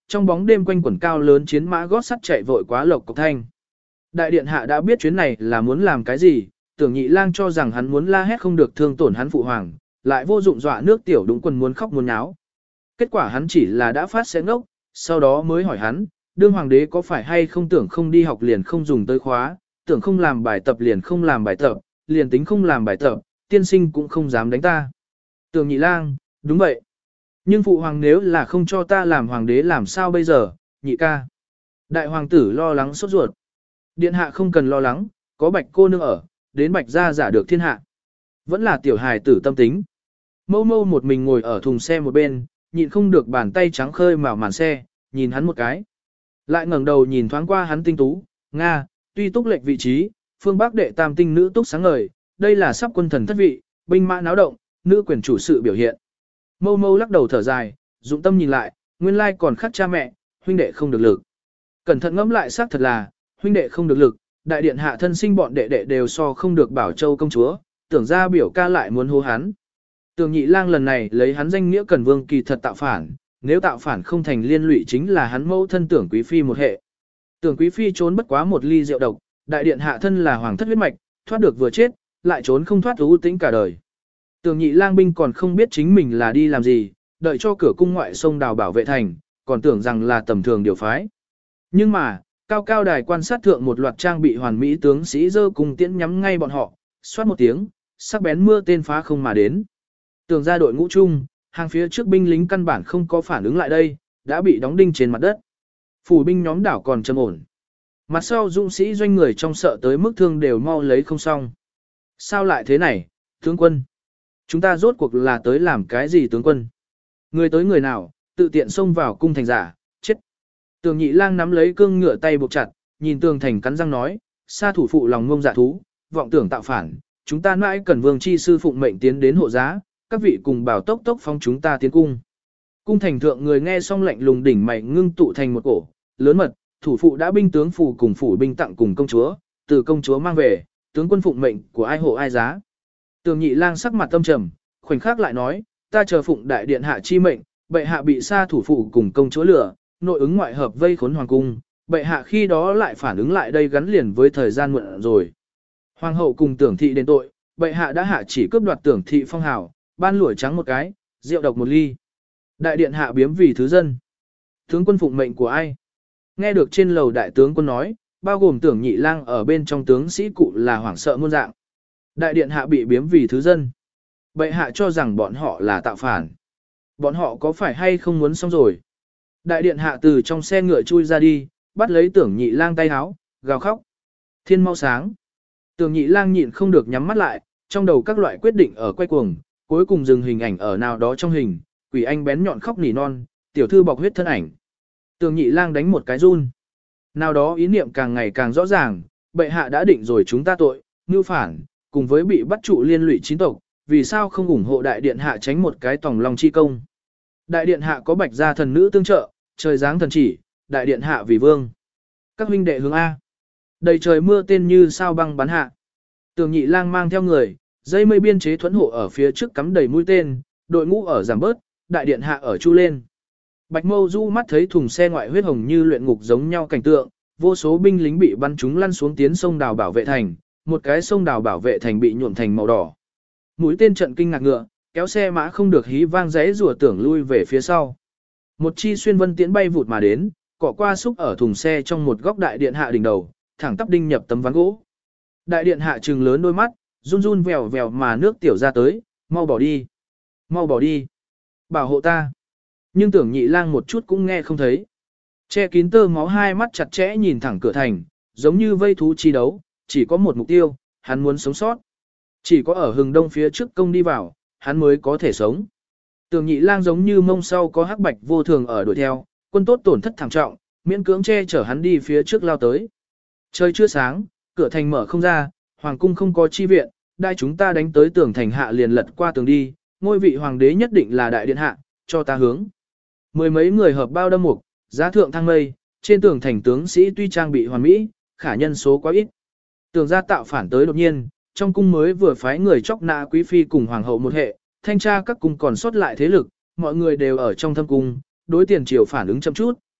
Speaker 1: trong bóng đêm quanh quẩn cao lớn chiến mã gót sắt chạy vội quá lộc cộc thanh. Đại điện hạ đã biết chuyến này là muốn làm cái gì, Tưởng Nhị Lang cho rằng hắn muốn la hét không được thương tổn hắn phụ hoàng, lại vô dụng dọa nước tiểu đúng quân muốn khóc muốn náo. Kết quả hắn chỉ là đã phát sẽ ngốc, sau đó mới hỏi hắn, đương hoàng đế có phải hay không tưởng không đi học liền không dùng tới khóa, tưởng không làm bài tập liền không làm bài tập, liền tính không làm bài tập, tiên sinh cũng không dám đánh ta. Tưởng Nhị Lang, đúng vậy. Nhưng phụ hoàng nếu là không cho ta làm hoàng đế làm sao bây giờ, nhị ca. Đại hoàng tử lo lắng sốt ruột. Điện hạ không cần lo lắng, có bạch cô nương ở, đến bạch gia giả được thiên hạ. Vẫn là tiểu hài tử tâm tính. Mâu mâu một mình ngồi ở thùng xe một bên, nhịn không được bàn tay trắng khơi màu màn xe, nhìn hắn một cái. Lại ngẩng đầu nhìn thoáng qua hắn tinh tú, Nga, tuy túc lệch vị trí, phương Bắc đệ tam tinh nữ túc sáng ngời, đây là sắp quân thần thất vị, binh mã náo động, nữ quyền chủ sự biểu hiện. Mâu mâu lắc đầu thở dài, dụng tâm nhìn lại, nguyên lai còn khắc cha mẹ, huynh đệ không được lực. Cẩn thận ngẫm lại xác thật là, huynh đệ không được lực, đại điện hạ thân sinh bọn đệ đệ đều so không được Bảo Châu công chúa, tưởng ra biểu ca lại muốn hô hắn. Tưởng Nhị Lang lần này lấy hắn danh nghĩa Cần Vương kỳ thật tạo phản, nếu tạo phản không thành liên lụy chính là hắn mẫu thân Tưởng Quý phi một hệ. Tưởng Quý phi trốn bất quá một ly rượu độc, đại điện hạ thân là hoàng thất huyết mạch, thoát được vừa chết, lại trốn không thoát ưu tĩnh cả đời. Tưởng Nhị Lang binh còn không biết chính mình là đi làm gì, đợi cho cửa cung ngoại sông đào bảo vệ thành, còn tưởng rằng là tầm thường điều phái. Nhưng mà, cao cao đài quan sát thượng một loạt trang bị hoàn mỹ tướng sĩ dơ cùng tiễn nhắm ngay bọn họ, xoát một tiếng, sắc bén mưa tên phá không mà đến. Tưởng ra đội ngũ chung, hàng phía trước binh lính căn bản không có phản ứng lại đây, đã bị đóng đinh trên mặt đất. Phủ binh nhóm đảo còn trầm ổn. Mặt sau dũng sĩ doanh người trong sợ tới mức thương đều mau lấy không xong. Sao lại thế này, tướng quân? Chúng ta rốt cuộc là tới làm cái gì tướng quân? Người tới người nào, tự tiện xông vào cung thành giả, chết. Tường Nhị Lang nắm lấy cương ngựa tay buộc chặt, nhìn tường thành cắn răng nói, sa thủ phụ lòng ngông dạ thú, vọng tưởng tạo phản, chúng ta mãi cần vương chi sư phụng mệnh tiến đến hộ giá, các vị cùng bảo tốc tốc phóng chúng ta tiến cung. Cung thành thượng người nghe xong lạnh lùng đỉnh mày ngưng tụ thành một cổ, lớn mật, thủ phụ đã binh tướng phù cùng phủ binh tặng cùng công chúa, từ công chúa mang về, tướng quân phụng mệnh của ai hộ ai giá. Tường Nhị Lang sắc mặt tâm trầm, khoảnh khắc lại nói, ta chờ phụng đại điện hạ chi mệnh, bệ hạ bị sa thủ phụ cùng công chúa lừa, nội ứng ngoại hợp vây khốn hoàng cung, bệ hạ khi đó lại phản ứng lại đây gắn liền với thời gian muộn rồi. Hoàng hậu cùng Tưởng thị đền tội, bệ hạ đã hạ chỉ cướp đoạt Tưởng thị phong hào, ban lụa trắng một cái, rượu độc một ly. Đại điện hạ biếm vì thứ dân. Tướng quân phụng mệnh của ai? Nghe được trên lầu đại tướng quân nói, bao gồm Tưởng Nhị Lang ở bên trong tướng sĩ cụ là hoảng sợ muôn dạng. Đại điện hạ bị biếm vì thứ dân. Bệ hạ cho rằng bọn họ là tạo phản. Bọn họ có phải hay không muốn xong rồi? Đại điện hạ từ trong xe ngựa chui ra đi, bắt lấy Tưởng Nhị Lang tay háo, gào khóc. Thiên mau sáng. Tưởng Nhị Lang nhịn không được nhắm mắt lại, trong đầu các loại quyết định ở quay cuồng, cuối cùng dừng hình ảnh ở nào đó trong hình, quỷ anh bén nhọn khóc nỉ non, tiểu thư bọc huyết thân ảnh. Tưởng Nhị Lang đánh một cái run. Nào đó ý niệm càng ngày càng rõ ràng, bệ hạ đã định rồi chúng ta tội, mưu phản, cùng với bị bắt trụ liên lụy chín tộc, vì sao không ủng hộ đại điện hạ tránh một cái tòng lòng chi công. Đại điện hạ có bạch gia thần nữ tương trợ, trời giáng thần chỉ, đại điện hạ vì vương. Các huynh đệ hướng A. Đầy trời mưa tên như sao băng bắn hạ. Tưởng Nhị Lang mang theo người, dây mây biên chế thuẫn hộ ở phía trước cắm đầy mũi tên, đội ngũ ở giảm bớt, đại điện hạ ở chu lên. Bạch Mâu Du mắt thấy thùng xe ngoại huyết hồng như luyện ngục giống nhau cảnh tượng, vô số binh lính bị bắn trúng lăn xuống tiến sông đào bảo vệ thành, một cái sông đào bảo vệ thành bị nhuộm thành màu đỏ. Mũi tên trận kinh ngạc ngựa, kéo xe mã không được hí vang giấy rùa tưởng lui về phía sau. Một chi xuyên vân tiễn bay vụt mà đến, cọ qua xúc ở thùng xe trong một góc đại điện hạ đỉnh đầu, thẳng tắp đinh nhập tấm ván gỗ. Đại điện hạ trừng lớn đôi mắt, run run vèo vèo mà nước tiểu ra tới, mau bỏ đi, mau bỏ đi, bảo hộ ta. Nhưng Tưởng Nhị Lang một chút cũng nghe không thấy. Che kín tơ máu hai mắt chặt chẽ nhìn thẳng cửa thành, giống như vây thú chi đấu, chỉ có một mục tiêu, hắn muốn sống sót. Chỉ có ở hừng đông phía trước công đi vào, hắn mới có thể sống. Tưởng Nhị Lang giống như mông sau có hắc bạch vô thường ở đuổi theo, quân tốt tổn thất thảm trọng, miễn cưỡng che chở hắn đi phía trước lao tới. Trời chưa sáng, cửa thành mở không ra, hoàng cung không có chi viện, đại chúng ta đánh tới tường thành hạ liền lật qua tường đi, ngôi vị hoàng đế nhất định là đại điện hạ, cho ta hướng. Mười mấy người hợp bao đâm mục, giá thượng thang mây, trên tường thành tướng sĩ tuy trang bị hoàn mỹ, khả nhân số quá ít. Tường ra tạo phản tới đột nhiên, trong cung mới vừa phái người chóc nã quý phi cùng hoàng hậu một hệ, thanh tra các cung còn sót lại thế lực, mọi người đều ở trong thâm cung, đối tiền triều phản ứng chậm chút,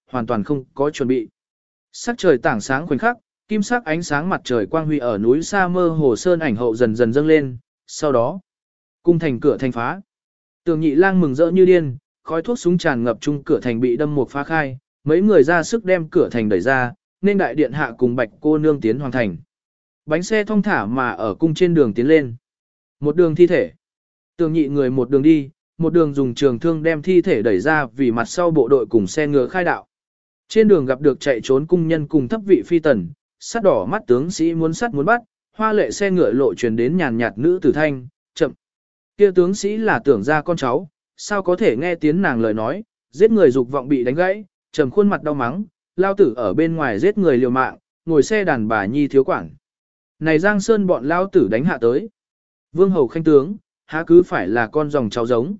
Speaker 1: hoàn toàn không có chuẩn bị. Sắc trời tảng sáng khoảnh khắc, kim sắc ánh sáng mặt trời quang huy ở núi xa mơ hồ sơn ảnh hậu dần dần dâng lên, sau đó, cung thành cửa thành phá. Tưởng Nhị Lang mừng rỡ như điên, khói thuốc súng tràn ngập chung cửa thành bị đâm một phá khai, mấy người ra sức đem cửa thành đẩy ra, nên đại điện hạ cùng Bạch cô nương tiến hoàng thành. Bánh xe thong thả mà ở cung trên đường tiến lên. Một đường thi thể. Tưởng Nhị người một đường đi, một đường dùng trường thương đem thi thể đẩy ra vì mặt sau bộ đội cùng xe ngựa khai đạo. Trên đường gặp được chạy trốn cung nhân cùng thấp vị phi tần, sắt đỏ mắt tướng sĩ muốn sắt muốn bắt, hoa lệ xe ngựa lộ truyền đến nhàn nhạt nữ tử thanh, chậm. Kia tướng sĩ là tưởng ra con cháu, sao có thể nghe tiếng nàng lời nói, giết người dục vọng bị đánh gãy, trầm khuôn mặt đau mắng, lao tử ở bên ngoài giết người liều mạng, ngồi xe đàn bà nhi thiếu quản. Này Giang Sơn bọn lao tử đánh hạ tới. Vương hầu khanh tướng, há cứ phải là con dòng cháu giống.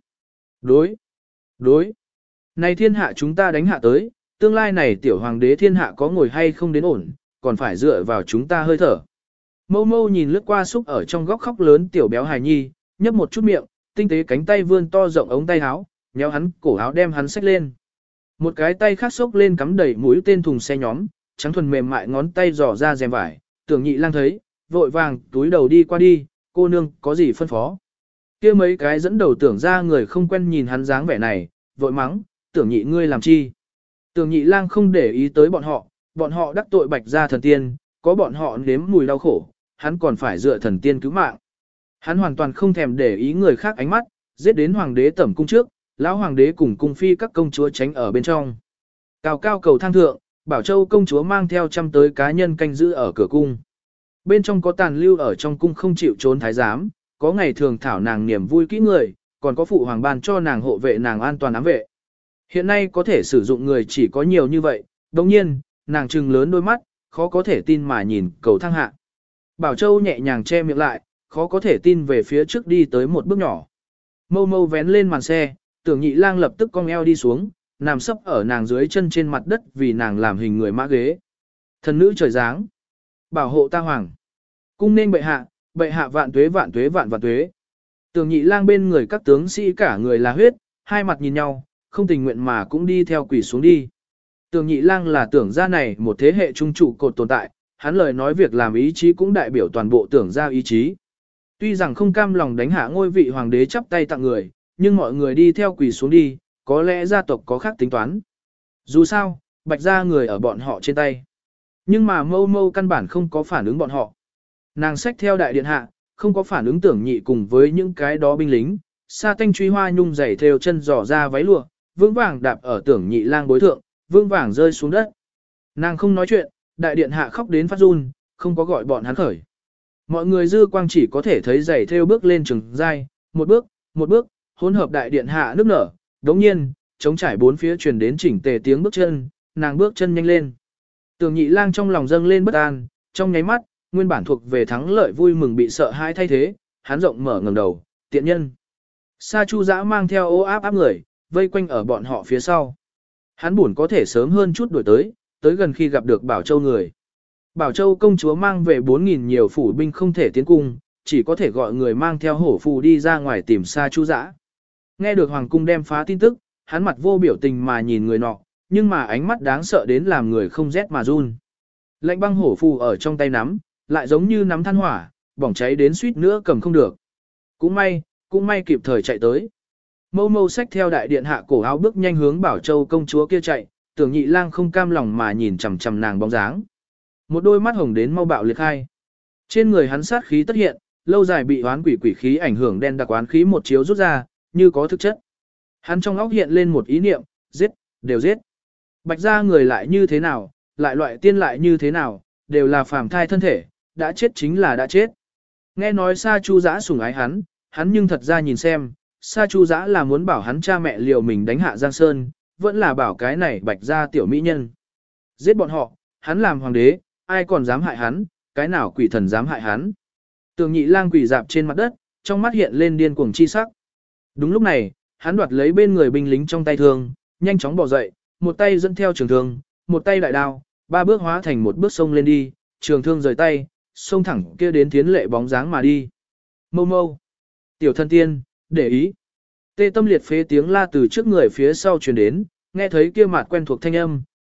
Speaker 1: Đối. Này thiên hạ chúng ta đánh hạ tới, tương lai này tiểu hoàng đế thiên hạ có ngồi hay không đến ổn, còn phải dựa vào chúng ta hơi thở. Mâu mâu nhìn lướt qua xúc ở trong góc khóc lớn tiểu béo hài nhi, nhấp một chút miệng, tinh tế cánh tay vươn to rộng ống tay áo, nhéo hắn cổ áo đem hắn xách lên. Một cái tay khác xốc lên cắm đầy mũi tên thùng xe nhóm, trắng thuần mềm mại ngón tay dò ra rèm vải, Tưởng Nhị Lang thấy, vội vàng túi đầu đi qua đi, cô nương có gì phân phó. Kia mấy cái dẫn đầu Tưởng ra người không quen nhìn hắn dáng vẻ này, vội mắng, Tưởng Nhị ngươi làm chi. Tưởng Nhị Lang không để ý tới bọn họ đắc tội Bạch gia thần tiên, có bọn họ nếm mùi đau khổ, hắn còn phải dựa thần tiên cứu mạng. Hắn hoàn toàn không thèm để ý người khác ánh mắt, giết đến hoàng đế tẩm cung trước, lão hoàng đế cùng cung phi các công chúa tránh ở bên trong. Cao cao cầu thang thượng, Bảo Châu công chúa mang theo trăm tới cá nhân canh giữ ở cửa cung. Bên trong có tàn lưu ở trong cung không chịu trốn thái giám, có ngày thường thảo nàng niềm vui kỹ người, còn có phụ hoàng ban cho nàng hộ vệ nàng an toàn ám vệ. Hiện nay có thể sử dụng người chỉ có nhiều như vậy, đồng nhiên, nàng trừng lớn đôi mắt, khó có thể tin mà nhìn cầu thang hạ. Bảo Châu nhẹ nhàng che miệng lại, khó có thể tin về phía trước đi tới một bước nhỏ. Mâu mâu vén lên màn xe, Tưởng Nhị Lang lập tức cong eo đi xuống, nằm sấp ở nàng dưới chân trên mặt đất vì nàng làm hình người mã ghế. Thần nữ trời giáng, bảo hộ ta hoàng. Cung nên bệ hạ vạn tuế vạn tuế vạn vạn tuế. Tưởng Nhị Lang bên người các tướng sĩ cả người là huyết, hai mặt nhìn nhau, không tình nguyện mà cũng đi theo quỷ xuống đi. Tưởng Nhị Lang là Tưởng gia này một thế hệ trung trụ cột tồn tại, hắn lời nói việc làm ý chí cũng đại biểu toàn bộ Tưởng gia ý chí. Tuy rằng không cam lòng đánh hạ ngôi vị hoàng đế chắp tay tặng người, nhưng mọi người đi theo quỳ xuống đi, có lẽ gia tộc có khác tính toán. Dù sao, Bạch gia người ở bọn họ trên tay. Nhưng mà mâu mâu căn bản không có phản ứng bọn họ. Nàng xách theo đại điện hạ, không có phản ứng Tưởng Nhị cùng với những cái đó binh lính, sa tanh truy hoa nhung giày theo chân dò ra váy lụa, vững vàng đạp ở Tưởng Nhị Lang bối thượng, vững vàng rơi xuống đất. Nàng không nói chuyện, đại điện hạ khóc đến phát run, không có gọi bọn hắn khởi. Mọi người dư quang chỉ có thể thấy giày theo bước lên trường giai, một bước, hỗn hợp đại điện hạ nước nở, đống nhiên, chống trải bốn phía truyền đến chỉnh tề tiếng bước chân, nàng bước chân nhanh lên. Tưởng Nhị Lang trong lòng dâng lên bất an, trong nháy mắt, nguyên bản thuộc về thắng lợi vui mừng bị sợ hãi thay thế, hắn rộng mở ngẩng đầu, tiện nhân. Sa Chu Dã mang theo ô áp người, vây quanh ở bọn họ phía sau. Hắn buồn có thể sớm hơn chút đuổi tới gần khi gặp được Bảo Châu người. Bảo Châu công chúa mang về 4.000 nhiều phủ binh không thể tiến cung, chỉ có thể gọi người mang theo hổ phù đi ra ngoài tìm Sa Chu Dã. Nghe được hoàng cung đem phá tin tức, hắn mặt vô biểu tình mà nhìn người nọ, nhưng mà ánh mắt đáng sợ đến làm người không rét mà run. Lạnh băng hổ phù ở trong tay nắm, lại giống như nắm than hỏa, bỏng cháy đến suýt nữa cầm không được. Cũng may kịp thời chạy tới. Mâu mâu xách theo đại điện hạ cổ áo bước nhanh hướng Bảo Châu công chúa kia chạy, Tưởng Nhị Lang không cam lòng mà nhìn chằm chằm nàng bóng dáng. Một đôi mắt hồng đến mau bạo liệt khai. Trên người hắn sát khí tất hiện, lâu dài bị oán quỷ khí ảnh hưởng đen đặc oán khí một chiếu rút ra, như có thực chất. Hắn trong óc hiện lên một ý niệm, giết, đều giết. Bạch gia người lại như thế nào, lại loại tiên lại như thế nào, đều là phàm thai thân thể, đã chết chính là đã chết. Nghe nói Sa Chu Dã sủng ái hắn nhưng thật ra nhìn xem, Sa Chu Dã là muốn bảo hắn cha mẹ liều mình đánh hạ Giang Sơn, vẫn là bảo cái này Bạch gia tiểu mỹ nhân. Giết bọn họ, hắn làm hoàng đế, ai còn dám hại hắn, cái nào quỷ thần dám hại hắn. Tưởng Nhị Lang quỳ dạp trên mặt đất, trong mắt hiện lên điên cuồng chi sắc. Đúng lúc này, hắn đoạt lấy bên người binh lính trong tay thương, nhanh chóng bỏ dậy, một tay dẫn theo trường thương, một tay đại đao, ba bước hóa thành một bước sông lên đi, trường thương rời tay, xông thẳng kia đến Thiến Lệ bóng dáng mà đi. Mâu mâu, tiểu thân tiên, để ý. Tê tâm liệt phế tiếng la từ trước người phía sau truyền đến, nghe thấy kia mặt quen thuộc thanh âm,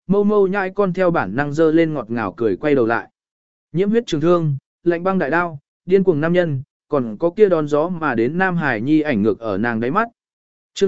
Speaker 1: mâu mâu nhai con theo bản năng dơ lên ngọt ngào cười quay đầu lại. Nhiễm huyết trường thương, lạnh băng đại đao, điên cuồng nam nhân, còn có kia đón gió mà đến Nam Hải Nhi ảnh ngược ở nàng đáy mắt. Chương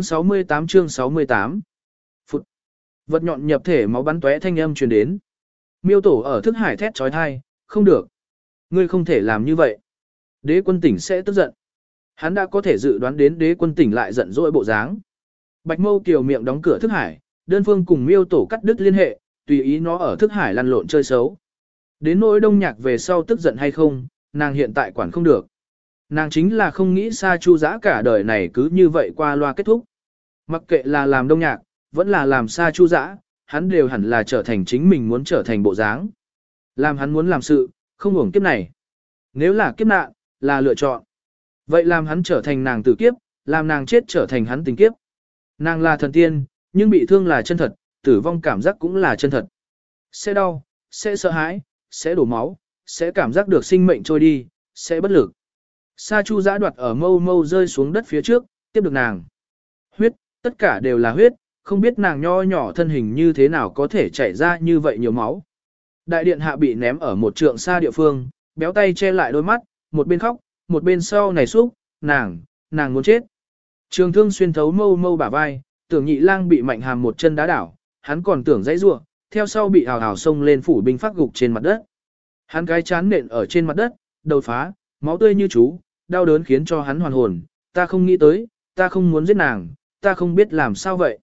Speaker 1: 68 Phụt. Vật nhọn nhập thể máu bắn tóe thanh âm truyền đến. Miêu Tổ ở thức hải thét trói thai, không được. Ngươi không thể làm như vậy. Đế quân tỉnh sẽ tức giận. Hắn đã có thể dự đoán đến đế quân tỉnh lại giận dỗi bộ dáng. Bạch Mâu Kiều miệng đóng cửa thức hải, đơn phương cùng Miêu Tổ cắt đứt liên hệ, tùy ý nó ở thức hải lăn lộn chơi xấu. Đến nỗi Đông Nhạc về sau tức giận hay không, nàng hiện tại quản không được. Nàng chính là không nghĩ Sa Chu Dã cả đời này cứ như vậy qua loa kết thúc. Mặc kệ là làm Đông Nhạc, vẫn là làm Sa Chu Dã, hắn đều hẳn là trở thành chính mình muốn trở thành bộ dáng. Làm hắn muốn làm sự, không uổng kiếp này. Nếu là kiếp nạn, là lựa chọn. Vậy làm hắn trở thành nàng tử kiếp, làm nàng chết trở thành hắn tình kiếp. Nàng là thần tiên, nhưng bị thương là chân thật, tử vong cảm giác cũng là chân thật. Sẽ đau, sẽ sợ hãi, sẽ đổ máu, sẽ cảm giác được sinh mệnh trôi đi, sẽ bất lực. Sa Chu Dã đoạt ở mâu mâu rơi xuống đất phía trước, tiếp được nàng. Huyết, tất cả đều là huyết, không biết nàng nho nhỏ thân hình như thế nào có thể chảy ra như vậy nhiều máu. Đại điện hạ bị ném ở một trượng xa địa phương, béo tay che lại đôi mắt, một bên khóc, một bên sau này xúc, nàng muốn chết. Trường thương xuyên thấu mâu mâu bả vai, Tưởng Nhị Lang bị Mạnh Hàm một chân đá đảo, hắn còn tưởng dãy rủa, theo sau bị hào hào xông lên phủ binh phát gục trên mặt đất. Hắn cái chán nện ở trên mặt đất, đầu phá, máu tươi như chú, đau đớn khiến cho hắn hoàn hồn, ta không nghĩ tới, ta không muốn giết nàng, ta không biết làm sao vậy.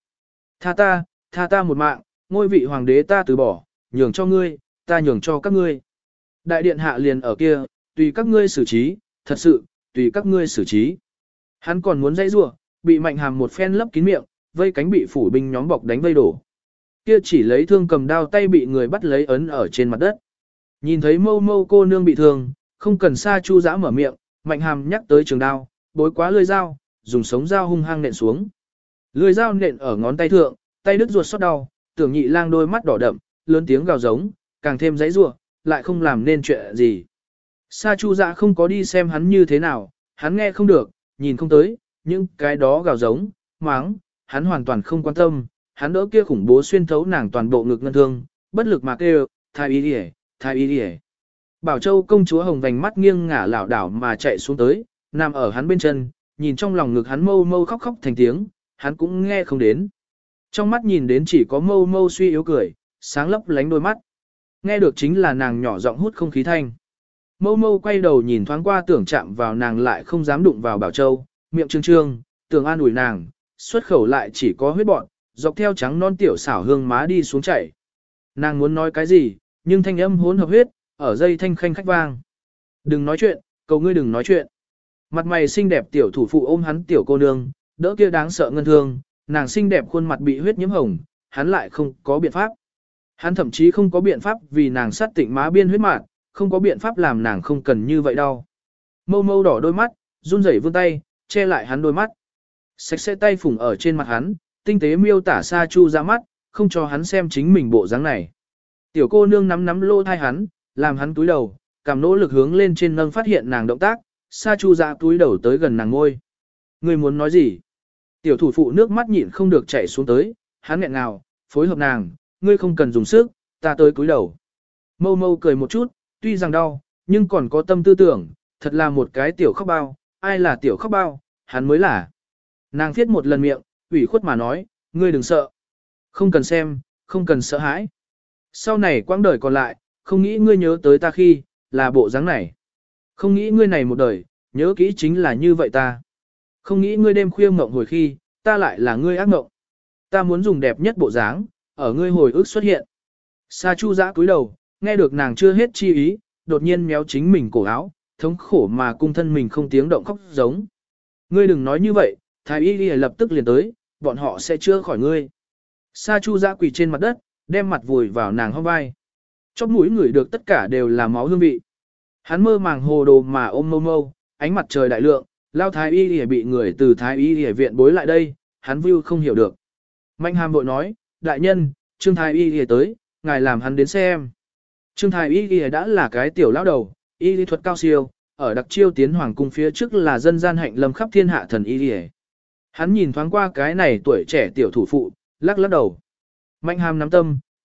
Speaker 1: Tha ta một mạng, ngôi vị hoàng đế ta từ bỏ, nhường cho ngươi, ta nhường cho các ngươi. Đại điện hạ liền ở kia, tùy các ngươi xử trí, thật sự, tùy các ngươi xử trí. Hắn còn muốn dãy rủa, bị Mạnh Hàm một phen lấp kín miệng, vây cánh bị phủ binh nhóm bọc đánh vây đổ. Kia chỉ lấy thương cầm đao tay bị người bắt lấy ấn ở trên mặt đất. Nhìn thấy mâu mâu cô nương bị thương, không cần Sa Chu Dã mở miệng, Mạnh Hàm nhắc tới trường đao, bối quá lưỡi dao, dùng sống dao hung hăng nện xuống. Lưỡi dao nện ở ngón tay thượng, tay đứt ruột xót đau, Tưởng Nhị Lang đôi mắt đỏ đậm, lớn tiếng gào giống, càng thêm giãy giụa, lại không làm nên chuyện gì. Sa Chu Dã không có đi xem hắn như thế nào, hắn nghe không được, nhìn không tới, những cái đó gào giống, máng, hắn hoàn toàn không quan tâm, hắn đỡ kia khủng bố xuyên thấu nàng toàn bộ ngực ngân thương, bất lực mà kêu, thái y đi, thái y đi. Bảo Châu công chúa hồng vành mắt nghiêng ngả lảo đảo mà chạy xuống tới, nằm ở hắn bên chân, nhìn trong lòng ngực hắn mâu mâu khóc khóc thành tiếng, hắn cũng nghe không đến. Trong mắt nhìn đến chỉ có mâu mâu suy yếu cười, sáng lấp lánh đôi mắt. Nghe được chính là nàng nhỏ giọng hút không khí thanh. Mâu mâu quay đầu nhìn thoáng qua tưởng chạm vào nàng lại không dám đụng vào Bảo Châu, miệng trương trương, tưởng an ủi nàng, xuất khẩu lại chỉ có huyết bọn, dọc theo trắng non tiểu xảo hương má đi xuống chảy. Nàng muốn nói cái gì, nhưng thanh âm hỗn hợp huyết, ở dây thanh khanh khách vang. Đừng nói chuyện, cầu ngươi đừng nói chuyện. Mặt mày xinh đẹp tiểu thủ phụ ôm hắn tiểu cô nương, đỡ kia đáng sợ ngân thương, nàng xinh đẹp khuôn mặt bị huyết nhiễm hồng, hắn lại không có biện pháp. Hắn thậm chí không có biện pháp vì nàng sát tịnh má biên huyết mạn, không có biện pháp làm nàng không cần như vậy đâu. Mâu mâu đỏ đôi mắt, run rẩy vươn tay, che lại hắn đôi mắt. Sạch sẽ tay phủng ở trên mặt hắn, tinh tế miêu tả Sa Chu ra mắt, không cho hắn xem chính mình bộ dáng này. Tiểu cô nương nắm lỗ thai hắn, làm hắn túi đầu, cảm nỗ lực hướng lên trên nâng phát hiện nàng động tác, Sa Chu ra túi đầu tới gần nàng ngôi. Ngươi muốn nói gì? Tiểu thủ phụ nước mắt nhịn không được chảy xuống tới, hắn nghẹn ngào, phối hợp nàng, ngươi không cần dùng sức, ta tới cúi đầu. Mâu mâu cười một chút, tuy rằng đau, nhưng còn có tâm tư tưởng, thật là một cái tiểu khóc bao, ai là tiểu khóc bao, hắn mới là. Nàng viết một lần miệng, ủy khuất mà nói, ngươi đừng sợ. Không cần xem, không cần sợ hãi. Sau này quãng đời còn lại, không nghĩ ngươi nhớ tới ta khi, là bộ dáng này. Không nghĩ ngươi này một đời, nhớ kỹ chính là như vậy ta. Không nghĩ ngươi đêm khuya mộng hồi khi, ta lại là ngươi ác mộng. Ta muốn dùng đẹp nhất bộ dáng, ở ngươi hồi ức xuất hiện. Sa Chu giã cúi đầu, nghe được nàng chưa hết chi ý, đột nhiên méo chính mình cổ áo, thống khổ mà cung thân mình không tiếng động khóc giống. Ngươi đừng nói như vậy, thái y đi lập tức liền tới, bọn họ sẽ chữa khỏi ngươi. Sa Chu giã quỳ trên mặt đất, đem mặt vùi vào nàng hông vai. Chóp mũi ngửi được tất cả đều là máu hương vị. Hắn mơ màng hồ đồ mà ôm mâu mâu, ánh mặt trời đại lượng, lao thái y đi bị người từ thái y đi viện bối lại đây, hắn view không hiểu được. Mạnh hàm vội nói, đại nhân, Trương thái y đi tới, ngài làm hắn đến xem. Trương thái y đi đã là cái tiểu lão đầu, y lý thuật cao siêu, ở đặc chiêu tiến hoàng cung phía trước là dân gian hạnh lâm khắp thiên hạ thần y đi. Hắn nhìn thoáng qua cái này tuổi trẻ tiểu thủ phụ, lắc lắc đầu. Mạnh hàm nắm tâm,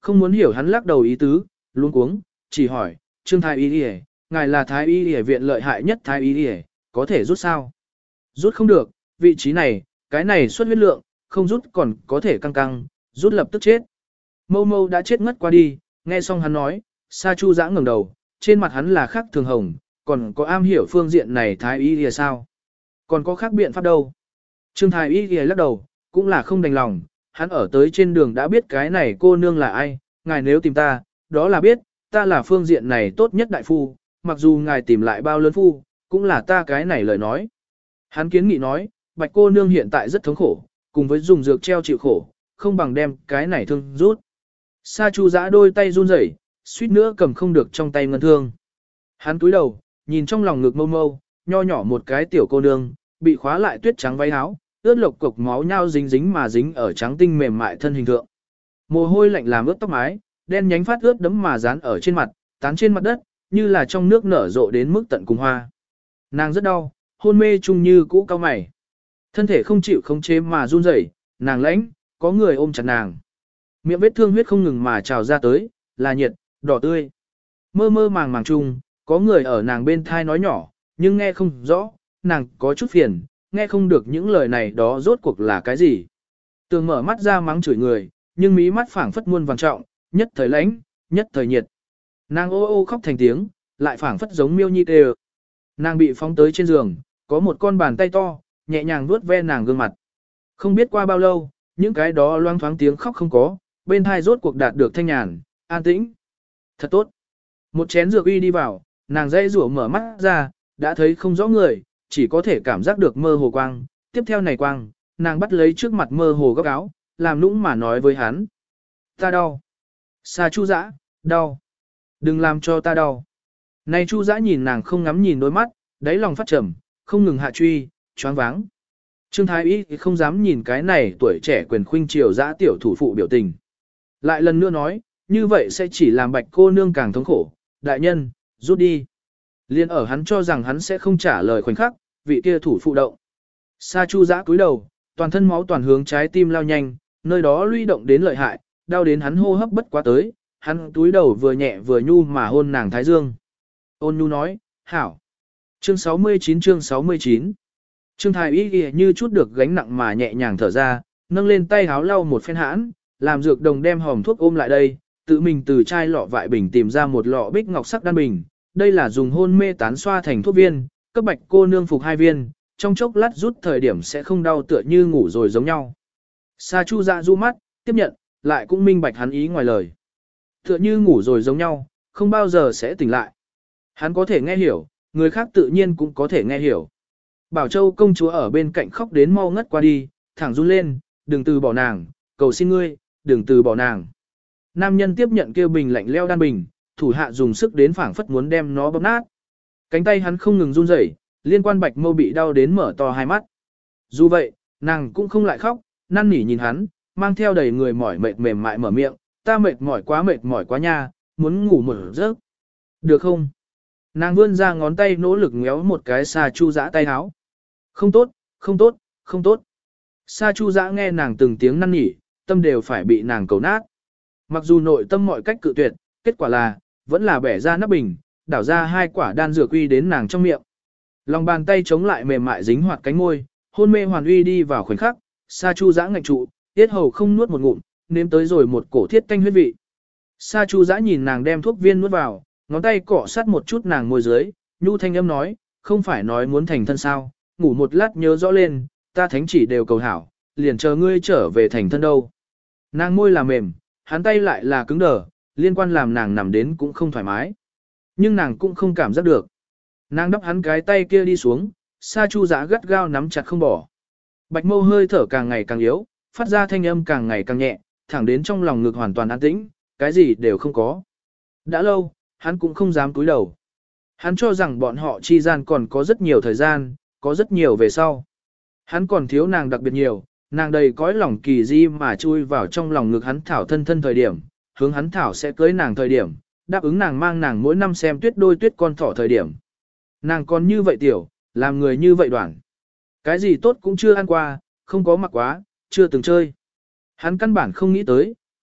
Speaker 1: Không muốn hiểu hắn lắc đầu ý tứ, luống cuống, chỉ hỏi, Trương Thái Y Y, ngài là Thái Y Y viện lợi hại nhất Thái Y Y, có thể rút sao? Rút không được, vị trí này, cái này xuất huyết lượng, không rút còn có thể căng căng, rút lập tức chết. Mâu Mâu đã chết ngất qua đi, nghe xong hắn nói, Sa Chu Giã ngẩng đầu, trên mặt hắn là khắc thường hồng, còn có am hiểu phương diện này Thái Y Y sao? Còn có khác biện pháp đâu? Trương Thái Y Y lắc đầu, cũng là không đành lòng, hắn ở tới trên đường đã biết cái này cô nương là ai, ngài nếu tìm ta, đó là biết, ta là phương diện này tốt nhất đại phu, mặc dù ngài tìm lại bao lớn phu, cũng là ta cái này lời nói. Hắn kiến nghị nói, bạch cô nương hiện tại rất thống khổ, cùng với dùng dược treo chịu khổ, không bằng đem cái này thương rút. Sa Chu Giã đôi tay run rẩy, suýt nữa cầm không được trong tay ngân thương. Hắn cúi đầu, nhìn trong lòng ngực Mâu Mâu, nho nhỏ một cái tiểu cô nương, bị khóa lại tuyết trắng váy áo, ướt lộc cục máu nhau dính dính mà dính ở trắng tinh mềm mại thân hình thượng. Mồ hôi lạnh làm ướt tóc mái, đen nhánh phát ướt đấm mà dán ở trên mặt, tán trên mặt đất, như là trong nước nở rộ đến mức tận cùng hoa. Nàng rất đau, hôn mê chung như cũ cao mày. Thân thể không chịu khống chế mà run rẩy, nàng lãnh, có người ôm chặt nàng. Miệng vết thương huyết không ngừng mà trào ra tới, là nhiệt, đỏ tươi. Mơ mơ màng màng chung, có người ở nàng bên thai nói nhỏ, nhưng nghe không rõ, nàng có chút phiền, nghe không được những lời này đó rốt cuộc là cái gì. Tường mở mắt ra mắng chửi người, nhưng mí mắt phảng phất muôn vàng trọng, nhất thời lãnh, nhất thời nhiệt. Nàng ô ô khóc thành tiếng, lại phảng phất giống miêu nhi tê. Nàng bị phóng tới trên giường, có một con bàn tay to, nhẹ nhàng vuốt ve nàng gương mặt. Không biết qua bao lâu, những cái đó loang thoáng tiếng khóc không có, bên thai rốt cuộc đạt được thanh nhàn, an tĩnh. Thật tốt. Một chén rượu uy đi vào, nàng dây rủa mở mắt ra, đã thấy không rõ người, chỉ có thể cảm giác được mơ hồ quang. Tiếp theo này quang, nàng bắt lấy trước mặt mơ hồ góc áo, làm nũng mà nói với hắn. Ta đau. Sa Chu Giã, đau. Đừng làm cho ta đau. Này Chu Giã nhìn nàng không ngắm nhìn đôi mắt, đáy lòng phát trầm, không ngừng hạ truy, choáng váng. Trương Thái Y thì không dám nhìn cái này tuổi trẻ quyền khuynh triều dã tiểu thủ phụ biểu tình. Lại lần nữa nói, như vậy sẽ chỉ làm bạch cô nương càng thống khổ. Đại nhân, rút đi. Liên ở hắn cho rằng hắn sẽ không trả lời khoảnh khắc, vị kia thủ phụ động. Sa Chu Giã cúi đầu, toàn thân máu toàn hướng trái tim lao nhanh, nơi đó luy động đến lợi hại, đau đến hắn hô hấp bất quá tới, hắn túi đầu vừa nhẹ vừa nhu mà hôn nàng thái dương. Ôn nhu nói, hảo. Chương 69. Trương Thái Y ghi như chút được gánh nặng mà nhẹ nhàng thở ra, nâng lên tay háo lau một phen hãn, làm dược đồng đem hòm thuốc ôm lại đây, tự mình từ chai lọ vại bình tìm ra một lọ bích ngọc sắc đan bình. Đây là dùng hôn mê tán xoa thành thuốc viên, cấp bạch cô nương phục 2 viên, trong chốc lát rút thời điểm sẽ không đau tựa như ngủ rồi giống nhau. Sa Chu Dạ du mắt, tiếp nhận, lại cũng minh bạch hắn ý ngoài lời. Tựa như ngủ rồi giống nhau, không bao giờ sẽ tỉnh lại. Hắn có thể nghe hiểu, người khác tự nhiên cũng có thể nghe hiểu. Bảo Châu công chúa ở bên cạnh khóc đến mau ngất qua đi, thẳng run lên, đừng từ bỏ nàng, cầu xin ngươi, đừng từ bỏ nàng. Nam nhân tiếp nhận kêu bình lạnh leo đan bình, thủ hạ dùng sức đến phảng phất muốn đem nó bóp nát. Cánh tay hắn không ngừng run rẩy, liên quan bạch mâu bị đau đến mở to hai mắt. Dù vậy, nàng cũng không lại khóc, năn nỉ nhìn hắn, mang theo đầy người mỏi mệt mềm mại mở miệng, ta mệt mỏi quá nha, muốn ngủ một giấc. Được không? Nàng vươn ra ngón tay nỗ lực ngéo một cái Sa Chu Dã tay áo. Không tốt, không tốt, không tốt. Sa Chu Dã nghe nàng từng tiếng năn nỉ, tâm đều phải bị nàng cầu nát. Mặc dù nội tâm mọi cách cự tuyệt, kết quả là, vẫn là bẻ ra nắp bình, đảo ra 2 quả đan dược uy đến nàng trong miệng. Lòng bàn tay chống lại mềm mại dính hoạt cánh môi, hôn mê hoàn uy đi vào khoảnh khắc, Sa Chu Dã ngạnh trụ, tiết hầu không nuốt một ngụm, nếm tới rồi một cổ thiết tanh huyết vị. Sa Chu Dã nhìn nàng đem thuốc viên nuốt vào, ngón tay cọ sát một chút nàng môi dưới, nhu thanh âm nói, không phải nói muốn thành thân sao, ngủ một lát nhớ rõ lên, ta thánh chỉ đều cầu hảo, liền chờ ngươi trở về thành thân đâu. Nàng môi là mềm, hắn tay lại là cứng đờ, liên quan làm nàng nằm đến cũng không thoải mái. Nhưng nàng cũng không cảm giác được. Nàng đắp hắn cái tay kia đi xuống, Sa Chu Dã gắt gao nắm chặt không bỏ. Bạch mâu hơi thở càng ngày càng yếu, phát ra thanh âm càng ngày càng nhẹ, thẳng đến trong lòng ngực hoàn toàn an tĩnh, cái gì đều không có. Đã lâu, hắn cũng không dám cúi đầu. Hắn cho rằng bọn họ chi gian còn có rất nhiều thời gian, có rất nhiều về sau. Hắn còn thiếu nàng đặc biệt nhiều, nàng đầy cõi lòng kỳ di mà chui vào trong lòng ngực hắn thảo thân thân thời điểm, hướng hắn thảo sẽ cưới nàng thời điểm, đáp ứng nàng mang nàng mỗi năm xem tuyết đôi tuyết con thỏ thời điểm. Nàng còn như vậy tiểu, làm người như vậy đoạn. Cái gì tốt cũng chưa ăn qua, không có mặc quá, chưa từng chơi. Hắn căn bản không nghĩ tới,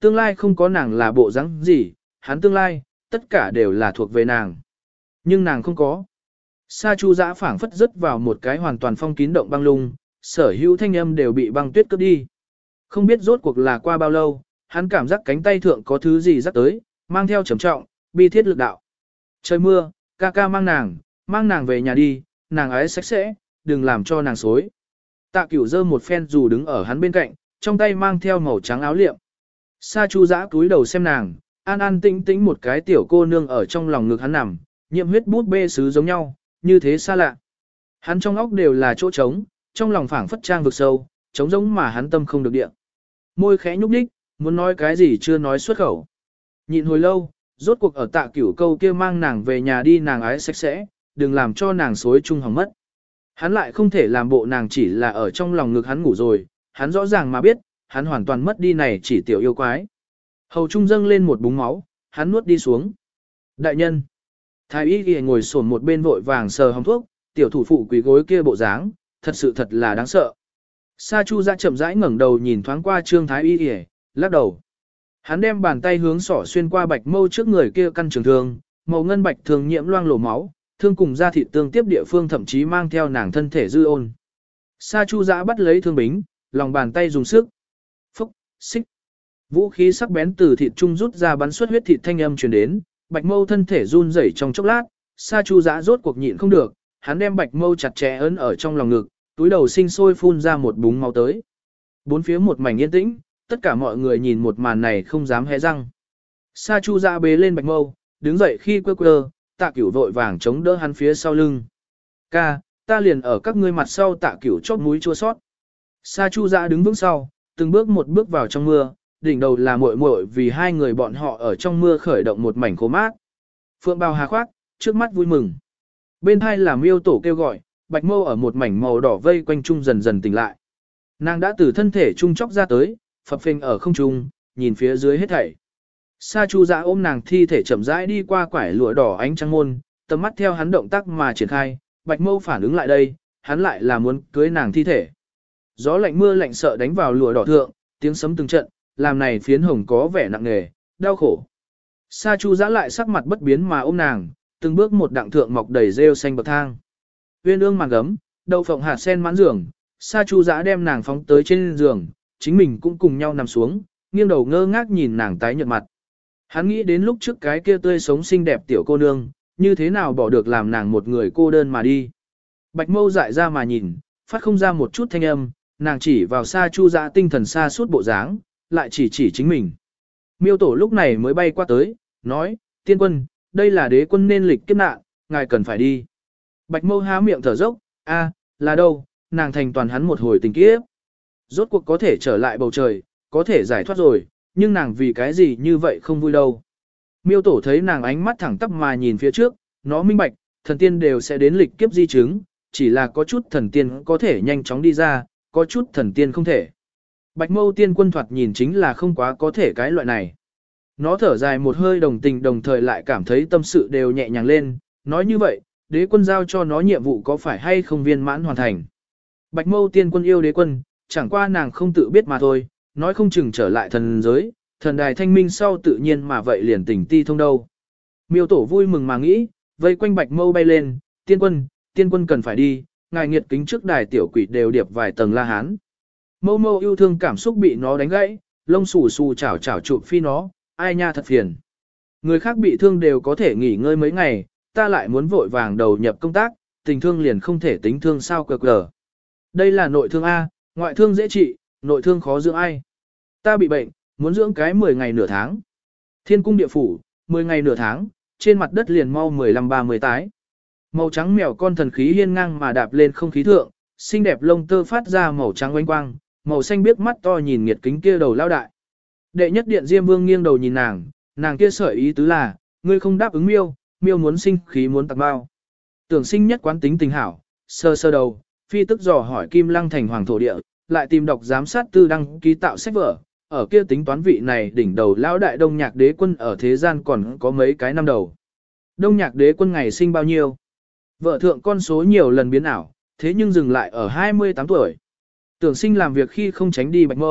Speaker 1: tương lai không có nàng là bộ dáng gì, hắn tương lai, tất cả đều là thuộc về nàng. Nhưng nàng không có. Sa Chu Dã phảng phất rớt vào một cái hoàn toàn phong kín động băng lung, sở hữu thanh âm đều bị băng tuyết cướp đi. Không biết rốt cuộc là qua bao lâu, hắn cảm giác cánh tay thượng có thứ gì rắc tới, mang theo trầm trọng, bi thiết lực đạo. Trời mưa, ca ca mang nàng về nhà đi, nàng ái sạch sẽ, đừng làm cho nàng xối. Tạ Cửu giơ một phen dù đứng ở hắn bên cạnh, trong tay mang theo màu trắng áo liệm. Sa Chu Dã cúi đầu xem nàng, an an tĩnh tĩnh một cái tiểu cô nương ở trong lòng ngực hắn nằm, nhiễm huyết bút bê sứ giống nhau, như thế xa lạ. Hắn trong óc đều là chỗ trống, trong lòng phảng phất trang vực sâu, trống giống mà hắn tâm không được địa. Môi khẽ nhúc nhích, muốn nói cái gì chưa nói xuất khẩu. Nhịn hồi lâu, rốt cuộc ở Tạ Cửu câu kia mang nàng về nhà đi, nàng ái sạch sẽ, đừng làm cho nàng xối chung hỏng mất. Hắn lại không thể làm bộ nàng chỉ là ở trong lòng ngực hắn ngủ rồi, hắn rõ ràng mà biết, hắn hoàn toàn mất đi này chỉ tiểu yêu quái. Hầu trung dâng lên một búng máu, hắn nuốt đi xuống. Đại nhân. Thái y ghi ngồi sổn một bên vội vàng sờ hồng thuốc, tiểu thủ phụ quỳ gối kia bộ dáng, thật sự thật là đáng sợ. Sa Chu Dã chậm rãi ngẩng đầu nhìn thoáng qua Trương Thái y ghi, lắc đầu. Hắn đem bàn tay hướng sỏ xuyên qua bạch mâu trước người kia căn trường thương, màu ngân bạch thường nhiễm loang lổ máu, thương cùng da thịt tương tiếp địa phương thậm chí mang theo nàng thân thể dư ôn. Sa Chu Dã bắt lấy thương bính, lòng bàn tay dùng sức. Phốc, xích. Vũ khí sắc bén từ thịt trung rút ra bắn xuất huyết thịt thanh âm truyền đến, bạch mâu thân thể run rẩy trong chốc lát, Sa Chu Dã rốt cuộc nhịn không được, hắn đem bạch mâu chặt chẽ ấn ở trong lòng ngực, túi đầu sinh sôi phun ra một búng máu tới. Bốn phía một mảnh yên tĩnh, tất cả mọi người nhìn một màn này không dám hé răng. Sa Chu Dã bế lên bạch mâu, đứng dậy khi quơ quơ, Tạ Cửu vội vàng chống đỡ hắn phía sau lưng. Ca, ta liền ở các ngươi mặt sau. Tạ Cửu chóp mũi chua sót. Sa Chu Dã đứng vững sau, từng bước một bước vào trong mưa, đỉnh đầu là muội muội vì hai người bọn họ ở trong mưa khởi động một mảnh khô mát. Phượng bào hà khoác, trước mắt vui mừng. Bên hai là Miêu Tổ kêu gọi, bạch mâu ở một mảnh màu đỏ vây quanh trung dần dần tỉnh lại. Nàng đã từ thân thể trung chóc ra tới, phập phình ở không trung, nhìn phía dưới hết thảy. Sa Chu Dã ôm nàng thi thể chậm rãi đi qua quải lụa đỏ ánh trăng môn, tầm mắt theo hắn động tác mà triển khai, bạch mâu phản ứng lại đây, hắn lại là muốn cưới nàng thi thể. Gió lạnh mưa lạnh sợ đánh vào lụa đỏ thượng, tiếng sấm từng trận, làm này phiến hồng có vẻ nặng nề, đau khổ. Sa Chu Dã lại sắc mặt bất biến mà ôm nàng, từng bước một đặng thượng mọc đầy rêu xanh bậc thang. Uyên ương màn gấm, đậu phộng hạt sen mãn giường, Sa Chu Dã đem nàng phóng tới trên giường, chính mình cũng cùng nhau nằm xuống, nghiêng đầu ngơ ngác nhìn nàng tái nhợt mặt. Hắn nghĩ đến lúc trước cái kia tươi sống xinh đẹp tiểu cô nương, như thế nào bỏ được làm nàng một người cô đơn mà đi. Bạch mâu dại ra mà nhìn, phát không ra một chút thanh âm, nàng chỉ vào Sa Chu Dã tinh thần xa suốt bộ dáng, lại chỉ chính mình. Miêu Tổ lúc này mới bay qua tới, nói, tiên quân, đây là đế quân nên lịch kiếp nạn, ngài cần phải đi. Bạch mâu há miệng thở dốc, a, là đâu, nàng thành toàn hắn một hồi tình kiếp. Rốt cuộc có thể trở lại bầu trời, có thể giải thoát rồi, nhưng nàng vì cái gì như vậy không vui đâu. Miêu Tổ thấy nàng ánh mắt thẳng tắp mà nhìn phía trước, nó minh bạch, thần tiên đều sẽ đến lịch kiếp di chứng, chỉ là có chút thần tiên có thể nhanh chóng đi ra, có chút thần tiên không thể. Bạch mâu tiên quân thoạt nhìn chính là không quá có thể cái loại này. Nó thở dài một hơi đồng tình đồng thời lại cảm thấy tâm sự đều nhẹ nhàng lên, nói như vậy, đế quân giao cho nó nhiệm vụ có phải hay không viên mãn hoàn thành. Bạch mâu tiên quân yêu đế quân, chẳng qua nàng không tự biết mà thôi, nói không chừng trở lại thần giới, thần đài thanh minh sau tự nhiên mà vậy liền tỉnh ti thông đâu. Miêu Tổ vui mừng mà nghĩ, vây quanh bạch mâu bay lên, tiên quân cần phải đi, ngài nghiệt kính trước đài tiểu quỷ đều điệp vài tầng la hán. Mâu mâu yêu thương cảm xúc bị nó đánh gãy, lông xù xù chảo chảo chụp phi nó, ai nha thật phiền. Người khác bị thương đều có thể nghỉ ngơi mấy ngày, ta lại muốn vội vàng đầu nhập công tác, tình thương liền không thể tính thương sao cờ cờ. Đây là nội thương A, ngoại thương dễ trị, nội thương khó dưỡng ai. Ta bị bệnh, muốn dưỡng cái 10 ngày nửa tháng. Thiên cung địa phủ, 10 ngày nửa tháng, trên mặt đất liền mau 15-30 tái. Màu trắng mèo con thần khí hiên ngang mà đạp lên không khí thượng, xinh đẹp lông tơ phát ra màu trắng oanh quang, màu xanh biếc mắt to nhìn nghiệt kính kia đầu lao đại. Đệ nhất điện Diêm Vương nghiêng đầu nhìn nàng kia sợi ý tứ là, ngươi không đáp ứng miêu, miêu muốn sinh khí muốn tặng bao. Tưởng sinh nhất quán tính tình hảo, sơ đầu, phi tức dò hỏi Kim Lăng thành hoàng thổ địa, lại tìm đọc giám sát tư đăng ký tạo sách vở, ở kia tính toán vị này đỉnh đầu lão đại Đông Nhạc đế quân ở thế gian còn có mấy cái năm đầu. Đông Nhạc đế quân ngày sinh bao nhiêu? Vợ thượng con số nhiều lần biến ảo, thế nhưng dừng lại ở 28 tuổi. Tưởng sinh làm việc khi không tránh đi bạch mâu,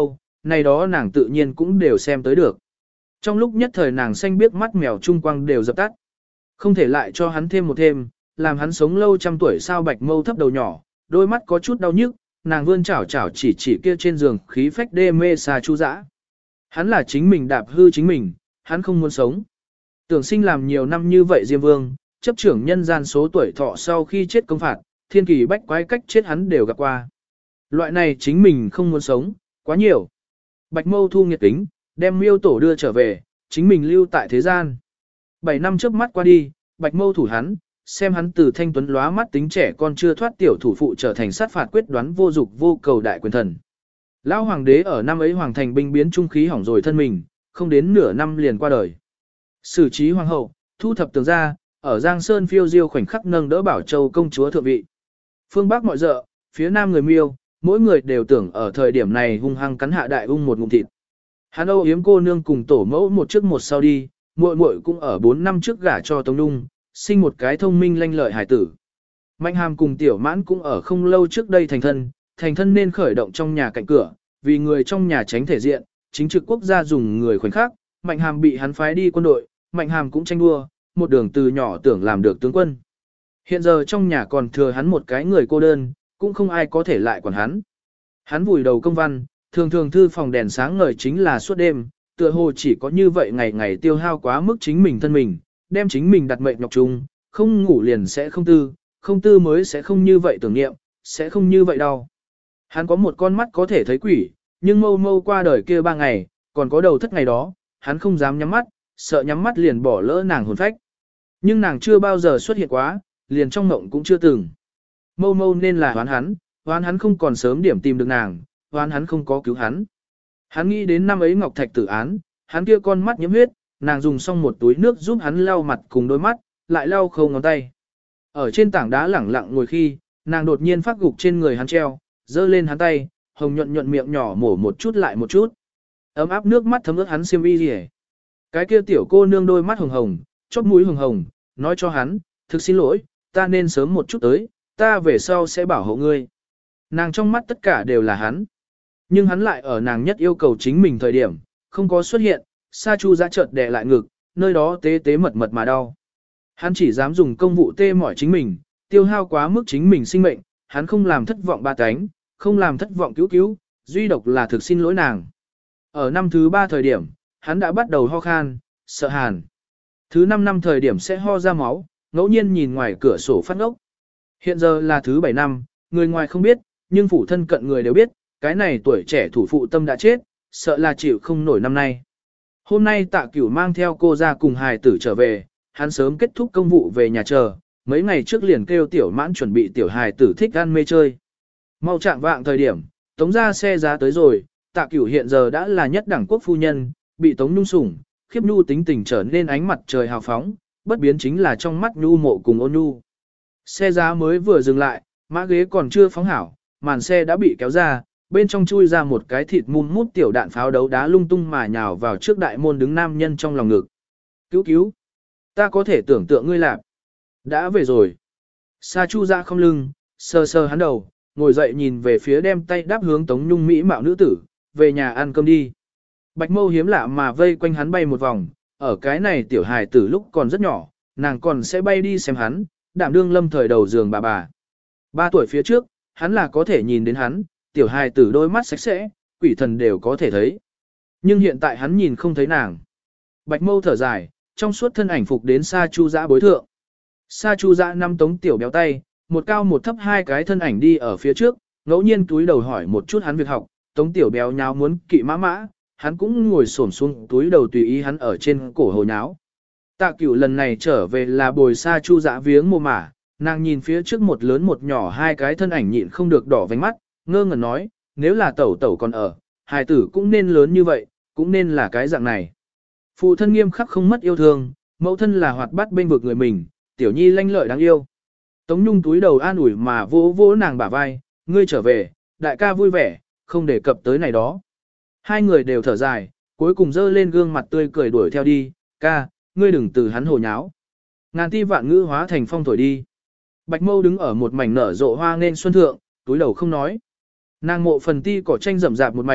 Speaker 1: này đó nàng tự nhiên cũng đều xem tới được. Trong lúc nhất thời nàng xanh biết mắt mèo trung quang đều dập tắt. Không thể lại cho hắn thêm một thêm, làm hắn sống lâu trăm tuổi sao Bạch Mâu thấp đầu nhỏ, đôi mắt có chút đau nhức, nàng vươn chảo chảo chỉ kia trên giường khí phách đê mê Sa Chu Dã. Hắn là chính mình đạp hư chính mình, hắn không muốn sống. Tưởng sinh làm nhiều năm như vậy Diêm Vương, chấp trưởng nhân gian số tuổi thọ sau khi chết công phạt, thiên kỳ bách quái cách chết hắn đều gặp qua. Loại này chính mình không muốn sống, quá nhiều. Bạch Mâu thu nghiệt kính, đem Miêu Tổ đưa trở về, chính mình lưu tại thế gian. 7 năm trước mắt qua đi, Bạch Mâu thủ hắn, xem hắn từ thanh tuấn lóa mắt tính trẻ con chưa thoát tiểu thủ phụ trở thành sát phạt quyết đoán vô dục vô cầu đại quyền thần. Lão hoàng đế ở năm ấy hoàng thành binh biến trung khí hỏng rồi thân mình, không đến nửa năm liền qua đời. Xử trí hoàng hậu, thu thập tường ra, ở Giang Sơn phiêu diêu khoảnh khắc nâng đỡ Bảo Châu công chúa thượng vị. Phương Bắc mọi dợ, phía Nam người Miêu, mỗi người đều tưởng ở thời điểm này hung hăng cắn hạ đại ung một ngụm thịt. Hắn âu yếm cô nương cùng tổ mẫu một trước một sau đi, muội muội cũng ở 4 năm trước gả cho Tống Nhung, sinh một cái thông minh lanh lợi hải tử. Mạnh Hàm cùng Tiểu Mãn cũng ở không lâu trước đây thành thân nên khởi động trong nhà cạnh cửa, vì người trong nhà tránh thể diện, chính trực quốc gia dùng người khoảnh khắc, Mạnh Hàm bị hắn phái đi quân đội, Mạnh Hàm cũng tranh đua, một đường từ nhỏ tưởng làm được tướng quân. Hiện giờ trong nhà còn thừa hắn một cái người cô đơn, cũng không ai có thể lại quản hắn. Hắn vùi đầu công văn, thường thường thư phòng đèn sáng ngời chính là suốt đêm, tựa hồ chỉ có như vậy ngày ngày tiêu hao quá mức chính mình thân mình, đem chính mình đặt mệnh nhọc chung, không ngủ liền sẽ không tư mới sẽ không như vậy tưởng niệm, sẽ không như vậy đâu. Hắn có một con mắt có thể thấy quỷ, nhưng mâu mâu qua đời kia 3 ngày, còn có đầu thất ngày đó, hắn không dám nhắm mắt, sợ nhắm mắt liền bỏ lỡ nàng hồn phách. Nhưng nàng chưa bao giờ xuất hiện quá, liền trong mộng cũng chưa từng. Mâu mâu nên là hoán hắn không còn sớm điểm tìm được nàng, hoán hắn không có cứu hắn. Hắn nghĩ đến năm ấy Ngọc Thạch tử án, hắn kia con mắt nhiễm huyết, nàng dùng xong một túi nước giúp hắn lau mặt cùng đôi mắt, lại lau khâu ngón tay. Ở trên tảng đá lẳng lặng ngồi khi, nàng đột nhiên phát gục trên người hắn treo, giơ lên hắn tay, hồng nhuận nhuận miệng nhỏ mổ một chút lại một chút. Ấm áp nước mắt thấm ướt hắn xiêm y rỉ. Cái kia tiểu cô nương đôi mắt hồng hồng, chóp mũi hồng hồng, nói cho hắn, thực xin lỗi, ta nên sớm một chút tới, ta về sau sẽ bảo hộ ngươi. Nàng trong mắt tất cả đều là hắn. Nhưng hắn lại ở nàng nhất yêu cầu chính mình thời điểm, không có xuất hiện, Sa Chu Dã chợt đè lại ngực, nơi đó tế tế mật mật mà đau. Hắn chỉ dám dùng công vụ tê mỏi chính mình, tiêu hao quá mức chính mình sinh mệnh, hắn không làm thất vọng ba cánh, không làm thất vọng cứu, duy độc là thực xin lỗi nàng. Ở năm thứ 3 thời điểm, hắn đã bắt đầu ho khan, sợ hàn. Thứ 5 năm thời điểm sẽ ho ra máu, ngẫu nhiên nhìn ngoài cửa sổ phát ốc. Hiện giờ là thứ 7 năm, người ngoài không biết, nhưng phủ thân cận người đều biết, cái này tuổi trẻ thủ phụ tâm đã chết, sợ là chịu không nổi năm nay. Hôm nay Tạ Cửu mang theo cô ra cùng hài tử trở về, hắn sớm kết thúc công vụ về nhà chờ, mấy ngày trước liền kêu Tiểu Mãn chuẩn bị tiểu hài tử thích ăn mê chơi. Mau chạm vạng thời điểm, Tống ra xe giá tới rồi, Tạ Cửu hiện giờ đã là nhất đẳng quốc phu nhân, bị Tống Nhung sủng, khiếp nhu tính tình trở nên ánh mặt trời hào phóng, bất biến chính là trong mắt nhu mộ cùng ôn nhu. Xe giá mới vừa dừng lại, mã ghế còn chưa phóng hảo, màn xe đã bị kéo ra, bên trong chui ra một cái thịt mum mút tiểu đạn pháo đấu đá lung tung mà nhào vào trước đại môn đứng nam nhân trong lòng ngực. Cứu cứu! Ta có thể tưởng tượng ngươi làm. Đã về rồi. Sa Chu Dã không lưng, sờ sờ hắn đầu, ngồi dậy nhìn về phía đem tay đáp hướng Tống Nhung mỹ mạo nữ tử, về nhà ăn cơm đi. Bạch Mâu hiếm lạ mà vây quanh hắn bay một vòng, ở cái này tiểu hài tử lúc còn rất nhỏ, nàng còn sẽ bay đi xem hắn, đảm đương lâm thời đầu giường bà. 3 tuổi phía trước, hắn là có thể nhìn đến hắn, tiểu hài tử đôi mắt sạch sẽ, quỷ thần đều có thể thấy. Nhưng hiện tại hắn nhìn không thấy nàng. Bạch Mâu thở dài, trong suốt thân ảnh phục đến Sa Chu Dã bối thượng. Sa Chu Dã nắm Tống tiểu béo tay, một cao một thấp 2 cái thân ảnh đi ở phía trước, ngẫu nhiên túi đầu hỏi một chút hắn việc học, Tống tiểu béo nháo muốn kỵ mã, hắn cũng ngồi xổm xuống túi đầu tùy ý hắn ở trên cổ hồ nháo. Tạ Cửu lần này trở về là bồi Sa Chu Dã viếng mồ mả, nàng nhìn phía trước một lớn một nhỏ 2 cái thân ảnh nhịn không được đỏ vành mắt, ngơ ngẩn nói, nếu là tẩu tẩu còn ở, hài tử cũng nên lớn như vậy, cũng nên là cái dạng này. Phụ thân nghiêm khắc không mất yêu thương, mẫu thân là hoạt bát bên vực người mình, tiểu nhi lanh lợi đáng yêu. Tống Nhung túi đầu an ủi mà vỗ vỗ nàng bả vai, ngươi trở về, đại ca vui vẻ, không đề cập tới này đó. 2 người đều thở dài, cuối cùng dơ lên gương mặt tươi cười đuổi theo đi, ca, ngươi đừng từ hắn hồ nháo. Ngàn ti vạn ngữ hóa thành phong thổi đi. Bạch Mâu đứng ở một mảnh nở rộ hoa nên xuân thượng, túi đầu không nói. Nàng mộ phần ti cỏ tranh rậm rạp một mảnh,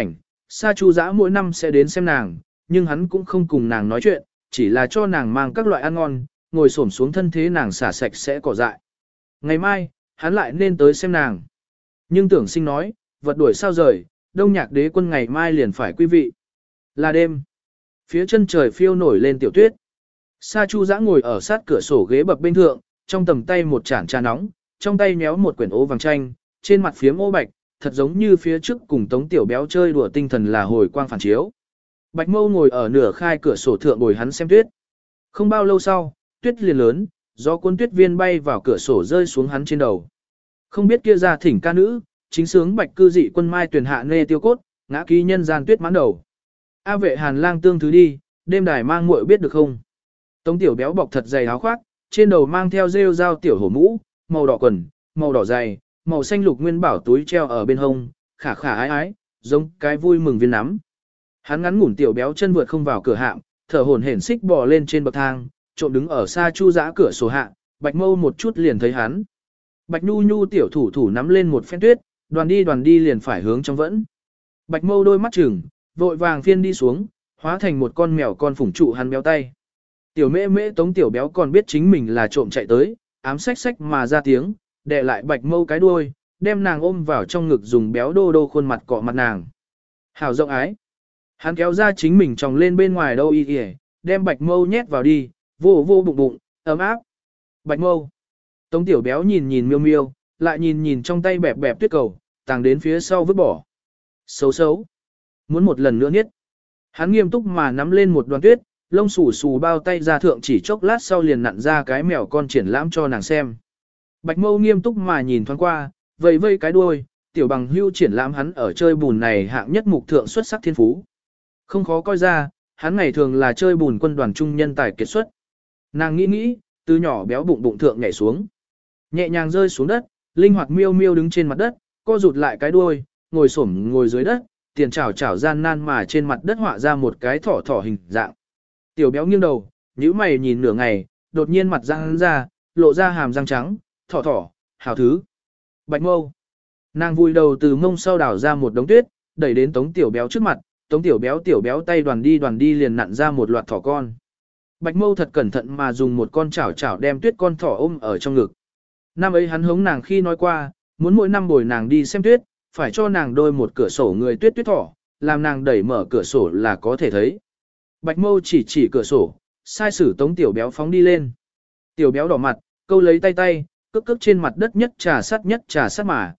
Speaker 1: Sa Chu Dã mỗi năm sẽ đến xem nàng, nhưng hắn cũng không cùng nàng nói chuyện, chỉ là cho nàng mang các loại ăn ngon, ngồi xổm xuống thân thế nàng xả sạch sẽ cỏ dại. Ngày mai, hắn lại nên tới xem nàng. Nhưng Tưởng Sinh nói, vật đuổi sao rời, Đông Nhạc Đế quân ngày mai liền phải quý vị. Là đêm. Phía chân trời phiêu nổi lên tiểu tuyết. Sa Chu Dã ngồi ở sát cửa sổ ghế bập bên thượng, trong tầm tay một chản trà nóng, trong tay méo một quyển ố vàng tranh, trên mặt phiếm ô bạch, thật giống như phía trước cùng Tống Tiểu Béo chơi đùa tinh thần là hồi quang phản chiếu. Bạch Mâu ngồi ở nửa khai cửa sổ thượng ngồi hắn xem tuyết. Không bao lâu sau, tuyết liền lớn, gió cuốn tuyết viên bay vào cửa sổ rơi xuống hắn trên đầu. Không biết kia ra thỉnh ca nữ, chính sướng bạch cư dị quân mai tuyển hạ nê tiêu cốt, ngã ký nhân gian tuyết mãn đầu. A Vệ Hàn lang tương thứ đi, đêm đài mang muội biết được không? Tống Tiểu Béo bọc thật dày áo khoác, trên đầu mang theo rêu dao tiểu hổ mũ, màu đỏ quần, màu đỏ dày, màu xanh lục nguyên bảo túi treo ở bên hông, khả khả ái ái, giống cái vui mừng viên nắm. Hắn ngắn ngủn Tiểu Béo chân vượt không vào cửa hạm, thở hổn hển xích bò lên trên bậc thang, trộm đứng ở Sa Chu Dã cửa sổ hạ, Bạch Mâu một chút liền thấy hắn. Bạch Nhu Nhu tiểu thủ thủ nắm lên một phen tuyết, đoàn đi liền phải hướng trong vẫn. Bạch Mâu đôi mắt chừng, vội vàng phiên đi xuống, hóa thành một con mèo con phủng trụ hắn béo tay. Tiểu Mễ Mễ Tống Tiểu Béo còn biết chính mình là trộm chạy tới, ám xách xách mà ra tiếng, đè lại Bạch Mâu cái đuôi, đem nàng ôm vào trong ngực dùng béo đô đô khuôn mặt cọ mặt nàng. Hảo rộng ái. Hắn kéo ra chính mình tròng lên bên ngoài đâu y kìa, đem Bạch Mâu nhét vào đi, vô vô bụng bụng, ấm áp. Bạch Mâu. Tống Tiểu Béo nhìn nhìn miêu miêu, lại nhìn nhìn trong tay bẹp bẹp tuyết cầu, tàng đến phía sau vứt bỏ. Xấu xấu. Muốn một lần nữa niết. Hắn nghiêm túc mà nắm lên một đoàn tuyết, lông xù xù bao tay ra thượng chỉ chốc lát sau liền nặn ra cái mèo con triển lãm cho nàng xem. Bạch Mâu nghiêm túc mà nhìn thoáng qua, vây vây cái đuôi, tiểu bằng hưu triển lãm hắn ở chơi bùn này hạng nhất mục thượng xuất sắc thiên phú. Không khó coi ra, hắn ngày thường là chơi bùn quân đoàn trung nhân tài kiệt xuất. Nàng nghĩ nghĩ, từ nhỏ béo bụng bụng thượng nhảy xuống. Nhẹ nhàng rơi xuống đất, linh hoạt miêu miêu đứng trên mặt đất, co rụt lại cái đuôi, ngồi xổm ngồi dưới đất, tiền chảo chảo gian nan mà trên mặt đất họa ra một cái thỏ thỏ hình dạng. Tiểu Béo nghiêng đầu, nhíu mày nhìn nửa ngày, đột nhiên mặt răng ra, lộ ra hàm răng trắng, thỏ thỏ, hảo thứ. Bạch Mâu. Nàng vui đầu từ mông sau đảo ra một đống tuyết, đẩy đến Tống Tiểu Béo trước mặt, Tống Tiểu Béo tay đoàn đi liền nặn ra một loạt thỏ con. Bạch Mâu thật cẩn thận mà dùng một con chảo chảo đem tuyết con thỏ ôm ở trong ngực. Năm ấy hắn hống nàng khi nói qua, muốn mỗi năm bồi nàng đi xem tuyết, phải cho nàng đôi một cửa sổ người tuyết tuyết thỏ, làm nàng đẩy mở cửa sổ là có thể thấy. Bạch Mâu chỉ cửa sổ, sai sử Tống Tiểu Béo phóng đi lên. Tiểu Béo đỏ mặt, câu lấy tay, cước trên mặt đất nhất trà sát mà,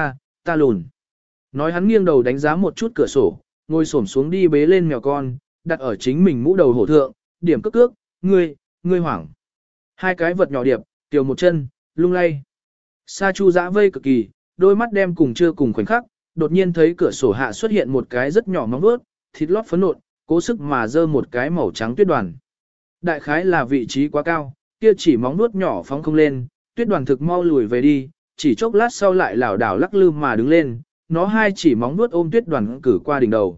Speaker 1: ta lùn. Nói hắn nghiêng đầu đánh giá một chút cửa sổ, ngồi xổm xuống đi bế lên mèo con, đặt ở chính mình mũ đầu hổ thượng, điểm cước, ngươi hoảng. Hai cái vật nhỏ điệp, tiểu một chân, lung lay. Sa Chu Dã vây cực kỳ, đôi mắt đem cùng chưa cùng khoảnh khắc, đột nhiên thấy cửa sổ hạ xuất hiện một cái rất nhỏ móng vuốt, thịt lót phấn nộn, cố sức mà dơ một cái màu trắng tuyết đoàn. Đại khái là vị trí quá cao, kia chỉ móng vuốt nhỏ phóng không lên, tuyết đoàn thực mau lùi về đi, chỉ chốc lát sau lại lảo đảo lắc lư mà đứng lên, nó hai chỉ móng vuốt ôm tuyết đoàn cử qua đỉnh đầu.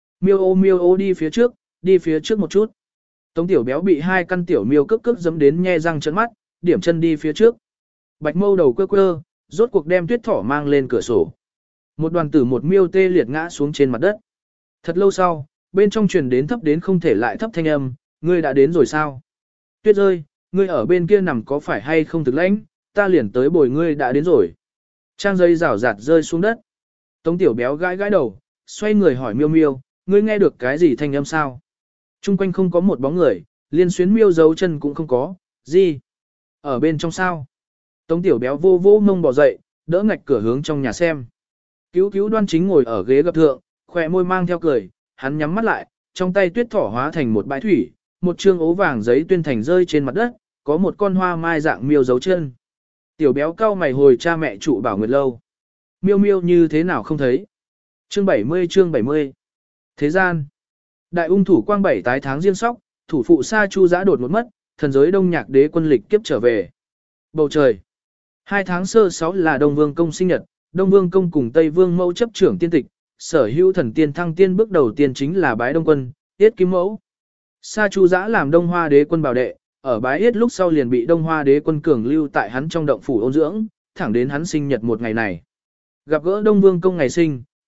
Speaker 1: Miêu ô đi phía trước một chút. Tống Tiểu Béo bị hai căn tiểu miêu cước giẫm đến nhe răng trợn mắt, điểm chân đi phía trước. Bạch Mâu đầu quơ, rốt cuộc đem tuyết thỏ mang lên cửa sổ. Một đoàn tử một miêu tê liệt ngã xuống trên mặt đất. Thật lâu sau, bên trong truyền đến thấp đến không thể lại thấp thanh âm, ngươi đã đến rồi sao? Tuyết rơi, ngươi ở bên kia nằm có phải hay không thực lãnh, ta liền tới bồi ngươi đã đến rồi. Trang giấy rảo rạt rơi xuống đất. Tống Tiểu Béo gãi đầu, xoay người hỏi miêu miêu, ngươi nghe được cái gì thanh âm sao? Trung quanh không có một bóng người, liên xuyến miêu dấu chân cũng không có, gì? Ở bên trong sao? Tống Tiểu Béo vô mông bỏ dậy, đỡ ngạch cửa hướng trong nhà xem. Cứu Đoan Chính ngồi ở ghế gập thượng, khỏe môi mang theo cười, hắn nhắm mắt lại, trong tay tuyết thỏ hóa thành một bãi thủy, một trương ố vàng giấy tuyên thành rơi trên mặt đất, có một con hoa mai dạng miêu dấu chân. Tiểu Béo cau mày hồi cha mẹ trụ Bảo Nguyệt lâu. Miêu như thế nào không thấy? Chương 70. Thế gian. Đại ung thủ quang 7 tái tháng riêng sóc, thủ phụ Sa Chu Dã đột một mất, thần giới Đông Nhạc Đế quân lịch kiếp trở về. Bầu trời. 2 tháng sơ 6 là Đông Vương công sinh nhật, Đông Vương công cùng Tây Vương mẫu chấp trưởng tiên tịch, sở hữu thần tiên thăng tiên bước đầu tiên chính là bái Đông quân, Yết Kim mẫu. Sa Chu Dã làm Đông Hoa Đế quân bảo đệ, ở bái Yết lúc sau liền bị Đông Hoa Đế quân cường lưu tại hắn trong động phủ ôn dưỡng, thẳng đến hắn sinh nhật một ngày này. Gặp gỡ Đông Vương công ngày sinh,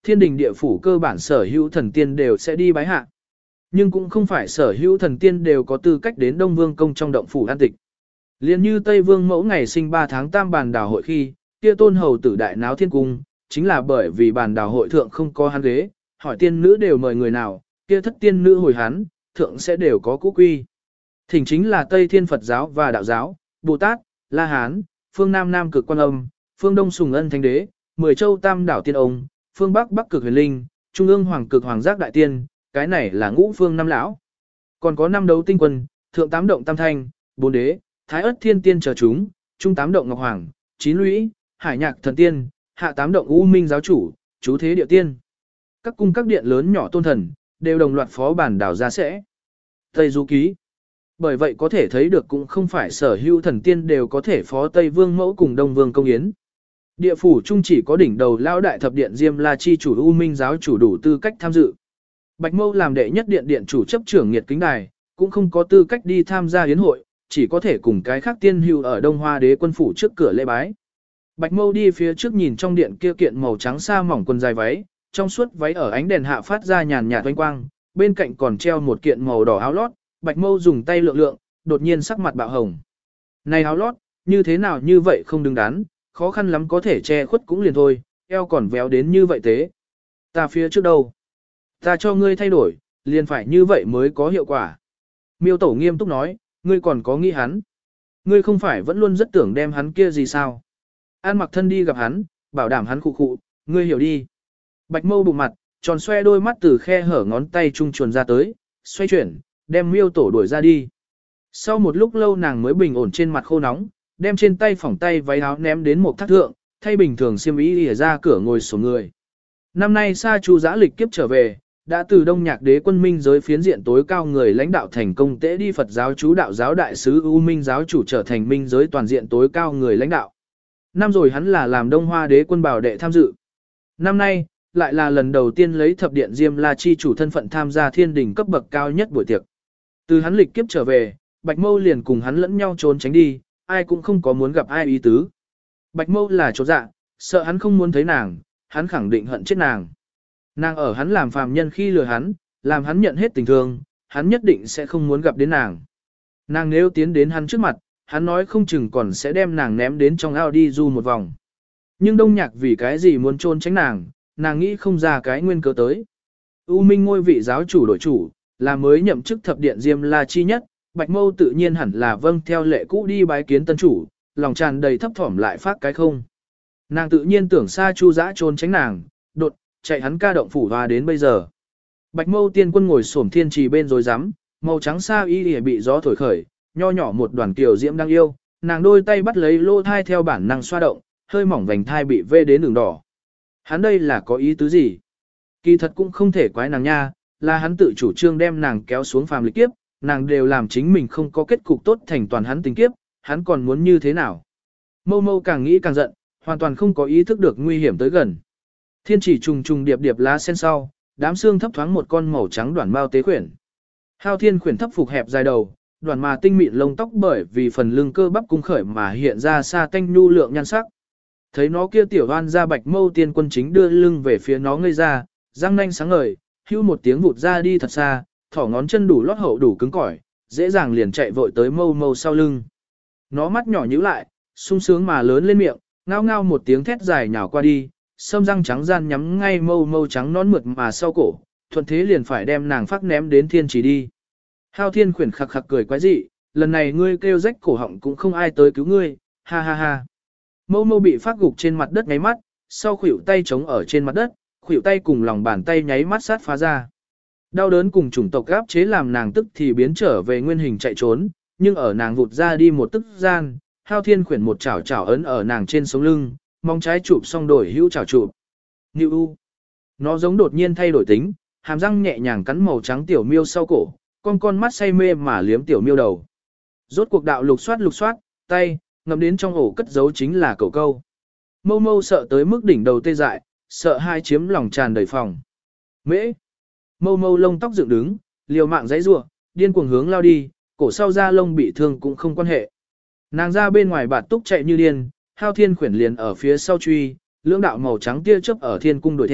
Speaker 1: thiên đình địa phủ cơ bản sở hữu thần tiên đều sẽ đi bái hạ. Nhưng cũng không phải sở hữu thần tiên đều có tư cách đến Đông Vương công trong động phủ an tịch. Liên như Tây Vương mẫu ngày sinh 3 tháng tam bàn đào hội khi, kia tôn hầu tử đại náo thiên cung, chính là bởi vì bàn đào hội thượng không có hắn ghế, hỏi tiên nữ đều mời người nào, kia thất tiên nữ hồi hắn, thượng sẽ đều có cũ quy. Thỉnh chính là Tây Thiên Phật giáo và Đạo giáo, Bồ Tát, La Hán, phương Nam Nam Cực Quan Âm, phương Đông Sùng Ân Thánh Đế, 10 châu Tam Đảo Tiên Ông, phương Bắc Bắc Cực Huyền Linh, Trung ương Hoàng Cực Hoàng Giác Đại Tiên, cái này là ngũ phương năm lão. Còn có 5 đấu tinh quân, thượng 8 động Tam Thanh, 4 đế, Thái Ất Thiên Tiên chờ chúng, trung 8 động Ngọc Hoàng, 9 lũy, Hải Nhạc Thần Tiên, hạ 8 động U Minh Giáo Chủ, chú thế địa tiên. Các cung các điện lớn nhỏ tôn thần, đều đồng loạt phó bản đảo ra sẽ. Tây Du Ký. Bởi vậy có thể thấy được cũng không phải sở hữu thần tiên đều có thể phó Tây Vương mẫu cùng Đông Vương công yến. Địa phủ trung chỉ có đỉnh đầu lão đại thập điện Diêm La chi chủ U Minh giáo chủ đủ tư cách tham dự. Bạch Mâu làm đệ nhất điện điện chủ chấp trưởng Nghiệt Kính Đài, cũng không có tư cách đi tham gia yến hội, chỉ có thể cùng cái khác tiên hữu ở Đông Hoa Đế quân phủ trước cửa lễ bái. Bạch Mâu đi phía trước nhìn trong điện kia kiện màu trắng sa mỏng quần dài váy, trong suốt váy ở ánh đèn hạ phát ra nhàn nhạt oanh quang, bên cạnh còn treo một kiện màu đỏ áo lót, Bạch Mâu dùng tay lượng lượng, đột nhiên sắc mặt bạo hồng. Này áo lót, như thế nào như vậy không đứng đắn, khó khăn lắm có thể che khuất cũng liền thôi, eo còn véo đến như vậy thế. Ta phía trước đâu? Ta cho ngươi thay đổi, liền phải như vậy mới có hiệu quả. Miêu Tổ nghiêm túc nói, ngươi còn có nghĩ hắn. Ngươi không phải vẫn luôn rất tưởng đem hắn kia gì sao? An Mặc Thân đi gặp hắn, bảo đảm hắn khụ khụ, ngươi hiểu đi. Bạch Mâu bụng mặt, tròn xoe đôi mắt từ khe hở ngón tay trung chuồn ra tới, xoay chuyển, đem Miêu Tổ đuổi ra đi. Sau một lúc lâu nàng mới bình ổn trên mặt khô nóng, đem trên tay phỏng tay váy áo ném đến một thác thượng, thay bình thường xiêm y lìa ra cửa ngồi sổ người. Năm nay Sa Chu giã lịch kiếp trở về, đã từ Đông Nhạc Đế quân minh giới phiến diện tối cao người lãnh đạo thành công tễ đi Phật giáo chú đạo giáo đại sứ U Minh giáo chủ trở thành minh giới toàn diện tối cao người lãnh đạo. Năm rồi hắn là làm Đông Hoa Đế quân bảo đệ tham dự. Năm nay, lại là lần đầu tiên lấy thập điện Diêm La chi chủ thân phận tham gia thiên đình cấp bậc cao nhất buổi tiệc. Từ hắn lịch kiếp trở về, Bạch Mâu liền cùng hắn lẫn nhau trốn tránh đi, ai cũng không có muốn gặp ai ý tứ. Bạch Mâu là chỗ dạ, sợ hắn không muốn thấy nàng, hắn khẳng định hận chết nàng. Nàng ở hắn làm phàm nhân khi lừa hắn, làm hắn nhận hết tình thương, hắn nhất định sẽ không muốn gặp đến nàng. Nàng nếu tiến đến hắn trước mặt, hắn nói không chừng còn sẽ đem nàng ném đến trong ao đi du một vòng. Nhưng Đông Nhạc vì cái gì muốn trốn tránh nàng nghĩ không ra cái nguyên cớ tới. U Minh ngôi vị giáo chủ đổi chủ, là mới nhậm chức thập điện Diêm La chi nhất, Bạch Mâu tự nhiên hẳn là vâng theo lệ cũ đi bái kiến tân chủ, lòng tràn đầy thấp thỏm lại phát cái không. Nàng tự nhiên tưởng Sa Chu giã trốn tránh nàng, đột, chạy hắn ca động phủ hòa đến bây giờ. Bạch Mâu tiên quân ngồi xổm thiên trì bên rồi rắm, màu trắng sa y lìa bị gió thổi khởi, nho nhỏ một đoàn kiều diễm đang yêu, nàng đôi tay bắt lấy lô thai theo bản năng xoa động, hơi mỏng vành thai bị vê đến đường đỏ. Hắn đây là có ý tứ gì? Kỳ thật cũng không thể quái nàng nha, là hắn tự chủ trương đem nàng kéo xuống phàm lịch kiếp, nàng đều làm chính mình không có kết cục tốt thành toàn hắn tình kiếp, hắn còn muốn như thế nào? Mâu Mâu càng nghĩ càng giận, hoàn toàn không có ý thức được nguy hiểm tới gần. Thiên chỉ trùng trùng điệp điệp lá sen sau, đám xương thấp thoáng một con màu trắng đoản mao tế khuyển. Hao Thiên khuyển thấp phục hẹp dài đầu, đoản mà tinh mịn lông tóc bởi vì phần lưng cơ bắp cung khởi mà hiện ra xa tanh nhu lượng nhan sắc. Thấy nó kia tiểu oan ra Bạch Mâu tiên quân chính đưa lưng về phía nó ngây ra, răng nanh sáng ngời, hưu một tiếng vụt ra đi thật xa, thỏ ngón chân đủ lót hậu đủ cứng cỏi, dễ dàng liền chạy vội tới Mâu Mâu sau lưng. Nó mắt nhỏ nhíu lại, sung sướng mà lớn lên miệng, ngao ngao một tiếng thét dài nhào qua đi, sâm răng trắng gian nhắm ngay Mâu Mâu trắng nón mượt mà sau cổ, thuận thế liền phải đem nàng phát ném đến thiên chỉ đi. Hao Thiên khuyển khặc khặc cười quái dị, lần này ngươi kêu rách cổ họng cũng không ai tới cứu ngươi, ha ha ha. Mâu Mâu bị phát gục trên mặt đất nháy mắt, sau khuỷu tay chống ở trên mặt đất, khuỷu tay cùng lòng bàn tay nháy mắt sát phá ra. Đau đớn cùng chủng tộc áp chế làm nàng tức thì biến trở về nguyên hình chạy trốn, nhưng ở nàng vụt ra đi một tức gian, Hao Thiên khuyển một chảo chảo ấn ở nàng trên sống lưng, mong trái chụp xong đổi hữu chảo chụp. Như u. Nó giống đột nhiên thay đổi tính, hàm răng nhẹ nhàng cắn màu trắng tiểu miêu sau cổ, con mắt say mê mà liếm tiểu miêu đầu. Rốt cuộc đạo lục soát, tay, ngậm đến trong ổ cất giấu chính là cẩu câu. Mâu Mâu sợ tới mức đỉnh đầu tê dại, sợ hai chiếm lòng tràn đầy phòng. Mễ. Mâu Mâu lông tóc dựng đứng, liều mạng giãy giụa, điên cuồng hướng lao đi, cổ sau da lông bị thương cũng không quan hệ. Nàng ra bên ngoài bạt túc chạy như điên, Hao Thiên khuyển liền ở phía sau truy, lưỡng đạo màu trắng tia chớp ở thiên cung đuổi theo,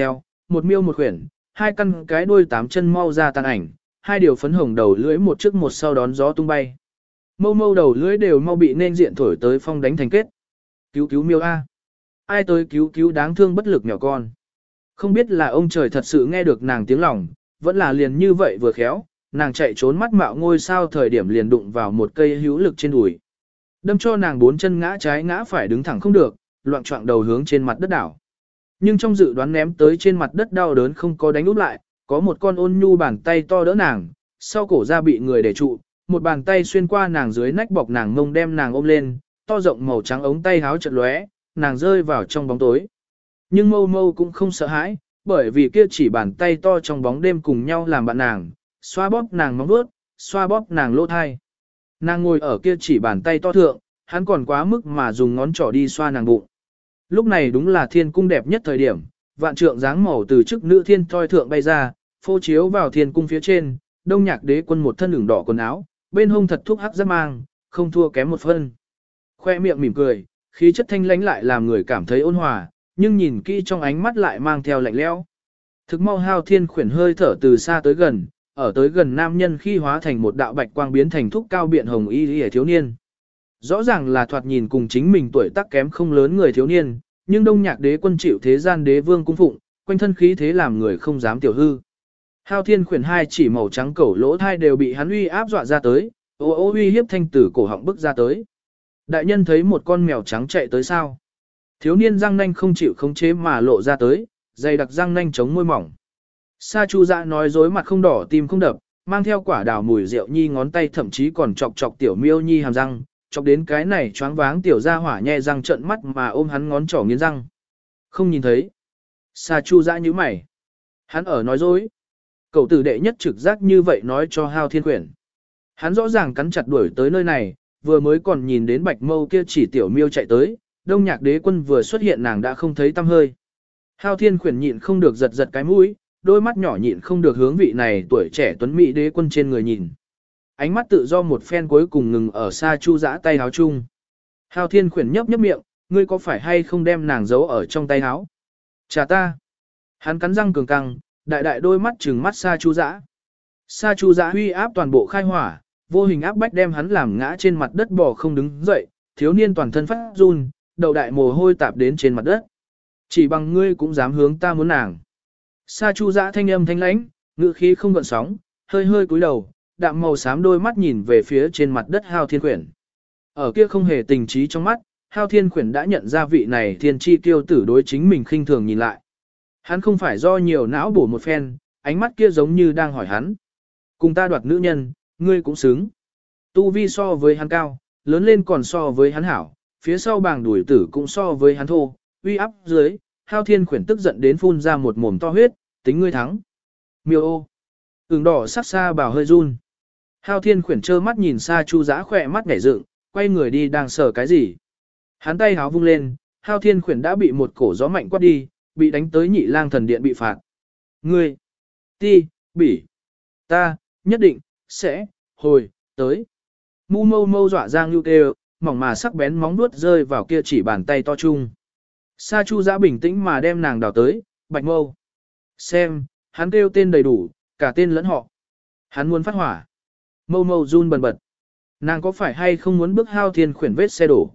Speaker 1: một miêu một khuyển, hai căn cái đuôi tám chân mau ra tàn ảnh, hai điều phấn hồng đầu lưỡi một trước một sau đón gió tung bay. Mâu mâu đầu lưỡi đều mau bị nên diện thổi tới phong đánh thành kết. Cứu cứu miêu A. Ai tới cứu cứu đáng thương bất lực mèo con. Không biết là ông trời thật sự nghe được nàng tiếng lòng, vẫn là liền như vậy vừa khéo, nàng chạy trốn mắt mạo ngôi sao thời điểm liền đụng vào một cây hữu lực trên đùi. Đâm cho nàng bốn chân ngã trái ngã phải đứng thẳng không được, loạn choạng đầu hướng trên mặt đất đảo. Nhưng trong dự đoán ném tới trên mặt đất đau đớn không có đánh úp lại, có một con ôn nhu bàn tay to đỡ nàng, sau cổ ra bị người để trụ, một bàn tay xuyên qua nàng dưới nách bọc nàng mông đem nàng ôm lên, to rộng màu trắng ống tay háo chật lóe, nàng rơi vào trong bóng tối. Nhưng mâu mâu cũng không sợ hãi, bởi vì kia chỉ bàn tay to trong bóng đêm cùng nhau làm bạn nàng, xoa bóp nàng móng vuốt, xoa bóp nàng lỗ thai. Nàng ngồi ở kia chỉ bàn tay to thượng, hắn còn quá mức mà dùng ngón trỏ đi xoa nàng bụng. Lúc này đúng là thiên cung đẹp nhất thời điểm, vạn trượng dáng màu từ chức nữ thiên thoi thượng bay ra, phô chiếu vào thiên cung phía trên, Đông Nhạc Đế Quân một thân ửng đỏ quần áo, bên hông thật thuốc hắc rất mang, không thua kém một phân. Khoe miệng mỉm cười, khí chất thanh lãnh lại làm người cảm thấy ôn hòa, nhưng nhìn kỹ trong ánh mắt lại mang theo lạnh lẽo. Thực mau Hao Thiên khuyển hơi thở từ xa tới gần, ở tới gần nam nhân khi hóa thành một đạo bạch quang biến thành thúc cao biện hồng y y thiếu niên. Rõ ràng là thoạt nhìn cùng chính mình tuổi tác kém không lớn người thiếu niên, nhưng Đông Nhạc Đế Quân chịu thế gian đế vương cung phụng, quanh thân khí thế làm người không dám tiểu hư. Hao Thiên khuyển hai chỉ màu trắng cẩu lỗ thai đều bị hắn uy áp dọa ra tới, ô ô uy hiếp thanh tử cổ họng bức ra tới. Đại nhân thấy một con mèo trắng chạy tới sao? Thiếu niên răng nanh không chịu khống chế mà lộ ra tới, dày đặc răng nanh chống môi mỏng. Sa Chu Dạ nói dối mặt không đỏ tim không đập, mang theo quả đào mùi rượu nhi ngón tay thậm chí còn chọc chọc tiểu miêu nhi hàm răng, chọc đến cái này choáng váng tiểu gia hỏa nhe răng trợn mắt mà ôm hắn ngón trỏ nghiến răng. Không nhìn thấy. Sa Chu Dạ nhíu mày. Hắn ở nói dối. Cậu tử đệ nhất trực giác như vậy nói cho Hao Thiên khuyển. Hắn rõ ràng cắn chặt đuổi tới nơi này, vừa mới còn nhìn đến bạch mâu kia chỉ tiểu miêu chạy tới, Đông Nhạc Đế Quân vừa xuất hiện nàng đã không thấy tăm hơi. Hao Thiên khuyển nhịn không được giật giật cái mũi, đôi mắt nhỏ nhịn không được hướng vị này tuổi trẻ tuấn mỹ đế quân trên người nhìn. Ánh mắt tự do một phen cuối cùng ngừng ở Sa Chu Dã tay áo chung. Hao Thiên khuyển nhấp nhấp miệng, ngươi có phải hay không đem nàng giấu ở trong tay áo? Chà ta. Hắn cắn răng cường căng, đại đại đôi mắt trừng mắt Sa Chu Dã. Sa Chu Dã huy áp toàn bộ khai hỏa, vô hình áp bách đem hắn làm ngã trên mặt đất bò không đứng dậy, thiếu niên toàn thân phát run, đầu đại mồ hôi tạp đến trên mặt đất. Chỉ bằng ngươi cũng dám hướng ta muốn nàng. Sa Chu Dã thanh âm thanh lãnh, ngữ khí không gợn sóng, hơi hơi cúi đầu, đạm màu xám đôi mắt nhìn về phía trên mặt đất Hao Thiên khuyển. Ở kia không hề tình trí trong mắt, Hao Thiên khuyển đã nhận ra vị này thiên chi kiêu tử đối chính mình khinh thường nhìn lại. Hắn không phải do nhiều não bổ một phen, ánh mắt kia giống như đang hỏi hắn. Cùng ta đoạt nữ nhân, ngươi cũng xứng. Tu vi so với hắn cao, lớn lên còn so với hắn hảo, phía sau bàng đuổi tử cũng so với hắn thô, uy áp dưới, Hao Thiên khuyển tức giận đến phun ra một mồm to huyết, tính ngươi thắng. Miêu ô. Ửng đỏ sắc xa bào hơi run. Hao Thiên khuyển trơ mắt nhìn Sa Chu Dã khỏe mắt nhảy dựng, quay người đi đang sờ cái gì. Hắn tay háo vung lên, Hao Thiên khuyển đã bị một cổ gió mạnh quát đi, bị đánh tới Nhị Lang thần điện bị phạt. Ngươi, ti, bỉ, ta, nhất định, sẽ, hồi, tới. Mu mâu mâu dọa Giang Lưu kêu, mỏng mà sắc bén móng vuốt rơi vào kia chỉ bàn tay to chung. Sa Chu Dã bình tĩnh mà đem nàng đào tới, Bạch Mâu. Xem, hắn kêu tên đầy đủ, cả tên lẫn họ. Hắn muốn phát hỏa. Mâu mâu run bần bật. Nàng có phải hay không muốn bước Hao Thiên khuyển vết xe đổ?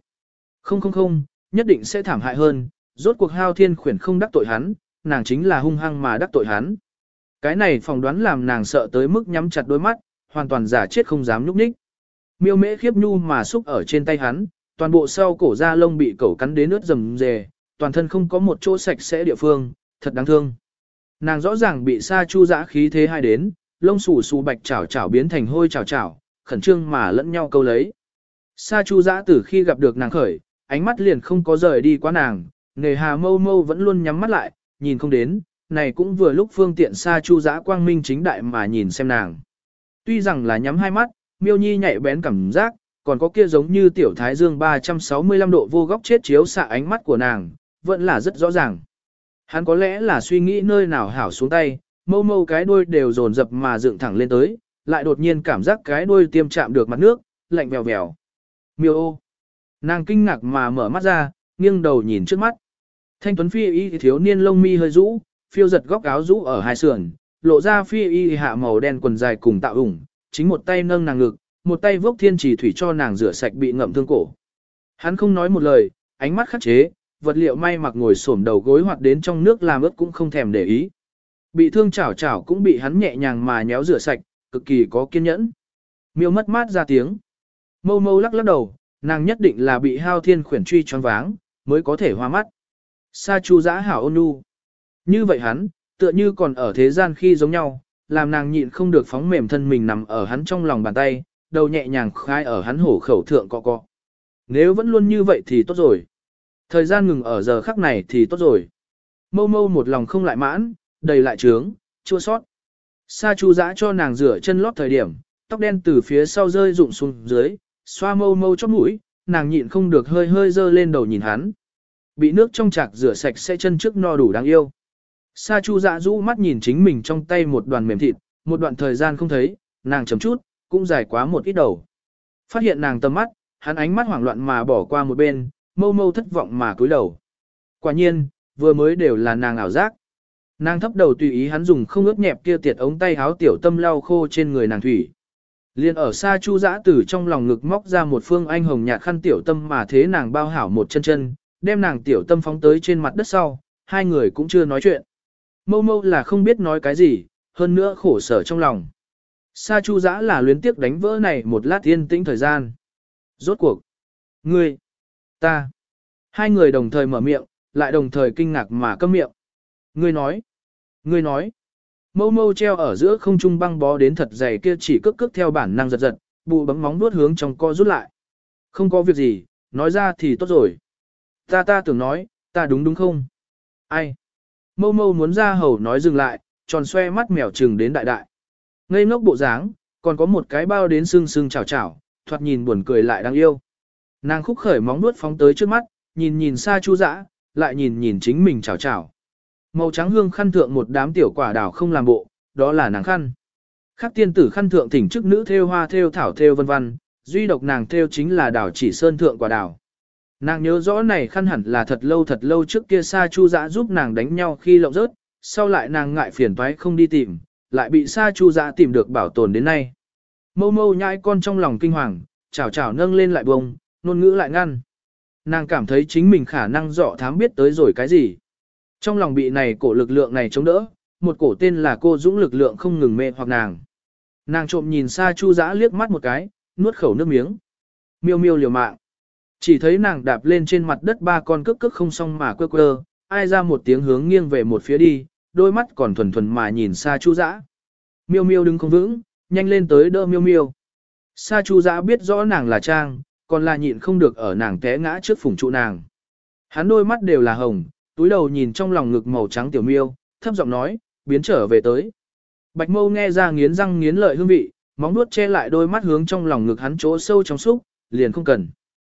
Speaker 1: Không, nhất định sẽ thảm hại hơn. Rốt cuộc Hao Thiên khuyển không đắc tội hắn, nàng chính là hung hăng mà đắc tội hắn. Cái này phỏng đoán làm nàng sợ tới mức nhắm chặt đôi mắt, hoàn toàn giả chết không dám nhúc nhích. Miêu Mễ khiếp nhu mà xúc ở trên tay hắn, toàn bộ sau cổ da lông bị cẩu cắn đến ướt rầm rề, toàn thân không có một chỗ sạch sẽ địa phương, thật đáng thương. Nàng rõ ràng bị Sa Chu Dã khí thế hai đến, lông xù xù bạch chảo chảo biến thành hôi chảo chảo, khẩn trương mà lẫn nhau câu lấy. Sa Chu Dã từ khi gặp được nàng khởi, ánh mắt liền không có rời đi qua nàng, nề hà mâu mâu vẫn luôn nhắm mắt lại, nhìn không đến, này cũng vừa lúc phương tiện Sa Chu Dã quang minh chính đại mà nhìn xem nàng. Tuy rằng là nhắm hai mắt, Miêu Nhi nhạy bén cảm giác, còn có kia giống như tiểu thái dương 365 độ vô góc chết chiếu xạ ánh mắt của nàng, vẫn là rất rõ ràng. Hắn có lẽ là suy nghĩ nơi nào hảo xuống tay, mâu mâu cái đuôi đều dồn dập mà dựng thẳng lên tới, lại đột nhiên cảm giác cái đuôi tiêm chạm được mặt nước, lạnh vèo vèo. Miêu ô. Nàng kinh ngạc mà mở mắt ra, nghiêng đầu nhìn trước mắt. Thanh tuấn phi y thiếu niên lông mi hơi rũ, phiêu giật góc áo rũ ở hai sườn, lộ ra phi y hạ màu đen quần dài cùng tạo ủng, chính một tay nâng nàng ngực, một tay vốc thiên chỉ thủy cho nàng rửa sạch bị ngậm thương cổ. Hắn không nói một lời, ánh mắt khắc chế, vật liệu may mặc ngồi xổm đầu gối hoặc đến trong nước làm ướt cũng không thèm để ý. Bị thương chảo chảo cũng bị hắn nhẹ nhàng mà nhéo rửa sạch, cực kỳ có kiên nhẫn. Miêu mất mát ra tiếng. Mâu mâu lắc lắc đầu, nàng nhất định là bị hao thiên khuyển truy choáng váng, mới có thể hoa mắt. Sa Chu Dã hảo ôn nhu. Như vậy hắn, tựa như còn ở thế gian khi giống nhau, làm nàng nhịn không được phóng mềm thân mình nằm ở hắn trong lòng bàn tay, đầu nhẹ nhàng khai ở hắn hổ khẩu thượng cọ cọ. Nếu vẫn luôn như vậy thì tốt rồi. Thời gian ngừng ở giờ khắc này thì tốt rồi. Mâu mâu một lòng không lại mãn, đầy lại trướng, chua sót. Sa Chu Dã cho nàng rửa chân lót thời điểm, tóc đen từ phía sau rơi rụng xuống dưới, xoa mâu mâu chóp mũi, nàng nhịn không được hơi hơi dơ lên đầu nhìn hắn. Bị nước trong chạc rửa sạch sẽ chân trước no đủ đáng yêu. Sa Chu Dã rũ mắt nhìn chính mình trong tay một đoàn mềm thịt, một đoạn thời gian không thấy, nàng chấm chút, cũng dài quá một ít đầu. Phát hiện nàng tầm mắt, hắn ánh mắt hoảng loạn mà bỏ qua một bên, mâu mâu thất vọng mà cúi đầu. Quả nhiên, vừa mới đều là nàng ảo giác. Nàng thấp đầu tùy ý hắn dùng không ướt nhẹp kia tiệt ống tay háo tiểu tâm lau khô trên người nàng thủy. Liên ở Sa Chu Dã từ trong lòng ngực móc ra một phương anh hồng nhạt khăn tiểu tâm mà thế nàng bao hảo một chân chân, đem nàng tiểu tâm phóng tới trên mặt đất sau, hai người cũng chưa nói chuyện. Mâu mâu là không biết nói cái gì, hơn nữa khổ sở trong lòng. Sa Chu Dã là luyến tiếc đánh vỡ này một lát yên tĩnh thời gian. Rốt cuộc. Ngươi. Ta. Hai người đồng thời mở miệng, lại đồng thời kinh ngạc mà câm miệng. Ngươi nói. Ngươi nói. Mâu mâu treo ở giữa không trung băng bó đến thật dày kia chỉ cước cước theo bản năng giật giật, bụ bấm móng vuốt hướng trong co rút lại. Không có việc gì, nói ra thì tốt rồi. Ta tưởng nói, ta đúng đúng không? Ai? Mâu mâu muốn ra hầu nói dừng lại, tròn xoe mắt mèo trừng đến đại đại. Ngây ngốc bộ dáng, còn có một cái bao đến sưng sưng chảo chảo, thoạt nhìn buồn cười lại đáng yêu. Nàng khúc khởi móng nuốt phóng tới trước mắt, nhìn nhìn Sa Chu Dã, lại nhìn nhìn chính mình chảo chảo. Màu trắng hương khăn thượng một đám tiểu quả đào không làm bộ, đó là nàng khăn. Khác tiên tử khăn thượng thỉnh chức nữ thêu hoa thêu thảo thêu vân vân, duy độc nàng thêu chính là đào chỉ sơn thượng quả đào. Nàng nhớ rõ này khăn hẳn là thật lâu trước kia Sa Chu Dã giúp nàng đánh nhau khi lộng rớt, sau lại nàng ngại phiền toái không đi tìm, lại bị Sa Chu Dã tìm được bảo tồn đến nay. Mâu mâu nhãi con trong lòng kinh hoàng, chảo chảo nâng lên lại bông, ngôn ngữ lại ngăn. Nàng cảm thấy chính mình khả năng dọ thám biết tới rồi cái gì. Trong lòng bị này cổ lực lượng này chống đỡ, một cổ tên là cô dũng lực lượng không ngừng mê hoặc nàng. Nàng trộm nhìn Sa Chu Dã liếc mắt một cái, nuốt khẩu nước miếng. Miêu miêu liều mạng. Chỉ thấy nàng đạp lên trên mặt đất ba con cước cước không xong mà quơ quơ, ai ra một tiếng hướng nghiêng về một phía đi, đôi mắt còn thuần thuần mà nhìn Sa Chu Dã. Miêu miêu đứng không vững, nhanh lên tới đỡ miêu miêu. Sa Chu Dã biết rõ nàng là trang, còn là nhịn không được ở nàng té ngã trước phủng trụ nàng. Hắn đôi mắt đều là hồng, túi đầu nhìn trong lòng ngực màu trắng tiểu miêu, thấp giọng nói, biến trở về tới. Bạch Mâu nghe ra nghiến răng nghiến lợi hương vị, móng nuốt che lại đôi mắt hướng trong lòng ngực hắn chỗ sâu trong xúc, liền không cần.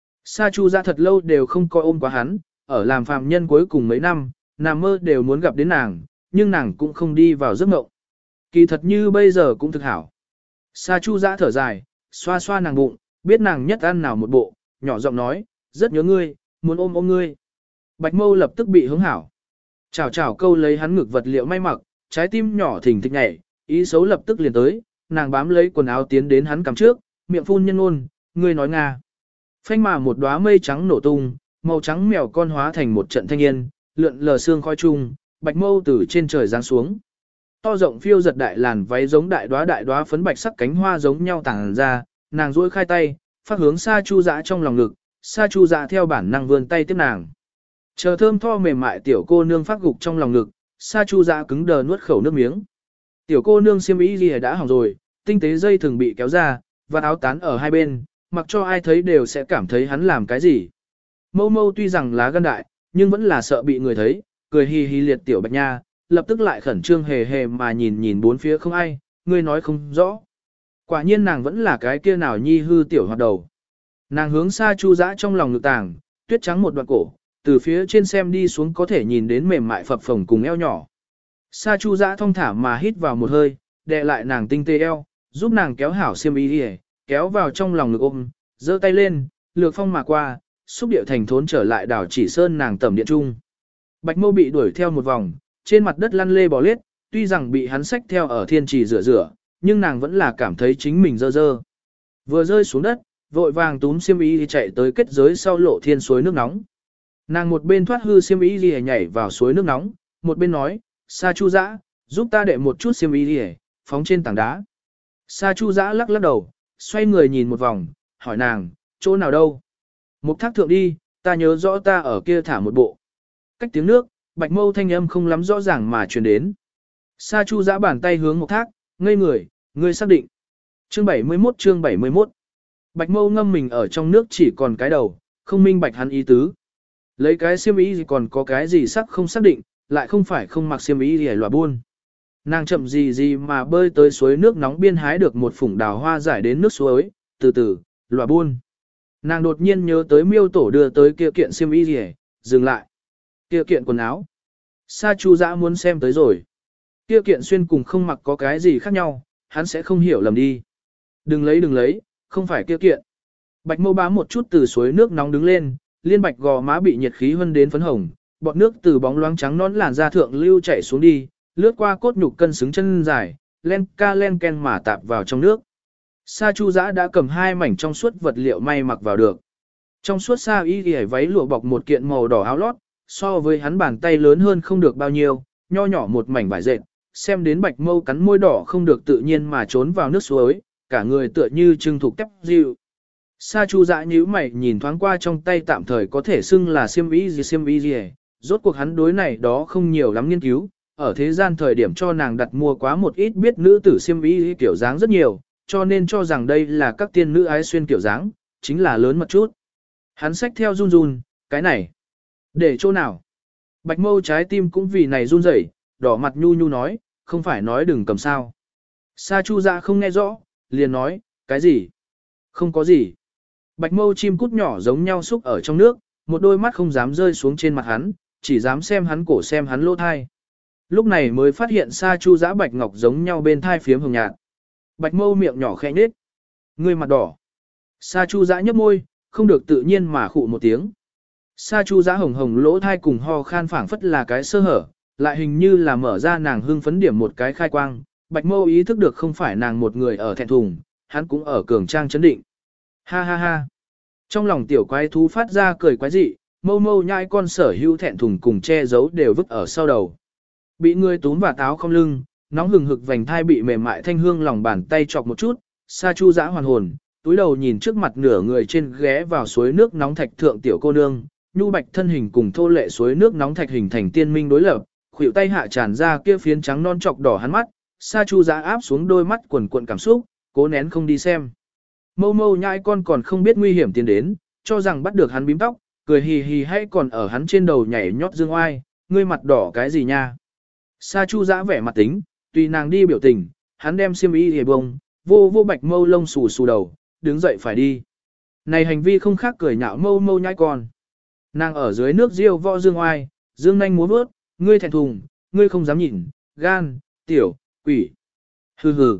Speaker 1: Sa Chu Dã thật lâu đều không coi ôm quá hắn, ở làm phàm nhân cuối cùng mấy năm, nằm mơ đều muốn gặp đến nàng, nhưng nàng cũng không đi vào giấc mộng. Kỳ thật như bây giờ cũng thực hảo. Sa Chu Dã thở dài, xoa xoa nàng bụng, biết nàng nhất ăn nào một bộ, nhỏ giọng nói, rất nhớ ngươi, muốn ôm ôm ngươi. Bạch Mâu lập tức bị hứng hảo. Chào chào câu lấy hắn ngực vật liệu may mặc, trái tim nhỏ thình thịch nhảy, ý xấu lập tức liền tới, nàng bám lấy quần áo tiến đến hắn cầm trước, miệng phun nhân ôn, ngươi nói Nga. Phanh mà một đóa mây trắng nổ tung, màu trắng mèo con hóa thành một trận thanh yên, lượn lờ xương khói chung, Bạch Mâu từ trên trời giáng xuống. To rộng phiêu giật đại làn váy giống đại đóa phấn bạch sắc cánh hoa giống nhau tàng ra, nàng duỗi khai tay, phát hướng Sa Chu Dã trong lòng ngực, Sa Chu Dã theo bản năng vươn tay tiếp nàng. Chờ thơm tho mềm mại tiểu cô nương phát gục trong lòng ngực, Sa Chu Dã cứng đờ nuốt khẩu nước miếng. Tiểu cô nương xiêm y gì đã hỏng rồi, tinh tế dây thường bị kéo ra, và áo tán ở hai bên, mặc cho ai thấy đều sẽ cảm thấy hắn làm cái gì. Mâu mâu tuy rằng lá gan đại, nhưng vẫn là sợ bị người thấy, cười hi hi liệt tiểu Bạch Nha, lập tức lại khẩn trương hề hề mà nhìn nhìn bốn phía không ai, ngươi nói không rõ. Quả nhiên nàng vẫn là cái kia nào nhi hư tiểu hoạt đầu. Nàng hướng Sa Chu Dã trong lòng ngực tàng, tuyết trắng một đoạn cổ, từ phía trên xem đi xuống có thể nhìn đến mềm mại phập phồng cùng eo nhỏ. Sa Chu Dã thong thả mà hít vào một hơi, đè lại nàng tinh tế eo, giúp nàng kéo hảo xiêm y đi, kéo vào trong lòng ngực ôm, giơ tay lên, lược phong mà qua, xúc điệu thành thốn trở lại đảo chỉ sơn nàng tẩm điện trung. Bạch Mâu bị đuổi theo một vòng, trên mặt đất lăn lê bò lết, tuy rằng bị hắn xách theo ở thiên trì rửa rửa, nhưng nàng vẫn là cảm thấy chính mình dơ dơ. Vừa rơi xuống đất, vội vàng túm xiêm y thì chạy tới kết giới sau lộ thiên suối nước nóng. Nàng một bên thoát hư xiêm y thì nhảy vào suối nước nóng, một bên nói, Sa Chu Dã, giúp ta đệ một chút xiêm y thì phóng trên tảng đá. Sa Chu Dã lắc lắc đầu, xoay người nhìn một vòng, hỏi nàng, chỗ nào đâu? Một thác thượng đi, ta nhớ rõ ta ở kia thả một bộ. Cách tiếng nước, Bạch Mâu thanh âm không lắm rõ ràng mà truyền đến. Sa Chu Dã bàn tay hướng một thác, ngây người, ngươi xác định. Chương 71. Bạch Mâu ngâm mình ở trong nước chỉ còn cái đầu, không minh bạch hắn ý tứ. Lấy cái xiêm y gì còn có cái gì sắc không xác định, lại không phải không mặc xiêm y gì lòa buôn. Nàng chậm gì mà bơi tới suối nước nóng biên hái được một phủng đào hoa giải đến nước suối, từ từ, lòa buôn. Nàng đột nhiên nhớ tới miêu tổ đưa tới kia kiện xiêm y gì, dừng lại. Kia kiện quần áo. Sa Chu Dã muốn xem tới rồi. Kia kiện xuyên cùng không mặc có cái gì khác nhau, hắn sẽ không hiểu lầm đi. Đừng lấy, không phải kia kiện. Bạch Mâu bám một chút từ suối nước nóng đứng lên, liên bạch gò má bị nhiệt khí hân đến phấn hồng, bọt nước từ bóng loáng trắng nón làn da thượng lưu chảy xuống đi, lướt qua cốt nhục cân xứng chân dài, len ken mà tạp vào trong nước. Sa Chu Dã đã cầm hai mảnh trong suốt vật liệu may mặc vào được. Trong suốt sa y thì váy lụa bọc một kiện màu đỏ áo lót, so với hắn bàn tay lớn hơn không được bao nhiêu, nho nhỏ một mảnh vải dệt, xem đến Bạch Mâu cắn môi đỏ không được tự nhiên mà trốn vào nước suối, cả người tựa như trưng thục tép dịu. Sa Chu Dã nhíu mày nhìn thoáng qua trong tay tạm thời có thể xưng là xiêm y gì, rốt cuộc hắn đối này đó không nhiều lắm nghiên cứu, ở thế gian thời điểm cho nàng đặt mua quá một ít biết nữ tử xiêm y kiểu dáng rất nhiều, cho nên cho rằng đây là các tiên nữ ái xuyên kiểu dáng, chính là lớn một chút. Hắn xách theo run run, cái này, để chỗ nào? Bạch Mâu trái tim cũng vì này run rẩy, đỏ mặt nhu nhu nói, không phải nói đừng cầm sao. Sa Chu Dã không nghe rõ, liền nói, cái gì? Không có gì. Bạch Mâu chim cút nhỏ giống nhau xúc ở trong nước, một đôi mắt không dám rơi xuống trên mặt hắn, chỉ dám xem hắn cổ xem hắn lỗ thai. Lúc này mới phát hiện Sa Chu Dã bạch ngọc giống nhau bên thai phiếm hồng nhạt. Bạch Mâu miệng nhỏ khẽ nhếch. Ngươi mặt đỏ. Sa Chu Dã nhấp môi, không được tự nhiên mà khụ một tiếng. Sa Chu Dã hồng hồng lỗ thai cùng ho khan phảng phất là cái sơ hở, lại hình như là mở ra nàng hưng phấn điểm một cái khai quang. Bạch Mâu ý thức được không phải nàng một người ở thẹn thùng, hắn cũng ở cường trang chấn định. Ha ha ha. Trong lòng tiểu quái thú phát ra cười quái dị, Mâu nhai con sở hữu thẹn thùng cùng che giấu đều vứt ở sau đầu. Bị người túm và táo không lưng, nóng hừng hực vành thai bị mềm mại thanh hương lòng bàn tay chọc một chút, Sa Chu Dã hoàn hồn, túi đầu nhìn trước mặt nửa người trên ghé vào suối nước nóng thạch thượng tiểu cô nương, nhu bạch thân hình cùng thô lệ suối nước nóng thạch hình thành tiên minh đối lập, khuỷu tay hạ tràn ra kia phiến trắng non chọc đỏ hắn mắt, Sa Chu Dã áp xuống đôi mắt quần cuộn cảm xúc, cố nén không đi xem. Mâu nhai con còn không biết nguy hiểm tiến đến, cho rằng bắt được hắn bím tóc, cười hì hì hay còn ở hắn trên đầu nhảy nhót dương oai, ngươi mặt đỏ cái gì nha. Sa Chu Dã vẻ mặt tính, tùy nàng đi biểu tình, hắn đem xiêm y hề bông, vô Bạch Mâu lông xù xù đầu, đứng dậy phải đi. Này hành vi không khác cười nhạo mâu nhai con. Nàng ở dưới nước riêu võ dương oai, dương nanh múa bước, ngươi thẹn thùng, ngươi không dám nhìn, gan, tiểu, quỷ. Hừ hừ.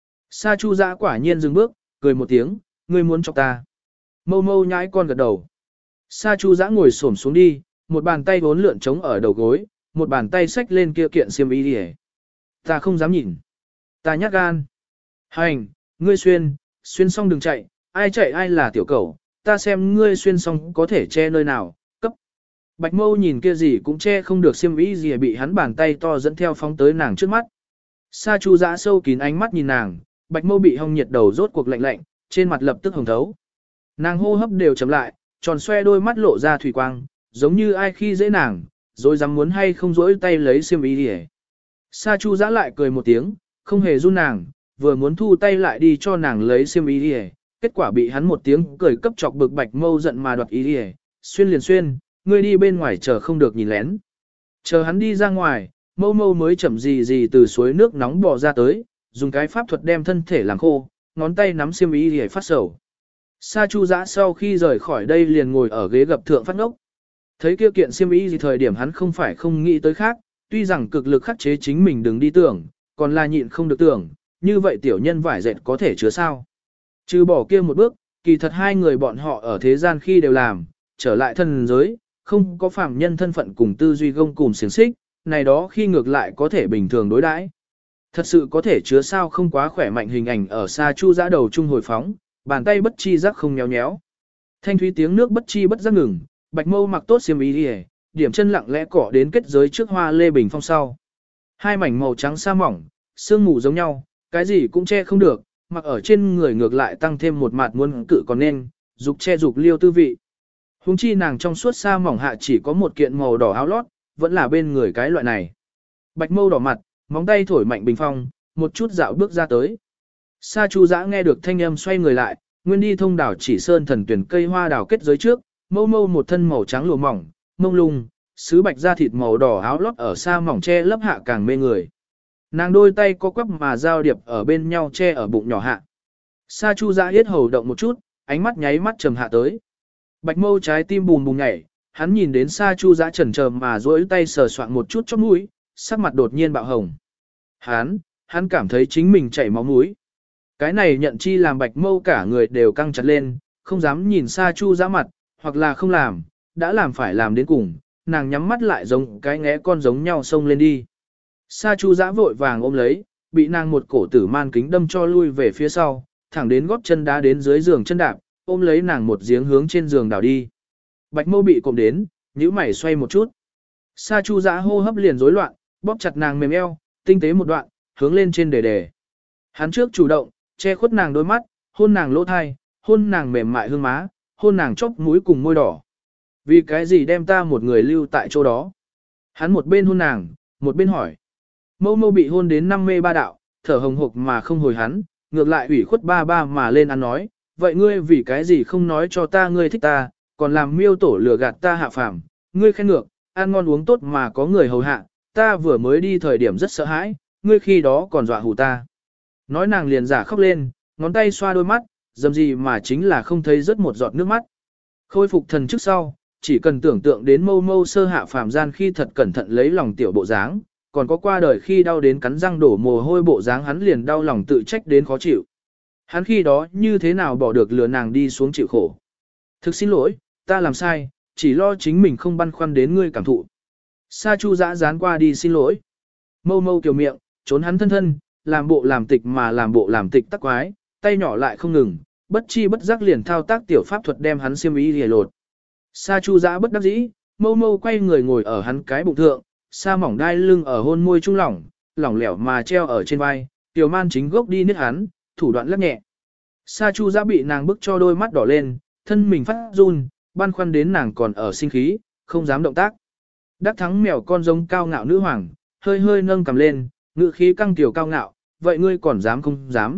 Speaker 1: Sa Chu Dã quả nhiên dừng bước, cười một tiếng, ngươi muốn chọc ta. Mâu nhai con gật đầu. Sa Chu Dã ngồi xổm xuống đi, một bàn tay vốn lượn trống ở đầu gối, một bàn tay xách lên kia kiện xiêm y đi. Ta không dám nhìn. Ta nhát gan. Hành, ngươi xuyên xong đừng chạy, chạy ai là tiểu cẩu, ta xem ngươi xuyên xong có thể che nơi nào, cấp. Bạch Mâu nhìn kia gì cũng che không được xiêm y gì bị hắn bàn tay to dẫn theo phóng tới nàng trước mắt. Sa Chu Dã sâu kín ánh mắt nhìn nàng, Bạch Mâu bị hong nhiệt đầu rốt cuộc lạnh lạnh, trên mặt lập tức hồng thấu. Nàng hô hấp đều chậm lại, tròn xoe đôi mắt lộ ra thủy quang, giống như ai khi dễ nàng, rồi dám muốn hay không rỗi tay lấy xiêm y đi. Sa Chu Dã lại cười một tiếng, không hề run nàng, vừa muốn thu tay lại đi cho nàng lấy xiêm y đi, kết quả bị hắn một tiếng cười cấp chọc bực Bạch Mâu giận mà đoạt y đi, xuyên liền xuyên, ngươi đi bên ngoài chờ không được nhìn lén. Chờ hắn đi ra ngoài, Mâu mới chậm gì từ suối nước nóng bò ra tới, dùng cái pháp thuật đem thân thể làm khô, ngón tay nắm xiêm y đi phát sầu. Sa Chu Dã sau khi rời khỏi đây liền ngồi ở ghế gập thượng phát ngốc. Thấy kia kiện xiêm y gì thời điểm hắn không phải không nghĩ tới khác, tuy rằng cực lực khắc chế chính mình đừng đi tưởng, còn là nhịn không được tưởng, như vậy tiểu nhân vải dệt có thể chứa sao. Trừ bỏ kia một bước, kỳ thật hai người bọn họ ở thế gian khi đều làm, trở lại thân giới, không có phàm nhân thân phận cùng tư duy gông cùng xiềng xích, này đó khi ngược lại có thể bình thường đối đãi. Thật sự có thể chứa sao không quá khỏe mạnh hình ảnh ở xa Chu Dã đầu trung hồi phóng, bàn tay bất chi giác không nhéo nhéo. Thanh thúy tiếng nước bất chi bất giác ngừng, Bạch Mâu mặc tốt xiêm y đi, điểm chân lặng lẽ cỏ đến kết giới trước hoa lê bình phong sau. Hai mảnh màu trắng sa mỏng, sương mù giống nhau, cái gì cũng che không được, mặc ở trên người ngược lại tăng thêm một mặt muôn cự còn nên, dục che dục liêu tư vị. Huống chi nàng trong suốt sa mỏng hạ chỉ có một kiện màu đỏ áo lót, vẫn là bên người cái loại này. Bạch Mâu đỏ mặt, móng tay thổi mạnh bình phong, một chút dạo bước ra tới. Sa Chu Dã nghe được thanh âm xoay người lại, nguyên đi thông đảo chỉ sơn thần tuyển cây hoa đào kết giới trước, mâu mâu một thân màu trắng lụa mỏng, mông lung, sứ bạch da thịt màu đỏ áo lót ở sa mỏng che lấp hạ càng mê người. Nàng đôi tay có quắp mà giao điệp ở bên nhau che ở bụng nhỏ hạ. Sa Chu Dã yết hầu động một chút, ánh mắt nháy mắt trầm hạ tới. Bạch Mâu trái tim bùm bùm nhảy, hắn nhìn đến Sa Chu Dã chần chờ mà duỗi tay sờ soạn một chút chóp mũi, sắc mặt đột nhiên bạo hồng. Hắn cảm thấy chính mình chảy máu mũi. Cái này nhận chi làm Bạch Mâu cả người đều căng chặt lên, không dám nhìn Sa Chu Dã mặt, hoặc là không làm, đã làm phải làm đến cùng, nàng nhắm mắt lại giống cái ngẽ con giống nhau xông lên đi. Sa Chu Dã vội vàng ôm lấy, bị nàng một cổ tử man kính đâm cho lui về phía sau, thẳng đến gót chân đá đến dưới giường chân đạp, ôm lấy nàng một giếng hướng trên giường đảo đi. Bạch Mâu bị cộm đến, nhíu mày xoay một chút. Sa Chu Dã hô hấp liền rối loạn, bóp chặt nàng mềm eo, tinh tế một đoạn, hướng lên trên đề. Hắn trước chủ động, che khuất nàng đôi mắt, hôn nàng lỗ thai, hôn nàng mềm mại hương má, hôn nàng chóp mũi cùng môi đỏ. Vì cái gì đem ta một người lưu tại chỗ đó? Hắn một bên hôn nàng, một bên hỏi. Mâu Mâu bị hôn đến năm mê ba đạo, thở hồng hộc mà không hồi hắn, ngược lại ủy khuất ba ba mà lên ăn nói, vậy ngươi vì cái gì không nói cho ta ngươi thích ta, còn làm miêu tổ lừa gạt ta hạ phàm, ngươi khen ngược, ăn ngon uống tốt mà có người hầu hạ, ta vừa mới đi thời điểm rất sợ hãi, ngươi khi đó còn dọa hù ta. Nói nàng liền giả khóc lên, ngón tay xoa đôi mắt, dầm gì mà chính là không thấy rớt một giọt nước mắt. Khôi phục thần trước sau, chỉ cần tưởng tượng đến Mâu Mâu sơ hạ phàm gian khi thật cẩn thận lấy lòng tiểu bộ dáng, còn có qua đời khi đau đến cắn răng đổ mồ hôi bộ dáng hắn liền đau lòng tự trách đến khó chịu. Hắn khi đó như thế nào bỏ được lừa nàng đi xuống chịu khổ. Thực xin lỗi, ta làm sai, chỉ lo chính mình không băn khoăn đến ngươi cảm thụ. Sa Chu Dã dán qua đi xin lỗi. Mâu Mâu kiều miệng, trốn hắn thân thân, làm bộ làm tịch mà làm bộ làm tịch tắc quái, tay nhỏ lại không ngừng, bất chi bất giác liền thao tác tiểu pháp thuật đem hắn xiêm y lìa lột. Sa Chu Dã bất đắc dĩ, Mâu Mâu quay người ngồi ở hắn cái bụng thượng, sa mỏng đai lưng ở hôn môi trung lỏng, lỏng lẻo mà treo ở trên vai, tiểu man chính gốc đi niết hắn, thủ đoạn lắc nhẹ. Sa Chu Dã bị nàng bức cho đôi mắt đỏ lên, thân mình phát run, băn khoăn đến nàng còn ở sinh khí, không dám động tác. Đắc thắng mèo con giống cao ngạo nữ hoàng, hơi hơi nâng cầm lên, ngự khí căng tiểu cao ngạo, vậy ngươi còn dám không dám?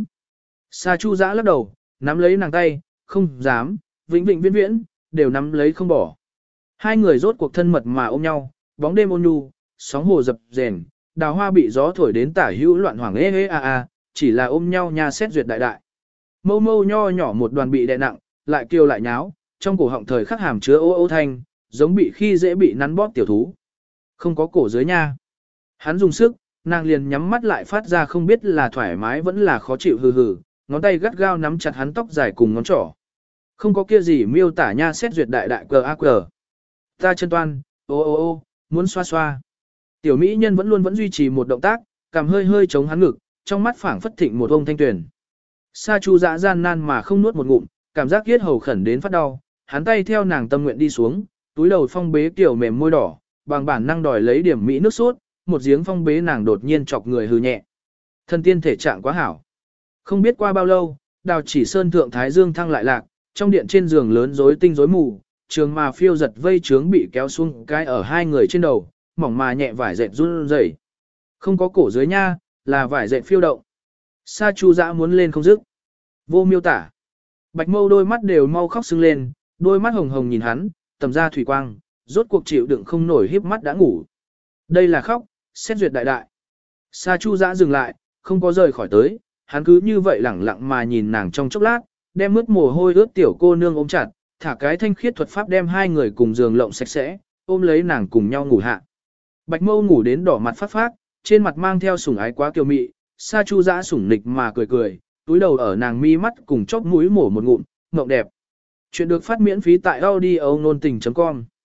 Speaker 1: Sa Chu Dã lắc đầu, nắm lấy nàng tay, không dám, vĩnh vĩnh viễn viễn, đều nắm lấy không bỏ. Hai người rốt cuộc thân mật mà ôm nhau, bóng đêm ôn nhu, sóng hồ dập dềnh, đào hoa bị gió thổi đến tả hữu loạn hoàng chỉ là ôm nhau nha xét duyệt đại đại. Mâu Mâu nho nhỏ một đoàn bị đè nặng, lại kêu lại nháo, trong cổ họng thời khắc hàm chứa ô ô thanh, giống bị khi dễ bị nắn bóp tiểu thú. Không có cổ dưới nha. Hắn dùng sức, nàng liền nhắm mắt lại phát ra không biết là thoải mái vẫn là khó chịu hừ hừ, ngón tay gắt gao nắm chặt hắn tóc dài cùng ngón trỏ. Không có kia gì miêu tả nha xét duyệt đại đại cờ. Ta chân toan, ô, muốn xoa xoa. Tiểu mỹ nhân vẫn duy trì một động tác, cằm hơi hơi chống hắn ngực, trong mắt phảng phất thịnh một ông thanh tuyển. Sa Chu Dã gian nan mà không nuốt một ngụm, cảm giác yết hầu khẩn đến phát đau, hắn tay theo nàng tâm nguyện đi xuống, túi đầu phong bế tiểu mềm môi đỏ, bằng bản năng đòi lấy điểm mỹ nước sốt, một giếng phong bế nàng đột nhiên chọc người hừ nhẹ. Thân tiên thể trạng quá hảo. Không biết qua bao lâu, Đào Chỉ Sơn thượng thái dương thăng lại lạc, trong điện trên giường lớn rối tinh rối mù, trường mà phiêu giật vây trướng bị kéo xuống cái ở hai người trên đầu, mỏng mà nhẹ vải dệt run rẩy. Không có cổ dưới nha, là vải dệt phiêu động. Sa Chu Dã muốn lên không dứt. Vô miêu tả. Bạch Mâu đôi mắt đều mau khóc sưng lên, đôi mắt hồng hồng nhìn hắn, tầm ra thủy quang, rốt cuộc chịu đựng không nổi híp mắt đã ngủ. Đây là khóc, xét duyệt đại đại. Sa Chu Dã dừng lại, không có rời khỏi tới, hắn cứ như vậy lẳng lặng mà nhìn nàng trong chốc lát, đem mướt mồ hôi ướt tiểu cô nương ôm chặt, thả cái thanh khiết thuật pháp đem hai người cùng giường lộng sạch sẽ, ôm lấy nàng cùng nhau ngủ hạ. Bạch Mâu ngủ đến đỏ mặt phát phát, trên mặt mang theo sủng ái quá kiêu mị, Sa Chu Dã sủng nịch mà cười, túi đầu ở nàng mi mắt cùng chóp mũi mổ một ngụm, ngộng đẹp. Chuyện được phát miễn phí tại audio nôn tình.com